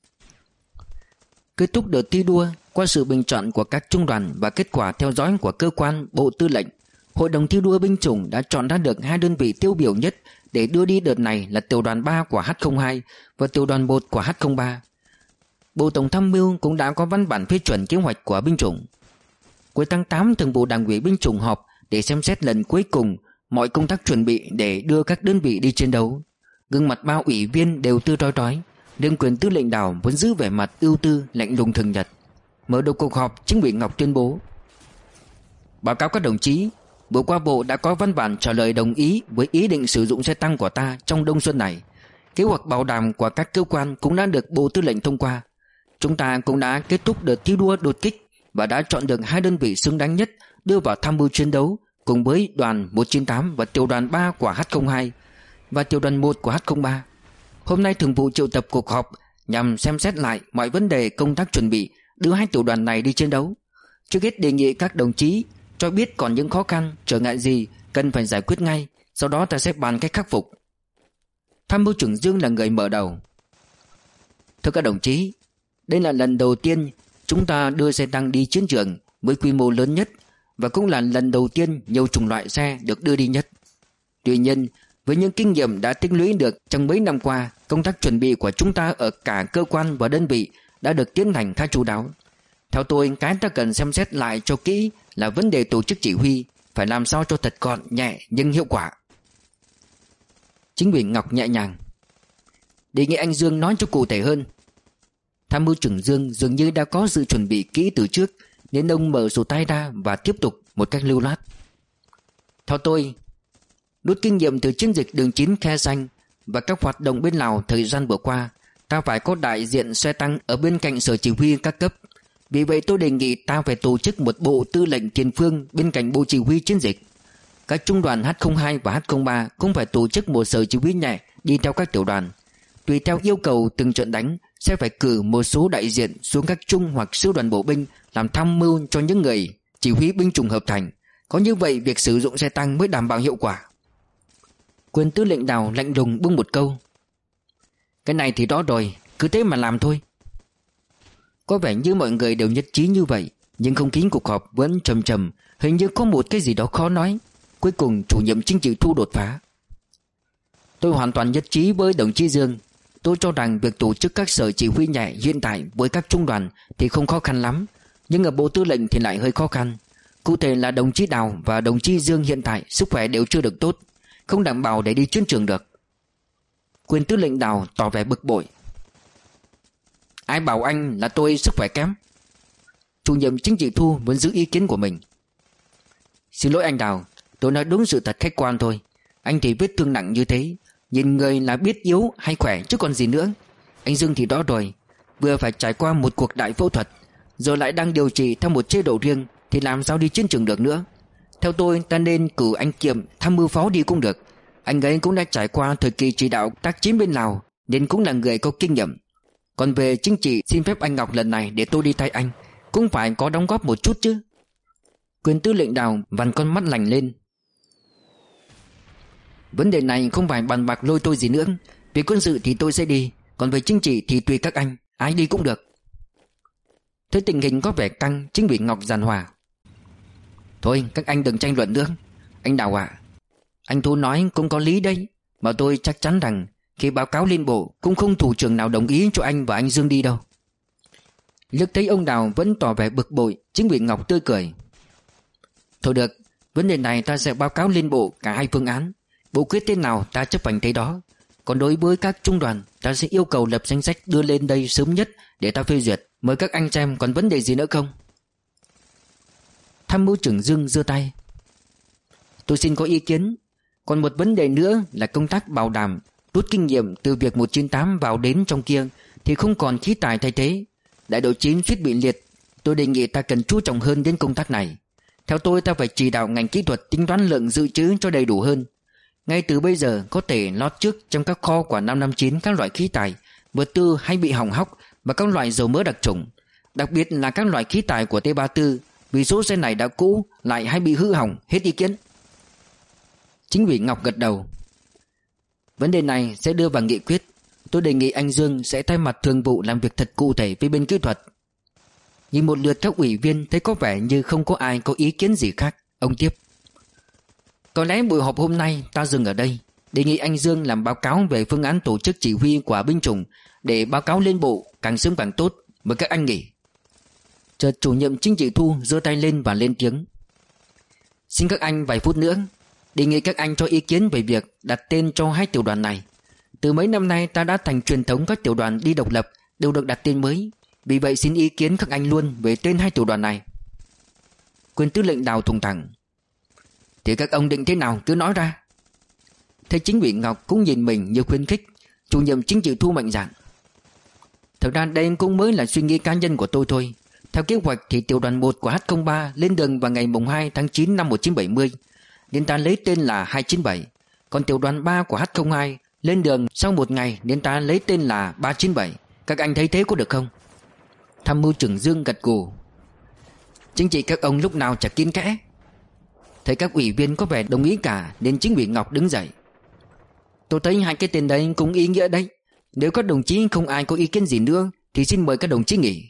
Kết thúc đợt thi đua, qua sự bình chọn của các trung đoàn và kết quả theo dõi của cơ quan Bộ Tư lệnh, Hội đồng thi đua binh chủng đã chọn ra được hai đơn vị tiêu biểu nhất để đưa đi đợt này là tiểu đoàn ba của H không hai và tiểu đoàn một của H không ba. Bộ Tổng tham mưu cũng đã có văn bản phê chuẩn kế hoạch của binh chủng. Cuối tháng tám, Thường vụ Đảng ủy binh chủng họp để xem xét lần cuối cùng mọi công tác chuẩn bị để đưa các đơn vị đi chiến đấu. Gương mặt bao ủy viên đều tươi rói rói, riêng quyền tư lệnh Đào vẫn giữ vẻ mặt ưu tư lạnh lùng thường nhật. Mở đầu cuộc họp, Chính ủy Ngọc tuyên bố: báo cáo các đồng chí, Bộ Qua Bộ đã có văn bản trả lời đồng ý với ý định sử dụng xe tăng của ta trong đông xuân này. Kế hoạch bảo đảm của các cơ quan cũng đã được Bộ Tư lệnh thông qua. Chúng ta cũng đã kết thúc đợt thi đua đột kích và đã chọn được hai đơn vị xứng đáng nhất đưa vào tham mưu chiến đấu cùng với đoàn một chín tám và tiểu đoàn ba của H không hai và tiểu đoàn một của H không ba. Hôm nay Thường vụ triệu tập cuộc họp nhằm xem xét lại mọi vấn đề công tác chuẩn bị đưa hai tiểu đoàn này đi chiến đấu. Trước hết đề nghị các đồng chí cho biết còn những khó khăn, trở ngại gì cần phải giải quyết ngay, sau đó ta sẽ bàn cách khắc phục. Tham mưu trưởng Dương là người mở đầu: thưa các đồng chí, đây là lần đầu tiên chúng ta đưa xe tăng đi chiến trường với quy mô lớn nhất và cũng là lần đầu tiên nhiều chủng loại xe được đưa đi nhất. Tuy nhiên, với những kinh nghiệm đã tích lũy được trong mấy năm qua, công tác chuẩn bị của chúng ta ở cả cơ quan và đơn vị đã được tiến hành khá chu đáo. Theo tôi, cái ta cần xem xét lại cho kỹ là vấn đề tổ chức chỉ huy, phải làm sao cho thật gọn, nhẹ nhưng hiệu quả. Chính ủy Ngọc nhẹ nhàng: đề nghị anh Dương nói cho cụ thể hơn. Tham mưu trưởng Dương dường như đã có sự chuẩn bị kỹ từ trước, nên ông mở sổ tay ra và tiếp tục một cách lưu loát: theo tôi, rút kinh nghiệm từ chiến dịch đường chín Khe Xanh và các hoạt động bên Lào thời gian vừa qua, ta phải có đại diện xe tăng ở bên cạnh sở chỉ huy các cấp. Vì vậy tôi đề nghị ta phải tổ chức một bộ tư lệnh tiền phương bên cạnh bộ chỉ huy chiến dịch. Các trung đoàn H không hai và H không ba cũng phải tổ chức một sở chỉ huy nhẹ đi theo các tiểu đoàn. Tùy theo yêu cầu từng trận đánh sẽ phải cử một số đại diện xuống các trung hoặc sư đoàn bộ binh làm tham mưu cho những người chỉ huy binh chủng hợp thành. Có như vậy việc sử dụng xe tăng mới đảm bảo hiệu quả. Quyền tư lệnh Đào lạnh lùng bung một câu: cái này thì rõ rồi, cứ thế mà làm thôi. Có vẻ như mọi người đều nhất trí như vậy, nhưng không khí cuộc họp vẫn trầm trầm, hình như có một cái gì đó khó nói. Cuối cùng chủ nhiệm chính trị Thu đột phá: tôi hoàn toàn nhất trí với đồng chí Dương. Tôi cho rằng việc tổ chức các sở chỉ huy nhẹ hiện tại với các trung đoàn thì không khó khăn lắm, nhưng ở Bộ Tư lệnh thì lại hơi khó khăn. Cụ thể là đồng chí Đào và đồng chí Dương hiện tại sức khỏe đều chưa được tốt, không đảm bảo để đi chiến trường được. Quyền tư lệnh Đào tỏ vẻ bực bội: ai bảo anh là tôi sức khỏe kém? Chủ nhiệm chính trị Thu vẫn giữ ý kiến của mình: xin lỗi anh Đào, tôi nói đúng sự thật khách quan thôi. Anh thì vết thương nặng như thế, nhìn người là biết yếu hay khỏe chứ còn gì nữa. Anh Dương thì đó rồi, vừa phải trải qua một cuộc đại phẫu thuật, rồi lại đang điều trị theo một chế độ riêng, thì làm sao đi chiến trường được nữa. Theo tôi, ta nên cử anh Kiệm tham mưu phó đi cũng được. Anh ấy cũng đã trải qua thời kỳ chỉ đạo tác chiến bên Lào, nên cũng là người có kinh nghiệm. Còn về chính trị, xin phép anh Ngọc lần này để tôi đi thay anh, cũng phải có đóng góp một chút chứ. Quyền tư lệnh Đào vằn con mắt lành lên: vấn đề này không phải bàn bạc lôi tôi gì nữa. Về quân sự thì tôi sẽ đi, còn về chính trị thì tùy các anh, ai đi cũng được. Thấy tình hình có vẻ căng, Chính ủy Ngọc giàn hòa: thôi các anh đừng tranh luận nữa. Anh Đào ạ, à, anh Thu nói cũng có lý đấy, mà tôi chắc chắn rằng khi báo cáo lên bộ cũng không thủ trưởng nào đồng ý cho anh và anh Dương đi đâu. Liếc thấy ông Đào vẫn tỏ vẻ bực bội, Chính ủy Ngọc tươi cười: thôi được, vấn đề này ta sẽ báo cáo lên bộ cả hai phương án. Bộ quyết thế nào ta chấp hành thế đó. Còn đối với các trung đoàn, ta sẽ yêu cầu lập danh sách đưa lên đây sớm nhất để ta phê duyệt. Mời các anh xem còn vấn đề gì nữa không. Tham mưu trưởng Dương giơ tay: tôi xin có ý kiến. Còn một vấn đề nữa là công tác bảo đảm rút kinh nghiệm từ việc một chín tám vào đến trong kia thì không còn khí tài thay thế. Đại đội chín suýt bị liệt, tôi đề nghị ta cần chú trọng hơn đến công tác này. Theo tôi, ta phải chỉ đạo ngành kỹ thuật tính toán lượng dự trữ cho đầy đủ hơn. Ngay từ bây giờ có thể lót trước trong các kho của năm năm chín các loại khí tài vật tư hay bị hỏng hóc và các loại dầu mỡ đặc trùng, đặc biệt là các loại khí tài của T ba mươi tư, vì số xe này đã cũ lại hay bị hư hỏng. Hết ý kiến. Chính ủy Ngọc gật đầu. Vấn đề này sẽ đưa vào nghị quyết. Tôi đề nghị anh Dương sẽ thay mặt thường vụ làm việc thật cụ thể với bên kỹ thuật. Nhìn một lượt các ủy viên thấy có vẻ như không có ai có ý kiến gì khác. Ông tiếp: Có lẽ buổi họp hôm nay ta dừng ở đây. Đề nghị anh Dương làm báo cáo về phương án tổ chức chỉ huy của binh chủng, để báo cáo lên bộ càng sớm càng tốt. Mời các anh nghỉ. Chợt chủ nhiệm Chính trị Thu giơ tay lên và lên tiếng: Xin các anh vài phút nữa. Đề nghị các anh cho ý kiến về việc đặt tên cho hai tiểu đoàn này. Từ mấy năm nay ta đã thành truyền thống các tiểu đoàn đi độc lập đều được đặt tên mới. Vì vậy xin ý kiến các anh luôn về tên hai tiểu đoàn này. Quyền tư lệnh Đào thùng thẳng: Thì các ông định thế nào cứ nói ra. Thấy Chính ủy Ngọc cũng nhìn mình như khuyến khích, chủ nhiệm Chính trị Thu mạnh dạn: Thực ra đây cũng mới là suy nghĩ cá nhân của tôi thôi. Theo kế hoạch thì tiểu đoàn một của H không ba lên đường vào ngày mùng hai tháng chín năm một nghìn chín trăm bảy mươi, nên ta lấy tên là hai chín bảy. Còn tiểu đoàn ba của H không hai lên đường sau một ngày, nên ta lấy tên là ba chín bảy. Các anh thấy thế có được không? Tham mưu trưởng Dương gật gù: Chính trị các ông lúc nào chả kín kẽ. Thấy các ủy viên có vẻ đồng ý cả, nên Chính ủy Ngọc đứng dậy: Tôi thấy hai cái tên đấy cũng ý nghĩa đấy. Nếu các đồng chí không ai có ý kiến gì nữa thì xin mời các đồng chí nghỉ.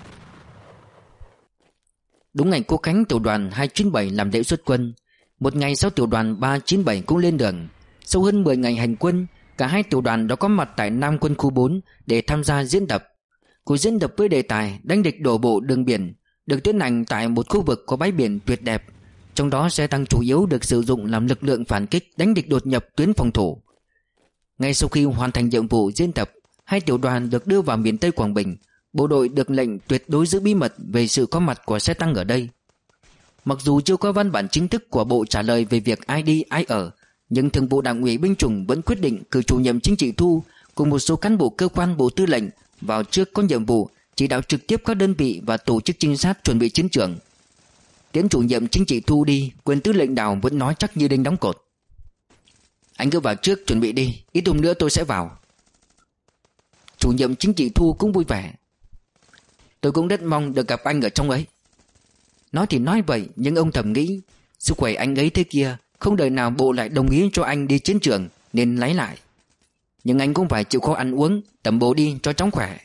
Đúng ngày Quốc khánh tiểu đoàn hai chín bảy làm lễ xuất quân. Một ngày sau tiểu đoàn ba chín bảy cũng lên đường. Sau hơn mười ngày hành quân, cả hai tiểu đoàn đã có mặt tại Nam quân khu bốn để tham gia diễn tập. Cuộc diễn tập với đề tài đánh địch đổ bộ đường biển được tiến hành tại một khu vực có bãi biển tuyệt đẹp. Trong đó xe tăng chủ yếu được sử dụng làm lực lượng phản kích đánh địch đột nhập tuyến phòng thủ. Ngay sau khi hoàn thành nhiệm vụ diễn tập, hai tiểu đoàn được đưa vào miền Tây Quảng Bình. Bộ đội được lệnh tuyệt đối giữ bí mật về sự có mặt của xe tăng ở đây. Mặc dù chưa có văn bản chính thức của Bộ trả lời về việc ai đi ai ở, nhưng Thường vụ Đảng ủy binh chủng vẫn quyết định cử chủ nhiệm Chính trị Thu cùng một số cán bộ cơ quan Bộ Tư lệnh vào trước có nhiệm vụ chỉ đạo trực tiếp các đơn vị và tổ chức trinh sát chuẩn bị chiến trường. Tiễn chủ nhiệm Chính trị Thu đi, quyền tư lệnh Đào vẫn nói chắc như đinh đóng cột: Anh cứ vào trước chuẩn bị đi, ít hôm nữa tôi sẽ vào. Chủ nhiệm Chính trị Thu cũng vui vẻ: Tôi cũng rất mong được gặp anh ở trong ấy. Nói thì nói vậy, nhưng ông thầm nghĩ sức khỏe anh ấy thế kia, không đời nào Bộ lại đồng ý cho anh đi chiến trường, nên lấy lại. Nhưng anh cũng phải chịu khó ăn uống, tầm bổ đi cho chóng khỏe.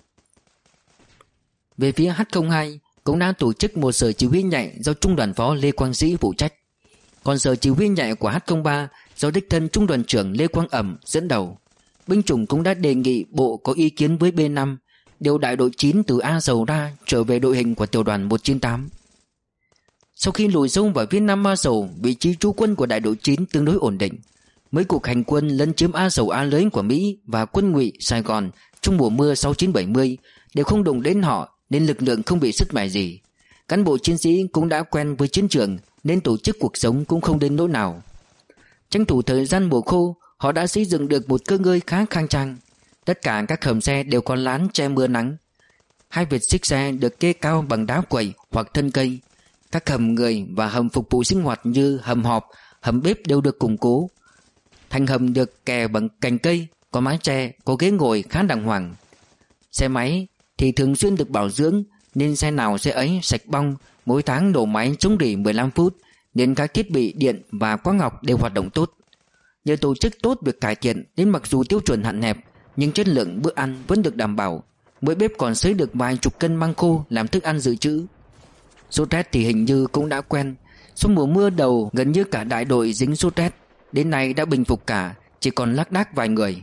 Về phía H không hai cũng đã tổ chức một sở chỉ huy nhạy do Trung đoàn phó Lê Quang Sĩ phụ trách. Còn sở chỉ huy nhạy của H không ba do đích thân Trung đoàn trưởng Lê Quang Ẩm dẫn đầu. Binh chủng cũng đã đề nghị Bộ có ý kiến với B năm điều đại đội chín từ A Dầu ra trở về đội hình của tiểu đoàn một chín tám. Sau khi lùi sâu vào phía Nam A Dầu, vị trí trú quân của đại đội chín tương đối ổn định. Mấy cuộc hành quân lấn chiếm A Dầu A Lưới của Mỹ và quân Ngụy Sài Gòn trong mùa mưa sáu chín bảy mươi đều không đụng đến họ, nên lực lượng không bị sứt mẻ gì. Cán bộ chiến sĩ cũng đã quen với chiến trường nên tổ chức cuộc sống cũng không đến nỗi nào. Tranh thủ thời gian mùa khô, họ đã xây dựng được một cơ ngơi khá khang trang. Tất cả các hầm xe đều có lán che mưa nắng. Hai vệt xích xe được kê cao bằng đá quẩy hoặc thân cây. Các hầm người và hầm phục vụ sinh hoạt như hầm họp, hầm bếp đều được củng cố. Thành hầm được kè bằng cành cây, có mái che, có ghế ngồi khá đàng hoàng. Xe máy thì thường xuyên được bảo dưỡng, nên xe nào xe ấy sạch bong, mỗi tháng đổ máy chống rỉ mười lăm phút, nên các thiết bị điện và quang học đều hoạt động tốt. Nhờ tổ chức tốt việc cải thiện đến mặc dù tiêu chuẩn hạn hẹp, nhưng chất lượng bữa ăn vẫn được đảm bảo. Mỗi bếp còn xới được vài chục cân măng khô làm thức ăn dự trữ. Sốt rét thì hình như cũng đã quen. Sau mùa mưa đầu gần như cả đại đội dính sốt rét, đến nay đã bình phục cả, chỉ còn lác đác vài người.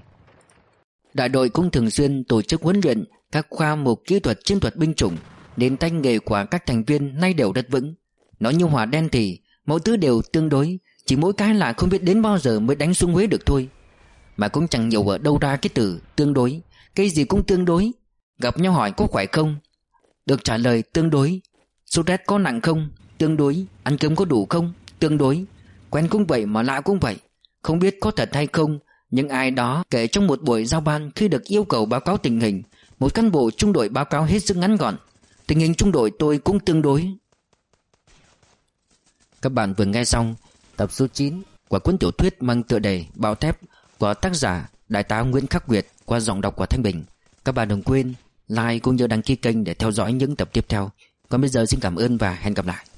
Đại đội cũng thường xuyên tổ chức huấn luyện các khoa mục kỹ thuật chiến thuật binh chủng, nên tay nghề của các thành viên nay đều rất vững. Nói như hỏa đen thì mọi thứ đều tương đối, chỉ mỗi cái là không biết đến bao giờ mới đánh xuống Huế được thôi. Mà cũng chẳng nhiều ở đâu ra cái từ tương đối. Cái gì cũng tương đối. Gặp nhau hỏi có khỏe không, được trả lời tương đối. Sốt rét có nặng không, tương đối. Ăn cơm có đủ không, tương đối. Quen cũng vậy mà lạ cũng vậy. Không biết có thật hay không, nhưng ai đó kể trong một buổi giao ban khi được yêu cầu báo cáo tình hình, một cán bộ trung đội báo cáo hết sức ngắn gọn: tình hình trung đội tôi cũng tương đối. Các bạn vừa nghe xong tập số chín của cuốn tiểu thuyết mang tựa đề Bão Thép của tác giả Đại tá Nguyễn Khắc Việt. qua giọng đọc của Thanh Bình. Các bạn đừng quên like cũng như đăng ký kênh để theo dõi những tập tiếp theo. Còn bây giờ xin cảm ơn và hẹn gặp lại.